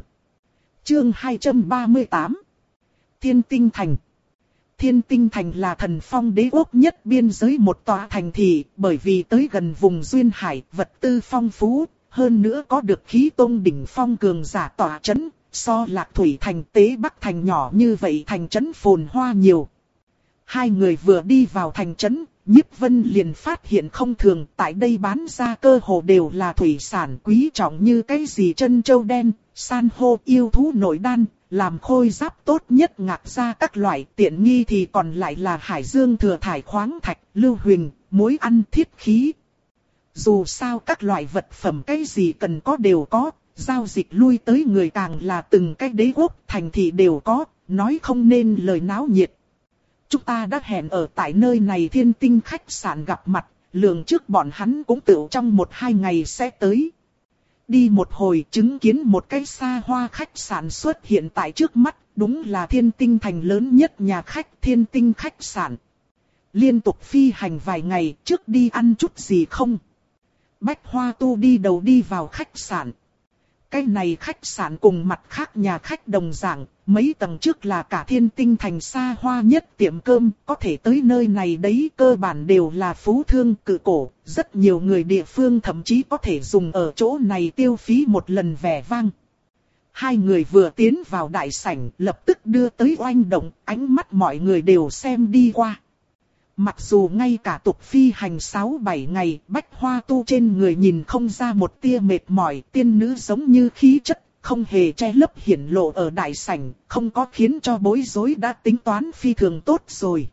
Chương hai trăm ba mươi tám. Thiên Tinh Thành. Thiên Tinh Thành là Thần Phong đế quốc nhất biên giới một tòa thành thị, bởi vì tới gần vùng duyên hải, vật tư phong phú, hơn nữa có được khí tôn đỉnh phong cường giả tỏa chấn, so Lạc Thủy Thành Tế Bắc Thành nhỏ như vậy thành trấn phồn hoa nhiều. Hai người vừa đi vào thành trấn, Nhiếp Vân liền phát hiện không thường, tại đây bán ra cơ hồ đều là thủy sản quý trọng như cái gì trân châu đen, san hô, yêu thú nội đan, làm khôi giáp tốt nhất ngạc ra các loại, tiện nghi thì còn lại là hải dương thừa thải khoáng thạch, lưu huỳnh, muối ăn thiết khí. Dù sao các loại vật phẩm cái gì cần có đều có, giao dịch lui tới người càng là từng cái đế quốc thành thị đều có, nói không nên lời náo nhiệt. Chúng ta đã hẹn ở tại nơi này Thiên Tinh khách sạn gặp mặt, lường trước bọn hắn cũng tự trong một hai ngày sẽ tới. Đi một hồi chứng kiến một cái xa hoa khách sạn xuất hiện tại trước mắt, đúng là Thiên Tinh Thành lớn nhất nhà khách Thiên Tinh khách sạn. Liên tục phi hành vài ngày, trước đi ăn chút gì không? Bách Hoa Tu đi đầu đi vào khách sạn. Cái này khách sạn cùng mặt khác nhà khách đồng dạng, mấy tầng trước là cả Thiên Tinh Thành xa hoa nhất tiệm cơm, có thể tới nơi này đấy cơ bản đều là phú thương cự cổ, rất nhiều người địa phương thậm chí có thể dùng ở chỗ này tiêu phí một lần vẻ vang. Hai người vừa tiến vào đại sảnh, lập tức đưa tới oanh động, ánh mắt mọi người đều xem đi qua. Mặc dù ngay cả tục phi hành sáu bảy ngày, Bách Hoa Tu trên người nhìn không ra một tia mệt mỏi, tiên nữ giống như khí chất, không hề che lấp hiển lộ ở đại sảnh, không có khiến cho bối rối đã tính toán phi thường tốt rồi.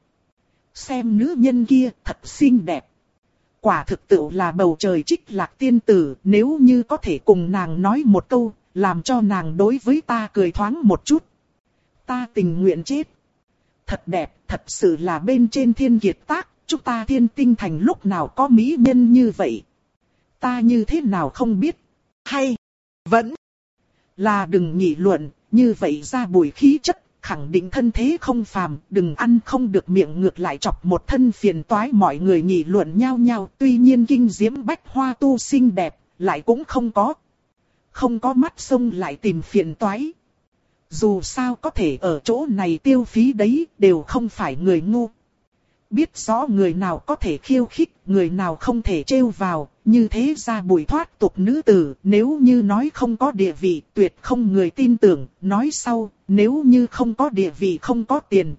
Xem nữ nhân kia thật xinh đẹp. Quả thực tự là bầu trời Trích Lạc tiên tử, nếu như có thể cùng nàng nói một câu, làm cho nàng đối với ta cười thoáng một chút. Ta tình nguyện chết. Thật đẹp, thật sự là bên trên thiên kiệt tác, chúng ta Thiên Tinh Thành lúc nào có mỹ nhân như vậy. Ta như thế nào không biết. Hay, vẫn là đừng nghị luận, như vậy ra bùi khí chất, khẳng định thân thế không phàm, đừng ăn không được miệng ngược lại chọc một thân phiền toái. Mọi người nghị luận nhau nhau, tuy nhiên kinh diễm Bách Hoa Tu xinh đẹp, lại cũng không có. Không có mắt sông lại tìm phiền toái. Dù sao có thể ở chỗ này tiêu phí đấy, đều không phải người ngu. Biết rõ người nào có thể khiêu khích, người nào không thể trêu vào, như thế ra bùi thoát tục nữ tử, nếu như nói không có địa vị, tuyệt không người tin tưởng, nói sau, nếu như không có địa vị không có tiền.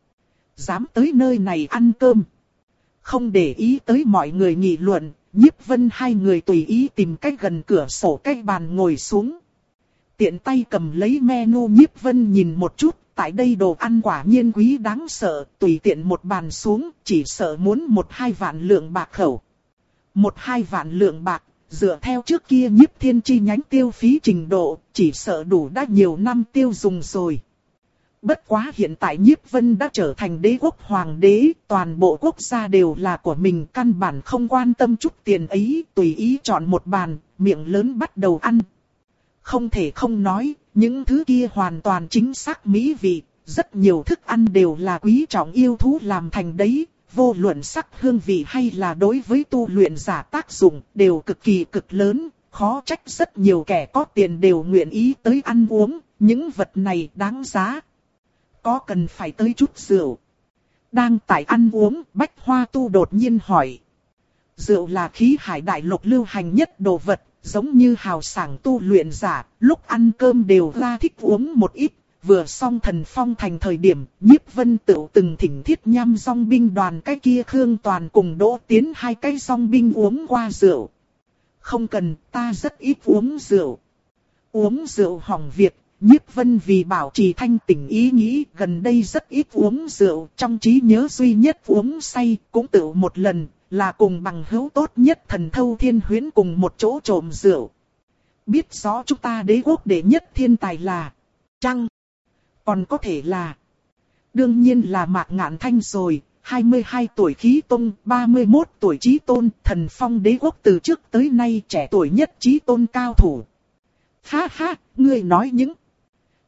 Dám tới nơi này ăn cơm. Không để ý tới mọi người nghị luận, Nhiếp Vân hai người tùy ý tìm cách gần cửa sổ cái bàn ngồi xuống. Tiện tay cầm lấy menu, Nhiếp Vân nhìn một chút, tại đây đồ ăn quả nhiên quý đáng sợ, tùy tiện một bàn xuống, chỉ sợ muốn một hai vạn lượng bạc khẩu. Một hai vạn lượng bạc, dựa theo trước kia Nhiếp Thiên chi nhánh tiêu phí trình độ, chỉ sợ đủ đã nhiều năm tiêu dùng rồi. Bất quá hiện tại Nhiếp Vân đã trở thành đế quốc hoàng đế, toàn bộ quốc gia đều là của mình, căn bản không quan tâm chút tiền ấy, tùy ý chọn một bàn, miệng lớn bắt đầu ăn. Không thể không nói, những thứ kia hoàn toàn chính xác mỹ vị, rất nhiều thức ăn đều là quý trọng yêu thú làm thành đấy, vô luận sắc hương vị hay là đối với tu luyện giả tác dụng, đều cực kỳ cực lớn, khó trách rất nhiều kẻ có tiền đều nguyện ý tới ăn uống, những vật này đáng giá. Có cần phải tới chút rượu? Đang tại ăn uống, Bách Hoa Tu đột nhiên hỏi. Rượu là khí hải đại lục lưu hành nhất đồ vật. Giống như hào sảng tu luyện giả, lúc ăn cơm đều ra thích uống một ít, vừa xong Thần Phong Thành thời điểm, Nhiếp Vân tự từng thỉnh Thiết Nham dòng binh đoàn cái kia Khương Toàn cùng Đỗ Tiến hai cái dòng binh uống qua rượu. Không cần, ta rất ít uống rượu. Uống rượu hỏng việc, Nhiếp Vân vì bảo trì thanh tỉnh ý nghĩ, gần đây rất ít uống rượu, trong trí nhớ duy nhất uống say, cũng tự một lần. Là cùng bằng hữu tốt nhất Thần Thâu Thiên Huyễn cùng một chỗ trộm rượu. Biết rõ chúng ta đế quốc đệ nhất thiên tài là Trăng. Còn có thể là đương nhiên là Mạc Ngạn Thanh rồi. hai mươi hai tuổi khí tôn, ba mươi mốt tuổi chí tôn. Thần Phong đế quốc từ trước tới nay trẻ tuổi nhất chí tôn cao thủ. Ha ha, ngươi nói những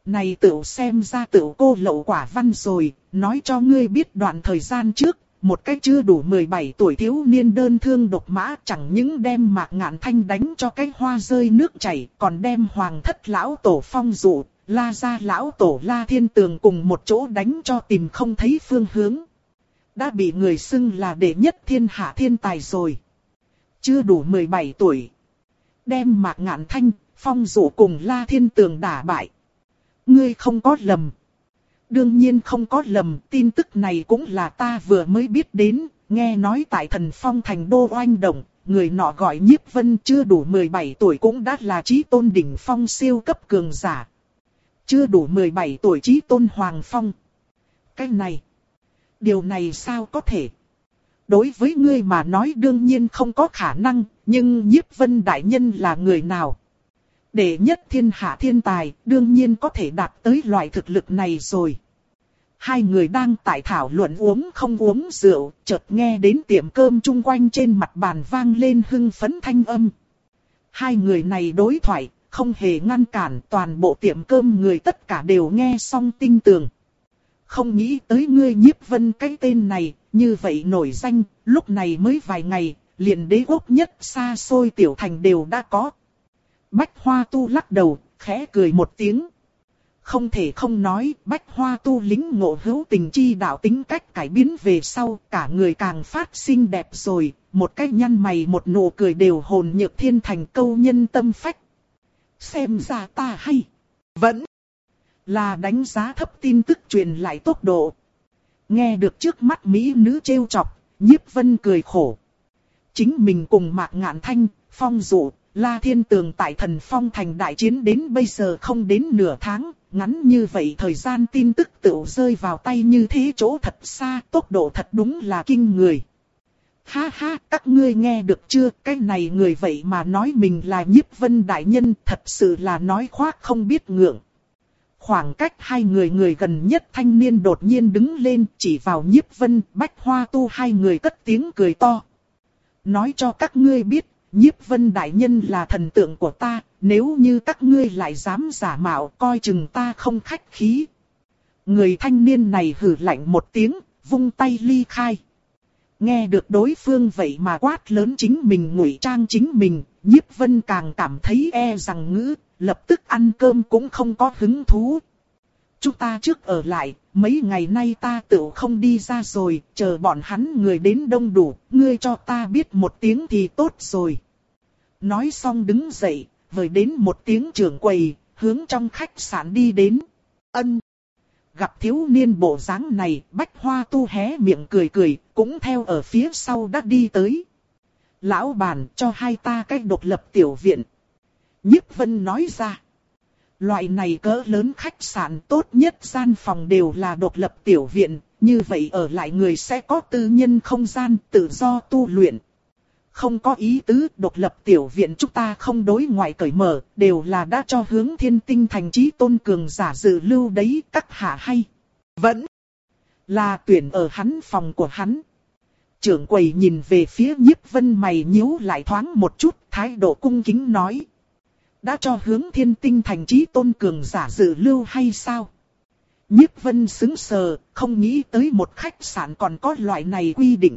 Này tựu xem ra tựu cô lậu quả văn rồi, nói cho ngươi biết đoạn thời gian trước, một cái chưa đủ mười bảy tuổi thiếu niên đơn thương độc mã chẳng những đem Mạc Ngạn Thanh đánh cho cái hoa rơi nước chảy, còn đem Hoàng Thất lão tổ Phong Dụ, La Gia lão tổ La Thiên Tường cùng một chỗ đánh cho tìm không thấy phương hướng. Đã bị người xưng là đệ nhất thiên hạ thiên tài rồi. Chưa đủ mười bảy tuổi. Đem Mạc Ngạn Thanh, Phong Dụ cùng La Thiên Tường đả bại. Ngươi không có lầm. Đương nhiên không có lầm, tin tức này cũng là ta vừa mới biết đến, nghe nói tại Thần Phong thành đô oanh động, người nọ gọi Nhiếp Vân chưa đủ mười bảy tuổi cũng đã là chí tôn đỉnh phong siêu cấp cường giả. Chưa đủ mười bảy tuổi chí tôn Hoàng Phong. Cái này, điều này sao có thể? Đối với ngươi mà nói đương nhiên không có khả năng, nhưng Nhiếp Vân đại nhân là người nào? Đệ nhất thiên hạ thiên tài, đương nhiên có thể đạt tới loại thực lực này rồi. Hai người đang tại thảo luận uống không uống rượu, chợt nghe đến tiệm cơm chung quanh trên mặt bàn vang lên hưng phấn thanh âm. Hai người này đối thoại, không hề ngăn cản, toàn bộ tiệm cơm người tất cả đều nghe xong tinh tường. Không nghĩ tới ngươi Nhiếp Vân cái tên này, như vậy nổi danh, lúc này mới vài ngày, liền đế quốc nhất xa xôi tiểu thành đều đã có. Bách Hoa Tu lắc đầu, khẽ cười một tiếng. Không thể không nói, Bách Hoa Tu lính ngộ hữu tình chi đạo tính cách cải biến về sau, cả người càng phát xinh đẹp rồi, một cái nhăn mày một nụ cười đều hồn nhược thiên thành câu nhân tâm phách. Xem ra ta hay, vẫn là đánh giá thấp tin tức truyền lại tốc độ. Nghe được trước mắt mỹ nữ trêu chọc, Nhiếp Vân cười khổ. Chính mình cùng Mạc Ngạn Thanh, Phong Dụ, La Thiên Tường tại Thần Phong thành đại chiến đến bây giờ không đến nửa tháng, ngắn như vậy thời gian tin tức tựu rơi vào tay như thế chỗ thật xa, tốc độ thật đúng là kinh người. Ha ha, các ngươi nghe được chưa, cái này người vậy mà nói mình là Nhiếp Vân đại nhân, thật sự là nói khoác không biết ngượng. Khoảng cách hai người người gần nhất thanh niên đột nhiên đứng lên, chỉ vào Nhiếp Vân, Bách Hoa Tu hai người cất tiếng cười to. Nói cho các ngươi biết, Nhiếp Vân đại nhân là thần tượng của ta, nếu như các ngươi lại dám giả mạo, coi chừng ta không khách khí. Người thanh niên này hừ lạnh một tiếng, vung tay ly khai. Nghe được đối phương vậy mà quát lớn chính mình ngụy trang chính mình, Nhiếp Vân càng cảm thấy e rằng ngữ, lập tức ăn cơm cũng không có hứng thú. Chúng ta trước ở lại, mấy ngày nay ta tự không đi ra rồi, chờ bọn hắn người đến đông đủ, ngươi cho ta biết một tiếng thì tốt rồi. Nói xong đứng dậy, vời đến một tiếng trưởng quầy, hướng trong khách sạn đi đến. Ân. Gặp thiếu niên bộ dáng này, Bách Hoa Tu hé miệng cười cười, cũng theo ở phía sau đã đi tới. Lão bản cho hai ta cách độc lập tiểu viện. Nhiếp Vân nói ra. Loại này cỡ lớn khách sạn tốt nhất gian phòng đều là độc lập tiểu viện, như vậy ở lại người sẽ có tư nhân không gian tự do tu luyện. Không có ý tứ, độc lập tiểu viện chúng ta không đối ngoại cởi mở, đều là đã cho hướng Thiên Tinh thành chí tôn cường giả dự lưu đấy, các hạ hay. Vẫn là tuyển ở hắn phòng của hắn. Trưởng quầy nhìn về phía Nhiếp Vân, mày nhíu lại thoáng một chút, thái độ cung kính nói. Đã cho hướng Thiên Tinh thành chí tôn cường giả dự lưu hay sao? Nhiếp Vân sững sờ, không nghĩ tới một khách sạn còn có loại này quy định.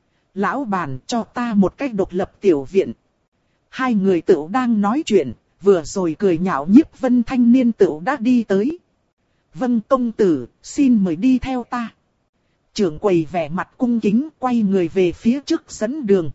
Lão bản cho ta một cách độc lập tiểu viện. Hai người tựu đang nói chuyện, vừa rồi cười nhạo Nhiếp Vân thanh niên tựu đã đi tới. Vâng công tử, xin mời đi theo ta. Trưởng quầy vẻ mặt cung kính quay người về phía trước dẫn đường.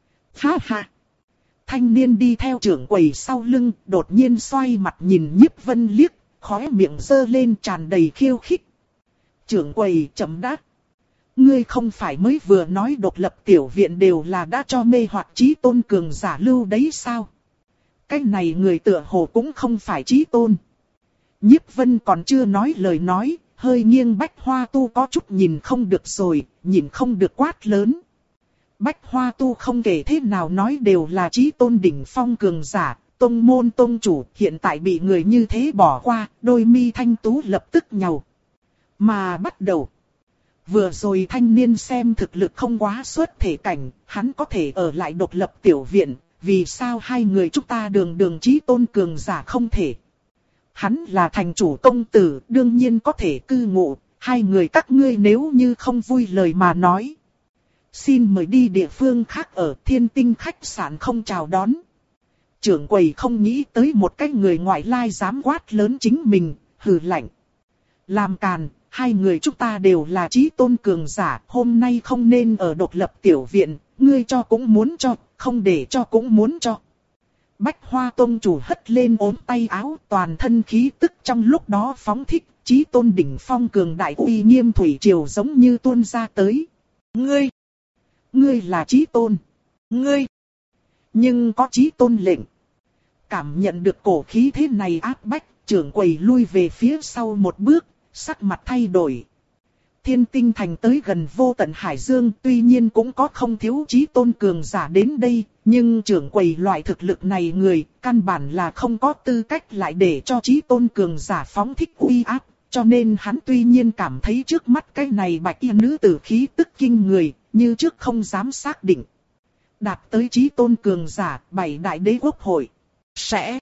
Ha ha. Thanh niên đi theo trưởng quầy sau lưng, đột nhiên xoay mặt nhìn Nhiếp Vân liếc, khóe miệng giơ lên tràn đầy khiêu khích. Trưởng quầy chậm đáp. Ngươi không phải mới vừa nói độc lập tiểu viện đều là đã cho mê hoặc chí tôn cường giả lưu đấy sao? Cái này người tựa hồ cũng không phải chí tôn. Nhiếp Vân còn chưa nói lời nói, hơi nghiêng Bách Hoa Tu có chút nhìn không được rồi, nhìn không được quát lớn. Bách Hoa Tu không kể thế nào nói đều là chí tôn đỉnh phong cường giả, tông môn tông chủ hiện tại bị người như thế bỏ qua, đôi mi thanh tú lập tức nhàu. Mà bắt đầu. Vừa rồi thanh niên xem thực lực không quá xuất thể cảnh, hắn có thể ở lại độc lập tiểu viện, vì sao hai người chúng ta đường đường chí tôn cường giả không thể. Hắn là thành chủ công tử, đương nhiên có thể cư ngụ, hai người các ngươi nếu như không vui lời mà nói. Xin mời đi địa phương khác ở Thiên Tinh khách sạn không chào đón. Trưởng quầy không nghĩ tới một cái người ngoại lai dám quát lớn chính mình, hừ lạnh. Làm càn, hai người chúng ta đều là chí tôn cường giả, hôm nay không nên ở độc lập tiểu viện, ngươi cho cũng muốn cho, không để cho cũng muốn cho. Bách Hoa Tông chủ hất lên ốm tay áo, toàn thân khí tức trong lúc đó phóng thích, chí tôn đỉnh phong cường đại uy nghiêm thủy triều giống như tuôn ra tới. Ngươi, ngươi là chí tôn, ngươi, nhưng có chí tôn lệnh. Cảm nhận được cổ khí thế này áp bách, trưởng quầy lui về phía sau một bước, sắc mặt thay đổi. Thiên Tinh thành tới gần vô tận hải dương, tuy nhiên cũng có không thiếu chí tôn cường giả đến đây, nhưng trưởng quầy loại thực lực này người, căn bản là không có tư cách lại để cho chí tôn cường giả phóng thích uy áp, cho nên hắn tuy nhiên cảm thấy trước mắt cái này bạch y nữ tử khí tức kinh người, như trước không dám xác định. Đạt tới chí tôn cường giả, bảy đại đế quốc hội sẽ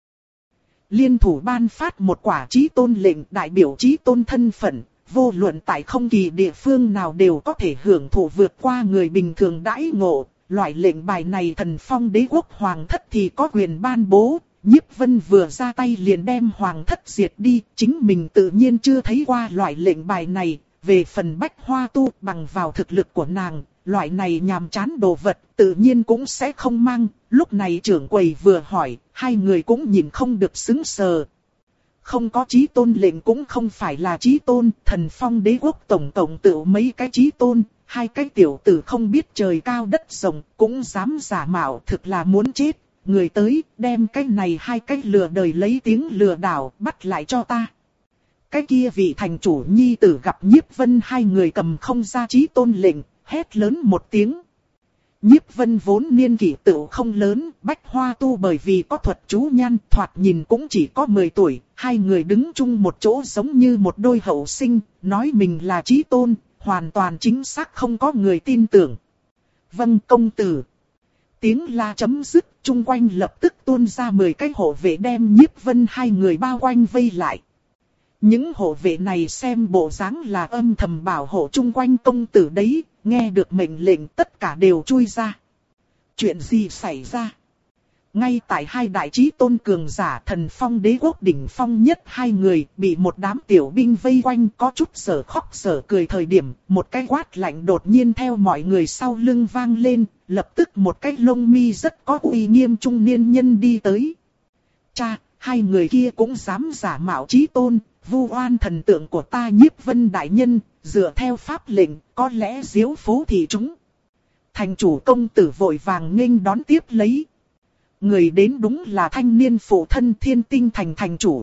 liên thủ ban phát một quả chí tôn lệnh, đại biểu chí tôn thân phận, vô luận tại không kỳ địa phương nào đều có thể hưởng thụ vượt qua người bình thường đãi ngộ. Loại lệnh bài này Thần Phong đế quốc hoàng thất thì có quyền ban bố. Nhiếp Vân vừa ra tay liền đem hoàng thất diệt đi, chính mình tự nhiên chưa thấy qua loại lệnh bài này. Về phần Bách Hoa Tu, bằng vào thực lực của nàng, loại này nhàm chán đồ vật tự nhiên cũng sẽ không mang. Lúc này trưởng quầy vừa hỏi, hai người cũng nhìn không được sững sờ. Không có chí tôn lệnh cũng không phải là chí tôn, Thần Phong đế quốc tổng tổng tự mấy cái chí tôn, hai cái tiểu tử không biết trời cao đất rộng, cũng dám giả mạo, thực là muốn chết. Người tới, đem cái này hai cái lừa đời lấy tiếng lừa đảo, bắt lại cho ta. Cái kia vị thành chủ nhi tử gặp Nhiếp Vân, hai người cầm không ra chí tôn lệnh, hét lớn một tiếng. Nhiếp Vân vốn niên kỷ tựu không lớn, Bách Hoa Tu bởi vì có thuật chú nhan thoạt nhìn cũng chỉ có mười tuổi, hai người đứng chung một chỗ giống như một đôi hậu sinh, nói mình là chí tôn, hoàn toàn chính xác không có người tin tưởng. Vâng công tử. Tiếng la chấm dứt, chung quanh lập tức tuôn ra mười cái hộ vệ đem Nhiếp Vân hai người bao quanh vây lại. Những hộ vệ này xem bộ dáng là âm thầm bảo hộ chung quanh công tử đấy, nghe được mệnh lệnh tất cả đều chui ra. Chuyện gì xảy ra? Ngay tại hai đại chí tôn cường giả Thần Phong đế quốc đỉnh phong nhất hai người bị một đám tiểu binh vây quanh, có chút sở khóc sở cười thời điểm, một cái quát lạnh đột nhiên theo mọi người sau lưng vang lên, lập tức một cái lông mi rất có uy nghiêm trung niên nhân đi tới. Cha, hai người kia cũng dám giả mạo chí tôn, vu oan thần tượng của ta Nhiếp Vân đại nhân, dựa theo pháp lệnh, có lẽ diếu phố thì chúng. Thành chủ công tử vội vàng nghênh đón tiếp lấy. Người đến đúng là thanh niên phụ thân Thiên Tinh thành thành chủ.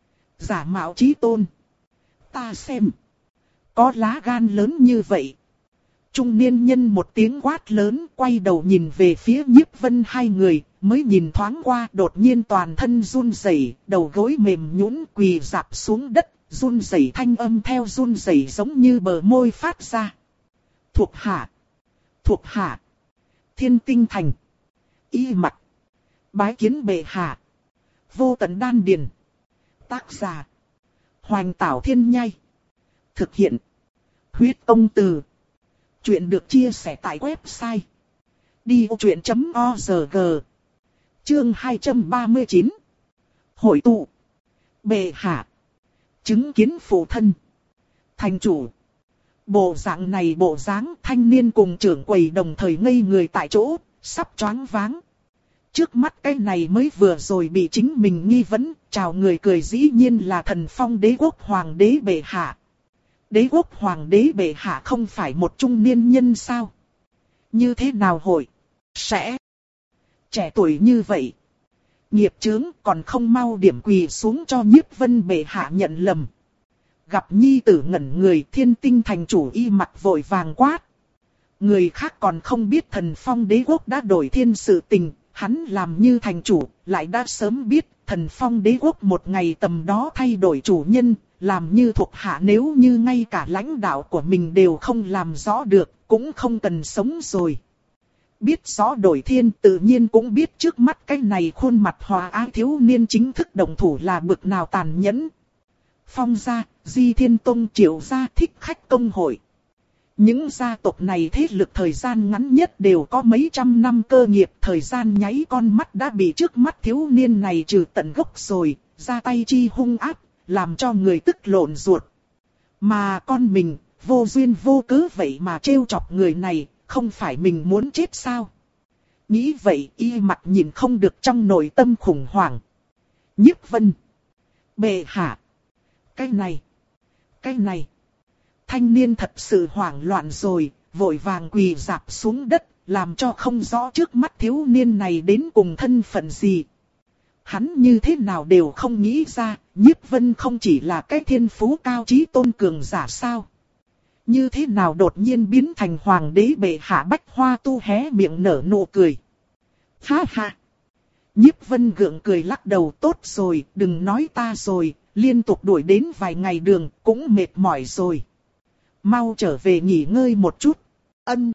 Giả mạo chí tôn. Ta xem. Có lá gan lớn như vậy. Trung niên nhân một tiếng quát lớn, quay đầu nhìn về phía Nhiếp Vân hai người, mới nhìn thoáng qua, đột nhiên toàn thân run rẩy, đầu gối mềm nhũn quỳ rạp xuống đất, run rẩy thanh âm theo run rẩy giống như bờ môi phát ra. Thuộc hạ, thuộc hạ, Thiên Tinh thành, y mặt, bái kiến bệ hạ, vô tận đan điền. Tác giả, Hoành Tảo Thiên Nhai. Thực hiện, Huyết Công Từ. Chuyện được chia sẻ tại website đi ô chuyện chấm org. Chương hai trăm ba mươi chín. Hội tụ. Bệ hạ. Chứng kiến phụ thân. Thành chủ. Bộ dạng này bộ dáng thanh niên cùng trưởng quầy đồng thời ngây người tại chỗ, sắp choáng váng. Trước mắt cái này mới vừa rồi bị chính mình nghi vấn, chào người cười dĩ nhiên là Thần Phong đế quốc hoàng đế bệ hạ. Đế quốc hoàng đế bệ hạ không phải một trung niên nhân sao? Như thế nào hội? Sẽ. Trẻ tuổi như vậy. Nghiệp chướng còn không mau điểm quỳ xuống cho Nhiếp Vân bệ hạ nhận lầm. Gặp nhi tử ngẩn người, Thiên Tinh thành chủ y mặt vội vàng quát. Người khác còn không biết Thần Phong đế quốc đã đổi thiên sự tình, hắn làm như thành chủ, lại đã sớm biết Thần Phong đế quốc một ngày tầm đó thay đổi chủ nhân. Làm như thuộc hạ nếu như ngay cả lãnh đạo của mình đều không làm rõ được, cũng không cần sống rồi. biết rõ đổi thiên tự nhiên cũng biết trước mắt cái này khuôn mặt hòa ái thiếu niên chính thức động thủ là bực nào tàn nhẫn. Phong gia, Di Thiên Tông, Triệu gia, Thích Khách Công hội. Những gia tộc này thế lực thời gian ngắn nhất đều có mấy trăm năm cơ nghiệp, thời gian nháy con mắt đã bị trước mắt thiếu niên này trừ tận gốc rồi, ra tay chi hung ác, làm cho người tức lộn ruột. Mà con mình, vô duyên vô cớ vậy mà trêu chọc người này, không phải mình muốn chết sao? Nghĩ vậy y mặt nhìn không được trong nội tâm khủng hoảng. Nhiếp Vân. Bệ hạ. Cái này. Cái này. Thanh niên thật sự hoảng loạn rồi, vội vàng quỳ rạp xuống đất, làm cho không rõ trước mắt thiếu niên này đến cùng thân phận gì. Hắn như thế nào đều không nghĩ ra, Nhiếp Vân không chỉ là cái thiên phú cao trí tôn cường giả sao. Như thế nào đột nhiên biến thành hoàng đế bệ hạ Bách Hoa Tu hé miệng nở nụ cười. Ha ha! Nhiếp Vân gượng cười lắc đầu, tốt rồi, đừng nói ta rồi, liên tục đuổi đến vài ngày đường, cũng mệt mỏi rồi. Mau trở về nghỉ ngơi một chút. Ân.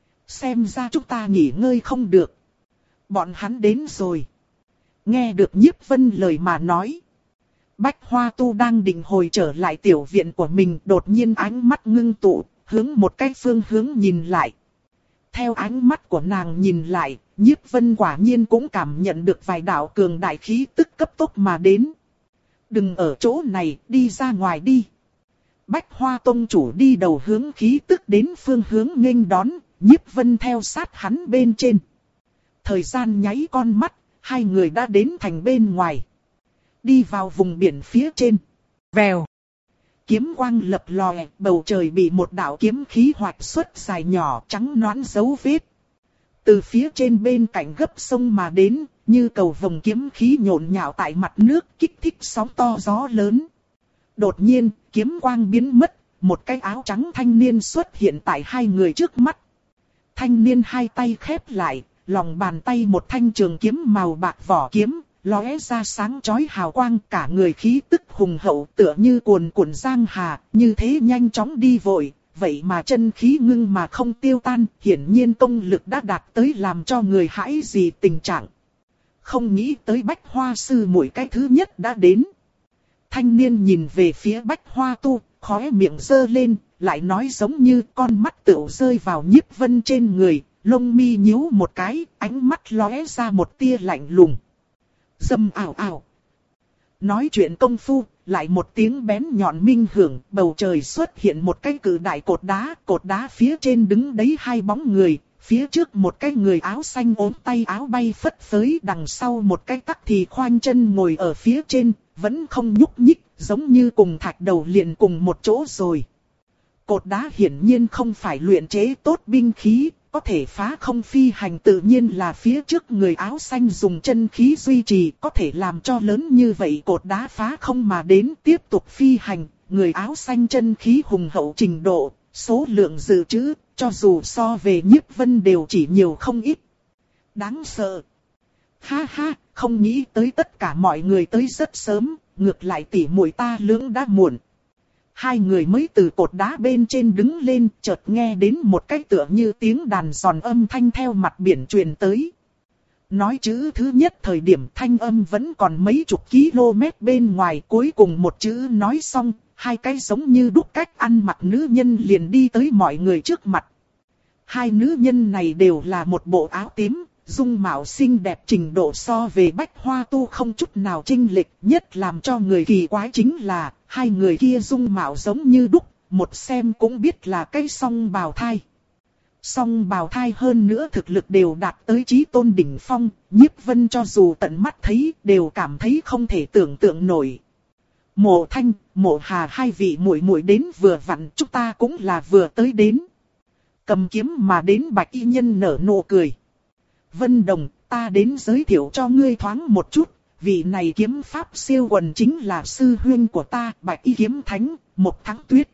Xem ra chúng ta nghỉ ngơi không được. Bọn hắn đến rồi. Nghe được Nhiếp Vân lời mà nói. Bách Hoa Tu đang định hồi trở lại tiểu viện của mình, đột nhiên ánh mắt ngưng tụ, hướng một cái phương hướng nhìn lại. Theo ánh mắt của nàng nhìn lại, Nhiếp Vân quả nhiên cũng cảm nhận được vài đạo cường đại khí tức cấp tốc mà đến. Đừng ở chỗ này, đi ra ngoài đi. Bách Hoa Tông chủ đi đầu hướng khí tức đến phương hướng nghênh đón, Nhiếp Vân theo sát hắn bên trên. Thời gian nháy con mắt, hai người đã đến thành bên ngoài. Đi vào vùng biển phía trên. Vèo. Kiếm quang lập lòe, bầu trời bị một đạo kiếm khí hoạch xuất dài nhỏ trắng nõn dấu vết. Từ phía trên bên cạnh gấp sông mà đến, như cầu vồng kiếm khí nhộn nhạo tại mặt nước, kích thích sóng to gió lớn. Đột nhiên, kiếm quang biến mất, một cái áo trắng thanh niên xuất hiện tại hai người trước mắt. Thanh niên hai tay khép lại, lòng bàn tay một thanh trường kiếm màu bạc vỏ kiếm, lóe ra sáng chói hào quang, cả người khí tức hùng hậu tựa như cuồn cuộn giang hà, như thế nhanh chóng đi vội, vậy mà chân khí ngưng mà không tiêu tan, hiển nhiên công lực đã đạt tới làm cho người hãi gì tình trạng. Không nghĩ tới Bách Hoa sư muội cái thứ nhất đã đến. Thanh niên nhìn về phía Bách Hoa Tu, khóe miệng giơ lên, lại nói giống như con mắt tựu rơi vào Nhiếp Vân trên người, lông mi nhíu một cái, ánh mắt lóe ra một tia lạnh lùng. Dầm ảo ảo. Nói chuyện công phu, lại một tiếng bén nhọn minh hưởng, bầu trời xuất hiện một cái cự đại cột đá, cột đá phía trên đứng đấy hai bóng người, phía trước một cái người áo xanh ốm tay áo bay phất phới, đằng sau một cái tắc thì khoanh chân ngồi ở phía trên, vẫn không nhúc nhích, giống như cùng thạch đầu liền cùng một chỗ rồi. Cột đá hiển nhiên không phải luyện chế tốt binh khí, có thể phá không phi hành, tự nhiên là phía trước người áo xanh dùng chân khí duy trì, có thể làm cho lớn như vậy cột đá phá không mà đến tiếp tục phi hành. Người áo xanh chân khí hùng hậu trình độ, số lượng dự trữ, cho dù so về Nhiếp Vân đều chỉ nhiều không ít. Đáng sợ. Ha ha, không nghĩ tới tất cả mọi người tới rất sớm, ngược lại tỉ muội ta lưỡng đã muộn. Hai người mới từ cột đá bên trên đứng lên, chợt nghe đến một cái tựa như tiếng đàn giòn âm thanh theo mặt biển truyền tới. Nói chữ thứ nhất thời điểm thanh âm vẫn còn mấy chục km bên ngoài, cuối cùng một chữ nói xong, hai cái giống như đúc cách ăn mặc nữ nhân liền đi tới mọi người trước mặt. Hai nữ nhân này đều là một bộ áo tím, dung mạo xinh đẹp trình độ so về Bách Hoa Tu không chút nào chênh lệch, nhất làm cho người kỳ quái chính là hai người kia dung mạo giống như đúc, một xem cũng biết là cái song bào thai. Song bào thai hơn nữa thực lực đều đạt tới chí tôn đỉnh phong, Nhiếp Vân cho dù tận mắt thấy đều cảm thấy không thể tưởng tượng nổi. Mộ Thanh, Mộ Hà hai vị muội muội đến vừa vặn, chúng ta cũng là vừa tới đến. Cầm kiếm mà đến bạch y nhân nở nụ cười. Vân Đồng, ta đến giới thiệu cho ngươi thoáng một chút, vị này kiếm pháp siêu quần chính là sư huynh của ta, Bạch Y Kiếm Thánh, Mộc Thắng Tuyết.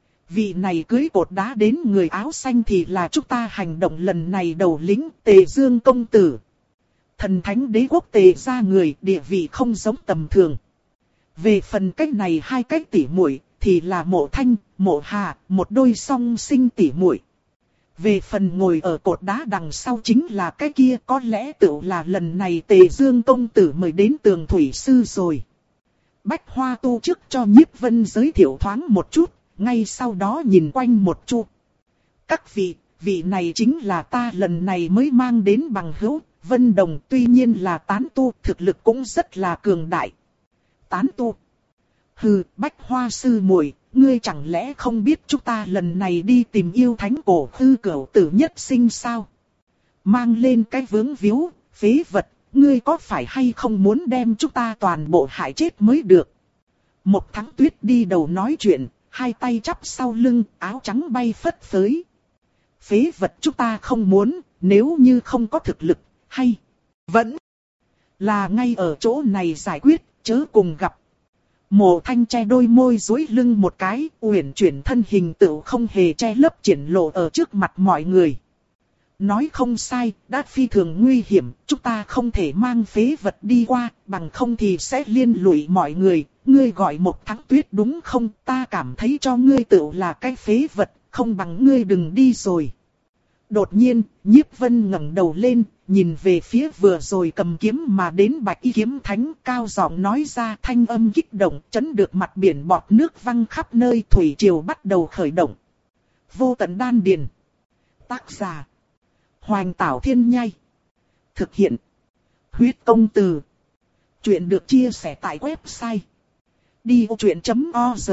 Vị này cưới cột đá đến người áo xanh thì là chúng ta hành động lần này đầu lĩnh Tề Dương công tử. Thần thánh đế quốc Tề gia người, địa vị không giống tầm thường. Về phần cách này hai cách tỉ muội thì là Mộ Thanh, Mộ Hà, một đôi song sinh tỉ muội. Về phần ngồi ở cột đá đằng sau chính là cái kia, có lẽ tựu là lần này Tề Dương công tử mời đến Tường Thủy Sư rồi. Bách Hoa Tu trước cho Nhiếp Vân giới thiệu thoáng một chút, ngay sau đó nhìn quanh một chút. Các vị, vị này chính là ta lần này mới mang đến bằng hữu, Vân Đồng, tuy nhiên là tán tu, thực lực cũng rất là cường đại. Tán tu? Hừ, Bách Hoa sư muội, ngươi chẳng lẽ không biết chúng ta lần này đi tìm yêu thánh cổ hư cửu tử nhất sinh sao? Mang lên cái vướng víu, phế vật, ngươi có phải hay không muốn đem chúng ta toàn bộ hại chết mới được? Một Thắng Tuyết đi đầu nói chuyện, hai tay chắp sau lưng, áo trắng bay phất phới. Phế vật chúng ta không muốn, nếu như không có thực lực, hay vẫn là ngay ở chỗ này giải quyết, chớ cùng gặp. Mộ Thanh che đôi môi duỗi lưng một cái, uyển chuyển thân hình tựu không hề che lấp triển lộ ở trước mặt mọi người. Nói không sai, đã phi thường nguy hiểm, chúng ta không thể mang phế vật đi qua, bằng không thì sẽ liên lụy mọi người. Ngươi gọi Một Thắng Tuyết đúng không? Ta cảm thấy cho ngươi tựu là cái phế vật, không bằng ngươi đừng đi rồi. Đột nhiên, Nhiếp Vân ngẩng đầu lên, nhìn về phía vừa rồi cầm kiếm mà đến Bạch Y Kiếm Thánh, cao giọng nói ra, thanh âm kích động, chấn được mặt biển bọt nước văng khắp nơi, thủy triều bắt đầu khởi động. Vô Tận Đan Điền. Tác giả: Hoành Tảo Thiên Nhai. Thực hiện: Huyết Công Từ. Chuyện được chia sẻ tại website đi ô chuyện chấm org.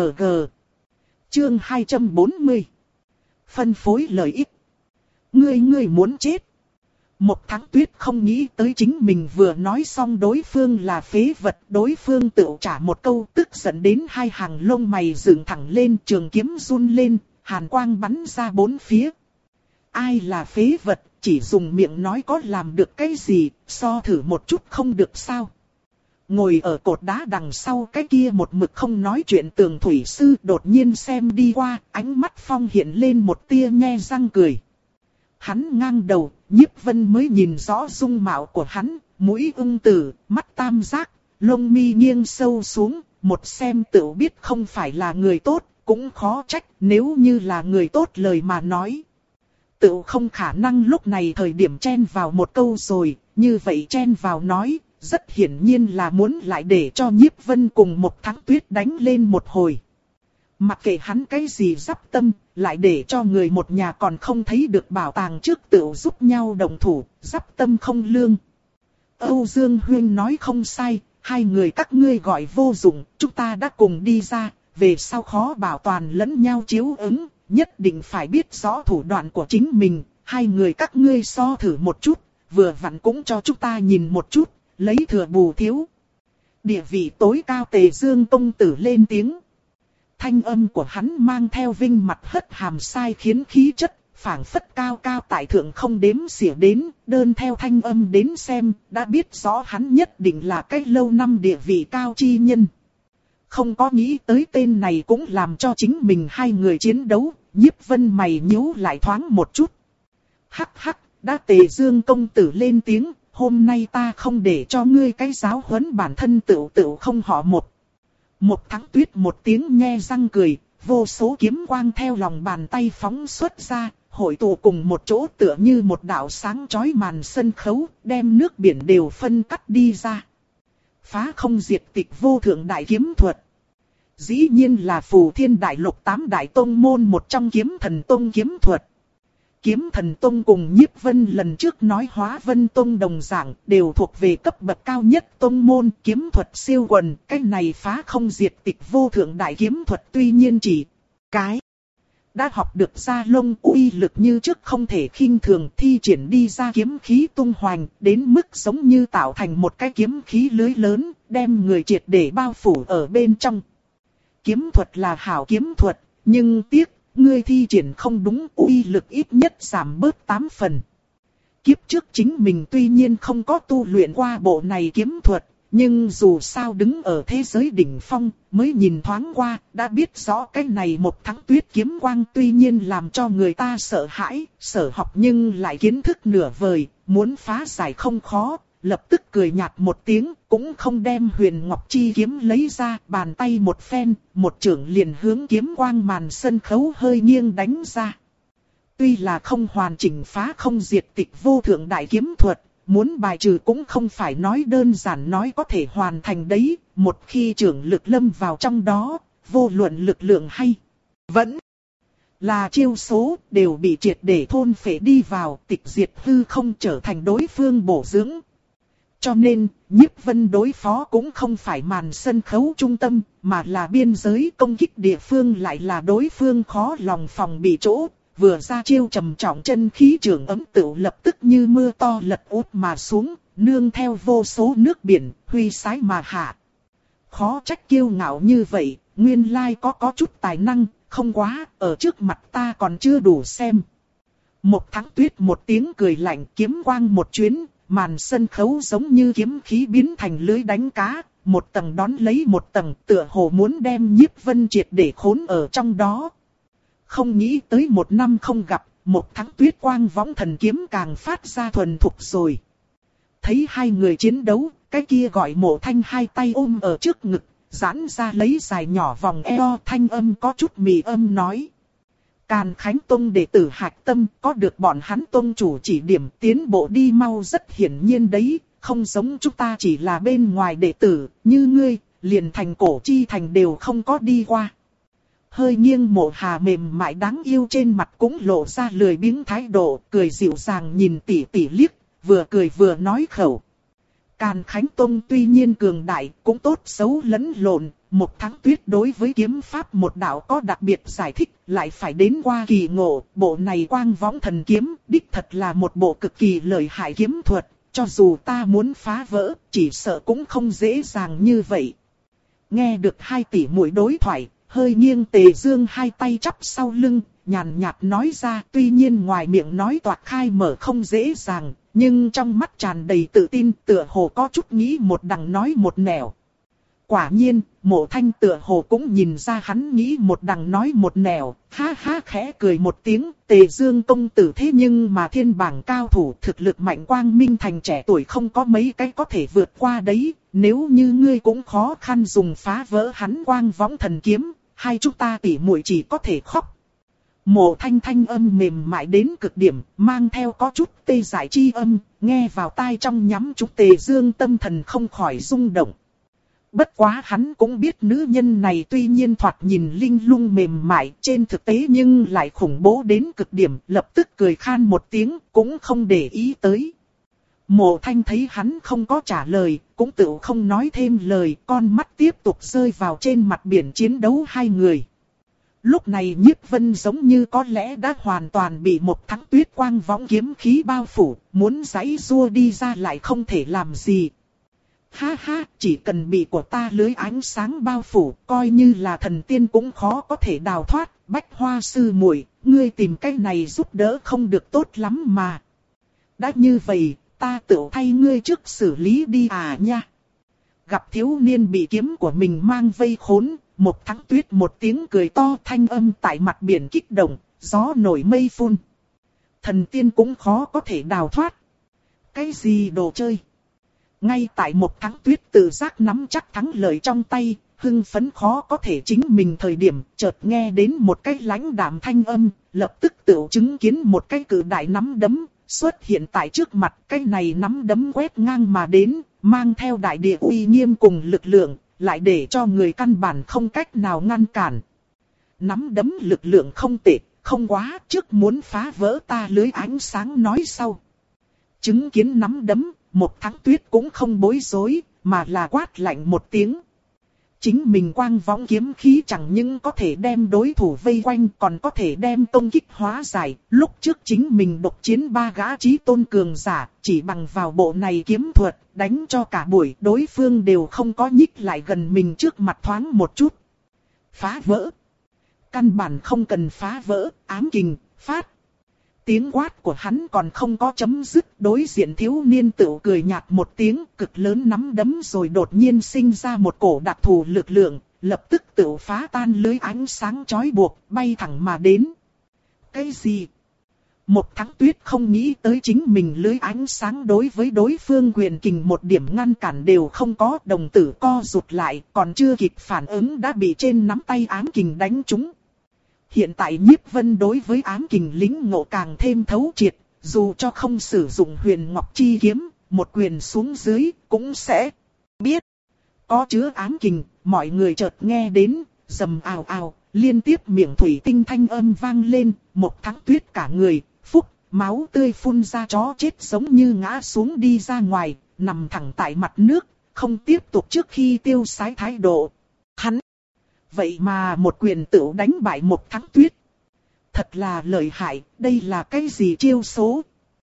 Chương hai trăm bốn mươi. Phân phối lợi ích. Ngươi ngươi muốn chết. Một Thắng Tuyết không nghĩ tới chính mình vừa nói xong đối phương là phế vật, đối phương tự trả một câu, tức giận đến hai hàng lông mày dựng thẳng lên, trường kiếm run lên, hàn quang bắn ra bốn phía. Ai là phế vật, chỉ dùng miệng nói có làm được cái gì, so thử một chút không được sao? Ngồi ở cột đá đằng sau cái kia một mực không nói chuyện Tường Thủy Sư đột nhiên xem đi qua, ánh mắt phong hiện lên một tia nhe răng cười. Hắn ngang đầu, Nhiếp Vân mới nhìn rõ dung mạo của hắn, mũi ưng tử, mắt tam giác, lông mi nghiêng sâu xuống, một xem tự biết không phải là người tốt, cũng khó trách nếu như là người tốt lời mà nói. Tự không khả năng lúc này thời điểm chen vào một câu rồi, như vậy chen vào nói, rất hiển nhiên là muốn lại để cho Nhiếp Vân cùng Một Thắng Tuyết đánh lên một hồi. Mặc kệ hắn cái gì dắp tâm, lại để cho người một nhà còn không thấy được bảo tàng trước tự giúp nhau đồng thủ, dắp tâm không lương. Âu Dương Huyên nói không sai, hai người các ngươi gọi vô dụng, chúng ta đã cùng đi ra, về sau khó bảo toàn lẫn nhau chiếu ứng, nhất định phải biết rõ thủ đoạn của chính mình, hai người các ngươi so thử một chút, vừa vặn cũng cho chúng ta nhìn một chút, lấy thừa bù thiếu. Địa vị tối cao Tề Dương công tử lên tiếng. Thanh âm của hắn mang theo vinh mặt hất hàm sai khiến khí chất, phảng phất cao cao tại thượng không đếm xỉa đến, đơn theo thanh âm đến xem, đã biết rõ hắn nhất định là cái lâu năm địa vị cao chi nhân. Không có nghĩ tới tên này cũng làm cho chính mình hai người chiến đấu, Nhiếp Vân mày nhíu lại thoáng một chút. Hắc hắc, đã Tề Dương công tử lên tiếng, hôm nay ta không để cho ngươi cái giáo huấn bản thân tự tự không họ một. Một Thắng Tuyết một tiếng nhe răng cười, vô số kiếm quang theo lòng bàn tay phóng xuất ra, hội tụ cùng một chỗ tựa như một đạo sáng chói màn sân khấu, đem nước biển đều phân cắt đi ra. Phá không diệt tịch vô thượng đại kiếm thuật. Dĩ nhiên là Phù Thiên Đại Lục tám đại tông môn một trong Kiếm Thần Tông kiếm thuật. Kiếm Thần Tông cùng Nhiếp Vân lần trước nói Hóa Vân Tông đồng dạng đều thuộc về cấp bậc cao nhất tông môn kiếm thuật siêu quần. Cái này phá không diệt tịch vô thượng đại kiếm thuật tuy nhiên chỉ cái đã học được ra lông uy lực như trước không thể khinh thường, thi triển đi ra kiếm khí tung hoành đến mức giống như tạo thành một cái kiếm khí lưới lớn đem người triệt để bao phủ ở bên trong. Kiếm thuật là hảo kiếm thuật, nhưng tiếc ngươi thi triển không đúng, uy lực ít nhất giảm bớt tám phần. Kiếp trước chính mình tuy nhiên không có tu luyện qua bộ này kiếm thuật, nhưng dù sao đứng ở thế giới đỉnh phong, mới nhìn thoáng qua, đã biết rõ cái này Một Thắng Tuyết kiếm quang tuy nhiên làm cho người ta sợ hãi, sở học nhưng lại kiến thức nửa vời, muốn phá giải không khó. Lập tức cười nhạt một tiếng, cũng không đem Huyền Ngọc Chi kiếm lấy ra, bàn tay một phen, một chưởng liền hướng kiếm quang màn sân khấu hơi nghiêng đánh ra. Tuy là không hoàn chỉnh phá không diệt tịch vô thượng đại kiếm thuật, muốn bài trừ cũng không phải nói đơn giản nói có thể hoàn thành đấy, một khi trưởng lực lâm vào trong đó, vô luận lực lượng hay vẫn là chiêu số đều bị triệt để thôn phệ đi vào, tịch diệt hư không trở thành đối phương bổ dưỡng. Cho nên, Nhiếp Vân đối phó cũng không phải màn sân khấu trung tâm, mà là biên giới công kích địa phương lại là đối phương khó lòng phòng bị chỗ. Vừa ra chiêu trầm trọng chân khí trường ấm tựu lập tức như mưa to lật út mà xuống, nương theo vô số nước biển, huy sái mà hạ. Khó trách kiêu ngạo như vậy, nguyên lai có có chút tài năng, không quá, ở trước mặt ta còn chưa đủ xem. Một Thắng Tuyết một tiếng cười lạnh, kiếm quang một chuyến, màn sân khấu giống như kiếm khí biến thành lưới đánh cá, một tầng đón lấy một tầng, tựa hồ muốn đem Nhiếp Vân triệt để khốn ở trong đó. Không nghĩ tới một năm không gặp, Một Thắng Tuyết quang võng thần kiếm càng phát ra thuần thục rồi. Thấy hai người chiến đấu, cái kia gọi Mộ Thanh hai tay ôm ở trước ngực, giãn ra lấy dài nhỏ vòng eo, thanh âm có chút mì âm nói. Càn Khánh Tông đệ tử hạch tâm, có được bọn hắn tông chủ chỉ điểm tiến bộ đi mau rất hiển nhiên đấy, không giống chúng ta chỉ là bên ngoài đệ tử, như ngươi, liền thành cổ chi thành đều không có đi qua. Hơi nghiêng Mộ Hà mềm mại đáng yêu trên mặt cũng lộ ra lười biếng thái độ, cười dịu dàng nhìn tỷ tỷ liếc, vừa cười vừa nói khẩu. Càn Khánh Tông tuy nhiên cường đại, cũng tốt xấu lẫn lộn, Một Thắng Tuyết đối với kiếm pháp một đạo có đặc biệt giải thích, lại phải đến qua kỳ ngộ, bộ này quang võng thần kiếm, đích thật là một bộ cực kỳ lợi hại kiếm thuật, cho dù ta muốn phá vỡ, chỉ sợ cũng không dễ dàng như vậy. Nghe được hai tỷ muội đối thoại, hơi nghiêng Tề Dương hai tay chắp sau lưng, nhàn nhạt nói ra, tuy nhiên ngoài miệng nói toạc khai mở không dễ dàng, nhưng trong mắt tràn đầy tự tin, tựa hồ có chút nghĩ một đằng nói một nẻo. Quả nhiên, Mộ Thanh tựa hồ cũng nhìn ra hắn nghĩ một đằng nói một nẻo, ha ha khẽ cười một tiếng, Tề Dương công tử thế nhưng mà thiên bảng cao thủ thực lực mạnh quang minh thành trẻ tuổi không có mấy cái có thể vượt qua đấy, nếu như ngươi cũng khó khăn dùng phá vỡ hắn quang võng thần kiếm, hai chúng ta tỉ muội chỉ có thể khóc. Mộ Thanh thanh âm mềm mại đến cực điểm, mang theo có chút tê dại chi âm, nghe vào tai trong nhắm chúng Tề Dương tâm thần không khỏi rung động. Bất quá hắn cũng biết nữ nhân này tuy nhiên thoạt nhìn linh lung mềm mại trên thực tế nhưng lại khủng bố đến cực điểm, lập tức cười khan một tiếng, cũng không để ý tới. Mộ Thanh thấy hắn không có trả lời, cũng tự không nói thêm lời, con mắt tiếp tục rơi vào trên mặt biển chiến đấu hai người. Lúc này Nhiếp Vân giống như có lẽ đã hoàn toàn bị Một Thắng Tuyết quang võng kiếm khí bao phủ, muốn giãy giụa đi ra lại không thể làm gì. Ha ha, chỉ cần bị của ta lưới ánh sáng bao phủ, coi như là thần tiên cũng khó có thể đào thoát. Bách Hoa sư muội, ngươi tìm cái này giúp đỡ không được tốt lắm mà. Đã như vậy, ta tự thay ngươi trước xử lý đi à nha. Gặp thiếu niên bị kiếm của mình mang vây khốn, Một Thắng Tuyết một tiếng cười to, thanh âm tại mặt biển kích động, gió nổi mây phun. Thần tiên cũng khó có thể đào thoát. Cái gì đồ chơi? Ngay tại Một Thắng Tuyết tự giác nắm chắc thắng lợi trong tay, hưng phấn khó có thể chính mình thời điểm, chợt nghe đến một cái lãnh đạm thanh âm, lập tức tự chứng kiến một cái cự đại nắm đấm xuất hiện tại trước mặt. Cái này nắm đấm quét ngang mà đến, mang theo đại địa uy nghiêm cùng lực lượng, lại để cho người căn bản không cách nào ngăn cản. Nắm đấm lực lượng không tệ, không quá, trước muốn phá vỡ ta lưới ánh sáng nói sau. Chứng kiến nắm đấm, Một Thắng Tuyết cũng không bối rối, mà là quát lạnh một tiếng. Chính mình quang võng kiếm khí chẳng những có thể đem đối thủ vây quanh, còn có thể đem công kích hóa giải. Lúc trước chính mình độc chiến ba gã chí tôn cường giả, chỉ bằng vào bộ này kiếm thuật, đánh cho cả buổi đối phương đều không có nhích lại gần mình trước mặt thoáng một chút. Phá vỡ. Căn bản không cần phá vỡ, ám kình, phát. Tiếng quát của hắn còn không có chấm dứt, đối diện thiếu niên tự cười nhạt một tiếng, cực lớn nắm đấm rồi đột nhiên sinh ra một cổ đặc thù lực lượng, lập tức tự phá tan lưới ánh sáng chói buộc, bay thẳng mà đến. Cái gì? Một Thắng Tuyết không nghĩ tới chính mình lưới ánh sáng đối với đối phương quyền kình một điểm ngăn cản đều không có, đồng tử co rụt lại, còn chưa kịp phản ứng đã bị trên nắm tay ám kình đánh trúng. Hiện tại Nhiếp Vân đối với ám kình lĩnh ngộ càng thêm thấu triệt, dù cho không sử dụng huyền ngọc chi kiếm, một quyền xuống dưới cũng sẽ biết. Có chứa ám kình, mọi người chợt nghe đến, rầm ào ào, liên tiếp miệng thủy tinh thanh âm vang lên, một thắng tuyết cả người, phúc, máu tươi phun ra, chó chết giống như ngã xuống đi ra ngoài, nằm thẳng tại mặt nước, không tiếp tục trước khi tiêu sái thái độ. Hắn, vậy mà một quyền tựu đánh bại một thắng tuyết. Thật là lợi hại, đây là cái gì chiêu số?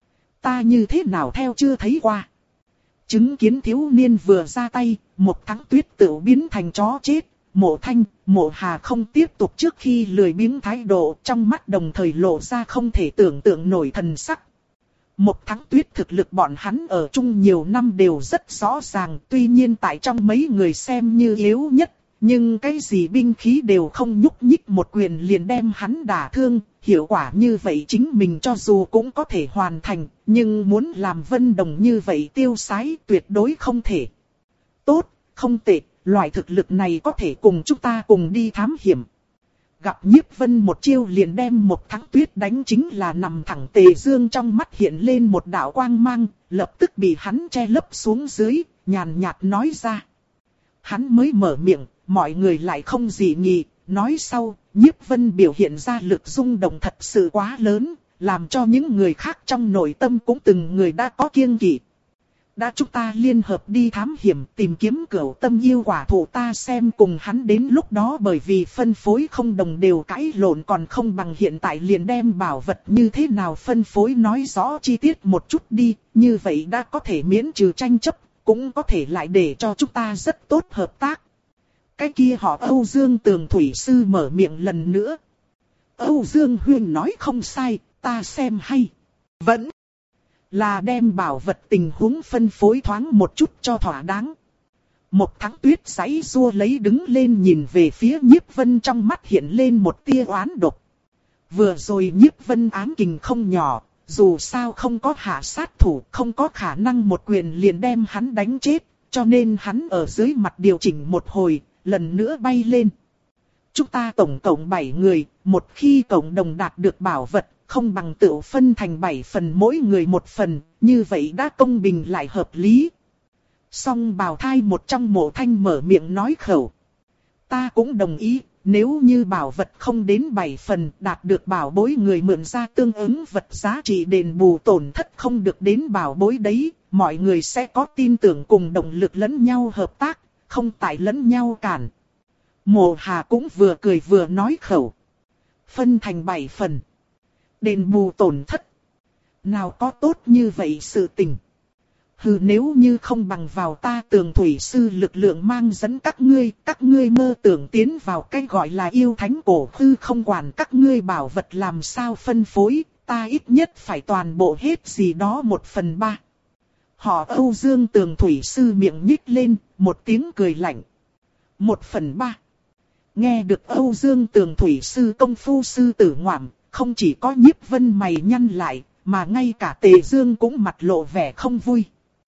Ta như thế nào theo chưa thấy qua. Chứng kiến thiếu niên vừa ra tay, một thắng tuyết tựu biến thành chó chết. Mộ Thanh, Mộ Hà không tiếp tục trước khi lười biếng thái độ, trong mắt đồng thời lộ ra không thể tưởng tượng nổi thần sắc. Một thắng tuyết thực lực bọn hắn ở chung nhiều năm đều rất rõ ràng, tuy nhiên tại trong mấy người xem như yếu nhất, nhưng cái gì binh khí đều không nhúc nhích, một quyền liền đem hắn đả thương, hiệu quả như vậy chính mình cho dù cũng có thể hoàn thành, nhưng muốn làm Vân Đồng như vậy tiêu sái tuyệt đối không thể. Tốt, không tệ. Loại thực lực này có thể cùng chúng ta cùng đi thám hiểm. Gặp Nhiếp Vân một chiêu liền đem một thắng tuyết đánh chính là nằm thẳng. Tề Dương trong mắt hiện lên một đạo quang mang, lập tức bị hắn che lấp xuống dưới, nhàn nhạt nói ra. Hắn mới mở miệng, mọi người lại không dị nghị, nói sau, Nhiếp Vân biểu hiện ra lực rung động thật sự quá lớn, làm cho những người khác trong nội tâm cũng từng người đã có kiêng kỵ. Đã chúng ta liên hợp đi thám hiểm tìm kiếm cửu tâm yêu quả thụ, ta xem cùng hắn đến lúc đó bởi vì phân phối không đồng đều cãi lộn, còn không bằng hiện tại liền đem bảo vật như thế nào phân phối nói rõ chi tiết một chút đi, như vậy đã có thể miễn trừ tranh chấp, cũng có thể lại để cho chúng ta rất tốt hợp tác. Cái kia họ Âu Dương Tường Thủy Sư mở miệng lần nữa. Âu Dương Huyên nói không sai, ta xem hay. Vẫn là đem bảo vật tình huống phân phối thoáng một chút cho thỏa đáng. Một thắng tuyết giãy giụa lấy đứng lên nhìn về phía Nhiếp Vân, trong mắt hiện lên một tia oán độc. Vừa rồi Nhiếp Vân ám kình không nhỏ, dù sao không có hạ sát thủ, không có khả năng một quyền liền đem hắn đánh chết, cho nên hắn ở dưới mặt điều chỉnh một hồi, lần nữa bay lên. Chúng ta tổng cộng bảy người, một khi cộng đồng đạt được bảo vật, không bằng tự phân thành bảy phần mỗi người một phần, như vậy đã công bình lại hợp lý. Song bào thai một trong Mộ Thanh mở miệng nói khẩu. Ta cũng đồng ý, nếu như bảo vật không đến bảy phần, đạt được bảo bối người mượn ra tương ứng vật giá trị đền bù tổn thất không được đến bảo bối đấy, mọi người sẽ có tin tưởng cùng động lực lẫn nhau hợp tác, không tại lẫn nhau cản. Mộ Hà cũng vừa cười vừa nói khẩu. Phân thành bảy phần. Đền bù tổn thất. Nào có tốt như vậy sự tình. Hừ, nếu như không bằng vào ta Tường Thủy Sư lực lượng mang dẫn các ngươi, các ngươi mơ tưởng tiến vào cái gọi là yêu thánh cổ hư, không quản các ngươi bảo vật làm sao phân phối, ta ít nhất phải toàn bộ hết gì đó một phần ba. Họ Âu Dương Tường Thủy Sư miệng nhích lên, một tiếng cười lạnh. Một phần ba. Nghe được Âu Dương Tường Thủy Sư công phu sư tử ngoạm, không chỉ có Nhiếp Vân mày nhăn lại, mà ngay cả Tề Dương cũng mặt lộ vẻ không vui.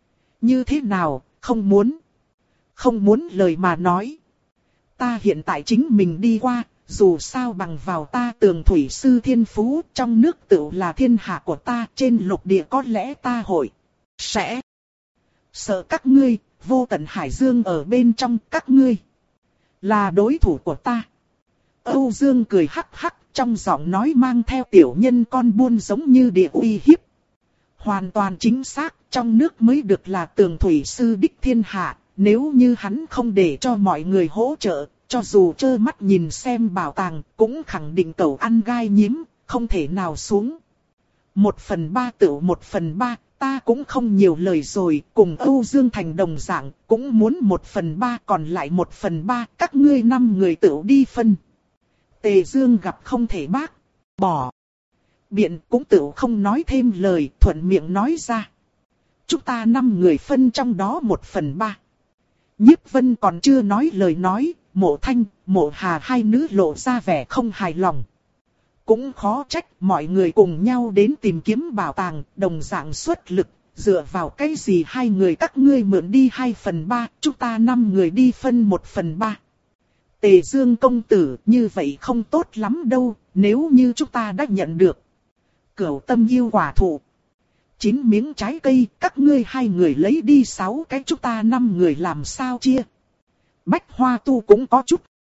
Như thế nào, không muốn? Không muốn lời mà nói. Ta hiện tại chính mình đi qua, dù sao bằng vào ta Tường Thủy Sư thiên phú, trong nước tựu là thiên hạ của ta, trên lục địa có lẽ ta hội sẽ sợ các ngươi, vô tận hải dương ở bên trong các ngươi là đối thủ của ta. Âu Dương cười hắc hắc, trong giọng nói mang theo tiểu nhân con buôn giống như địa uy hiếp. Hoàn toàn chính xác, trong nước mới được là Tường Thủy Sư đích thiên hạ, nếu như hắn không để cho mọi người hỗ trợ, cho dù trơ mắt nhìn xem bảo tàng, cũng khẳng định cẩu ăn gai nhím, không thể nào xuống. Một phần ba tựu một phần ba, ta cũng không nhiều lời rồi, cùng Âu Dương Thành đồng dạng, cũng muốn một phần ba, còn lại một phần ba, các ngươi năm người tựu đi phân. Tề Dương gặp không thể bác bỏ biện, cũng tựu không nói thêm lời, thuận miệng nói ra. Chúng ta năm người phân trong đó một phần ba. Nhiếp Vân còn chưa nói lời nói, Mộ Thanh, Mộ Hà hai nữ lộ ra vẻ không hài lòng. Cũng khó trách, mọi người cùng nhau đến tìm kiếm bảo tàng, đồng dạng xuất lực, dựa vào cái gì hai người các ngươi mượn đi hai phần ba, chúng ta năm người đi phân một phần ba. Tề Dương công tử, như vậy không tốt lắm đâu, nếu như chúng ta đã nhận được Cửu Tâm yêu quả thụ, chín miếng trái cây, các ngươi hai người lấy đi sáu cái, chúng ta năm người làm sao chia? Bách Hoa Tu cũng có chút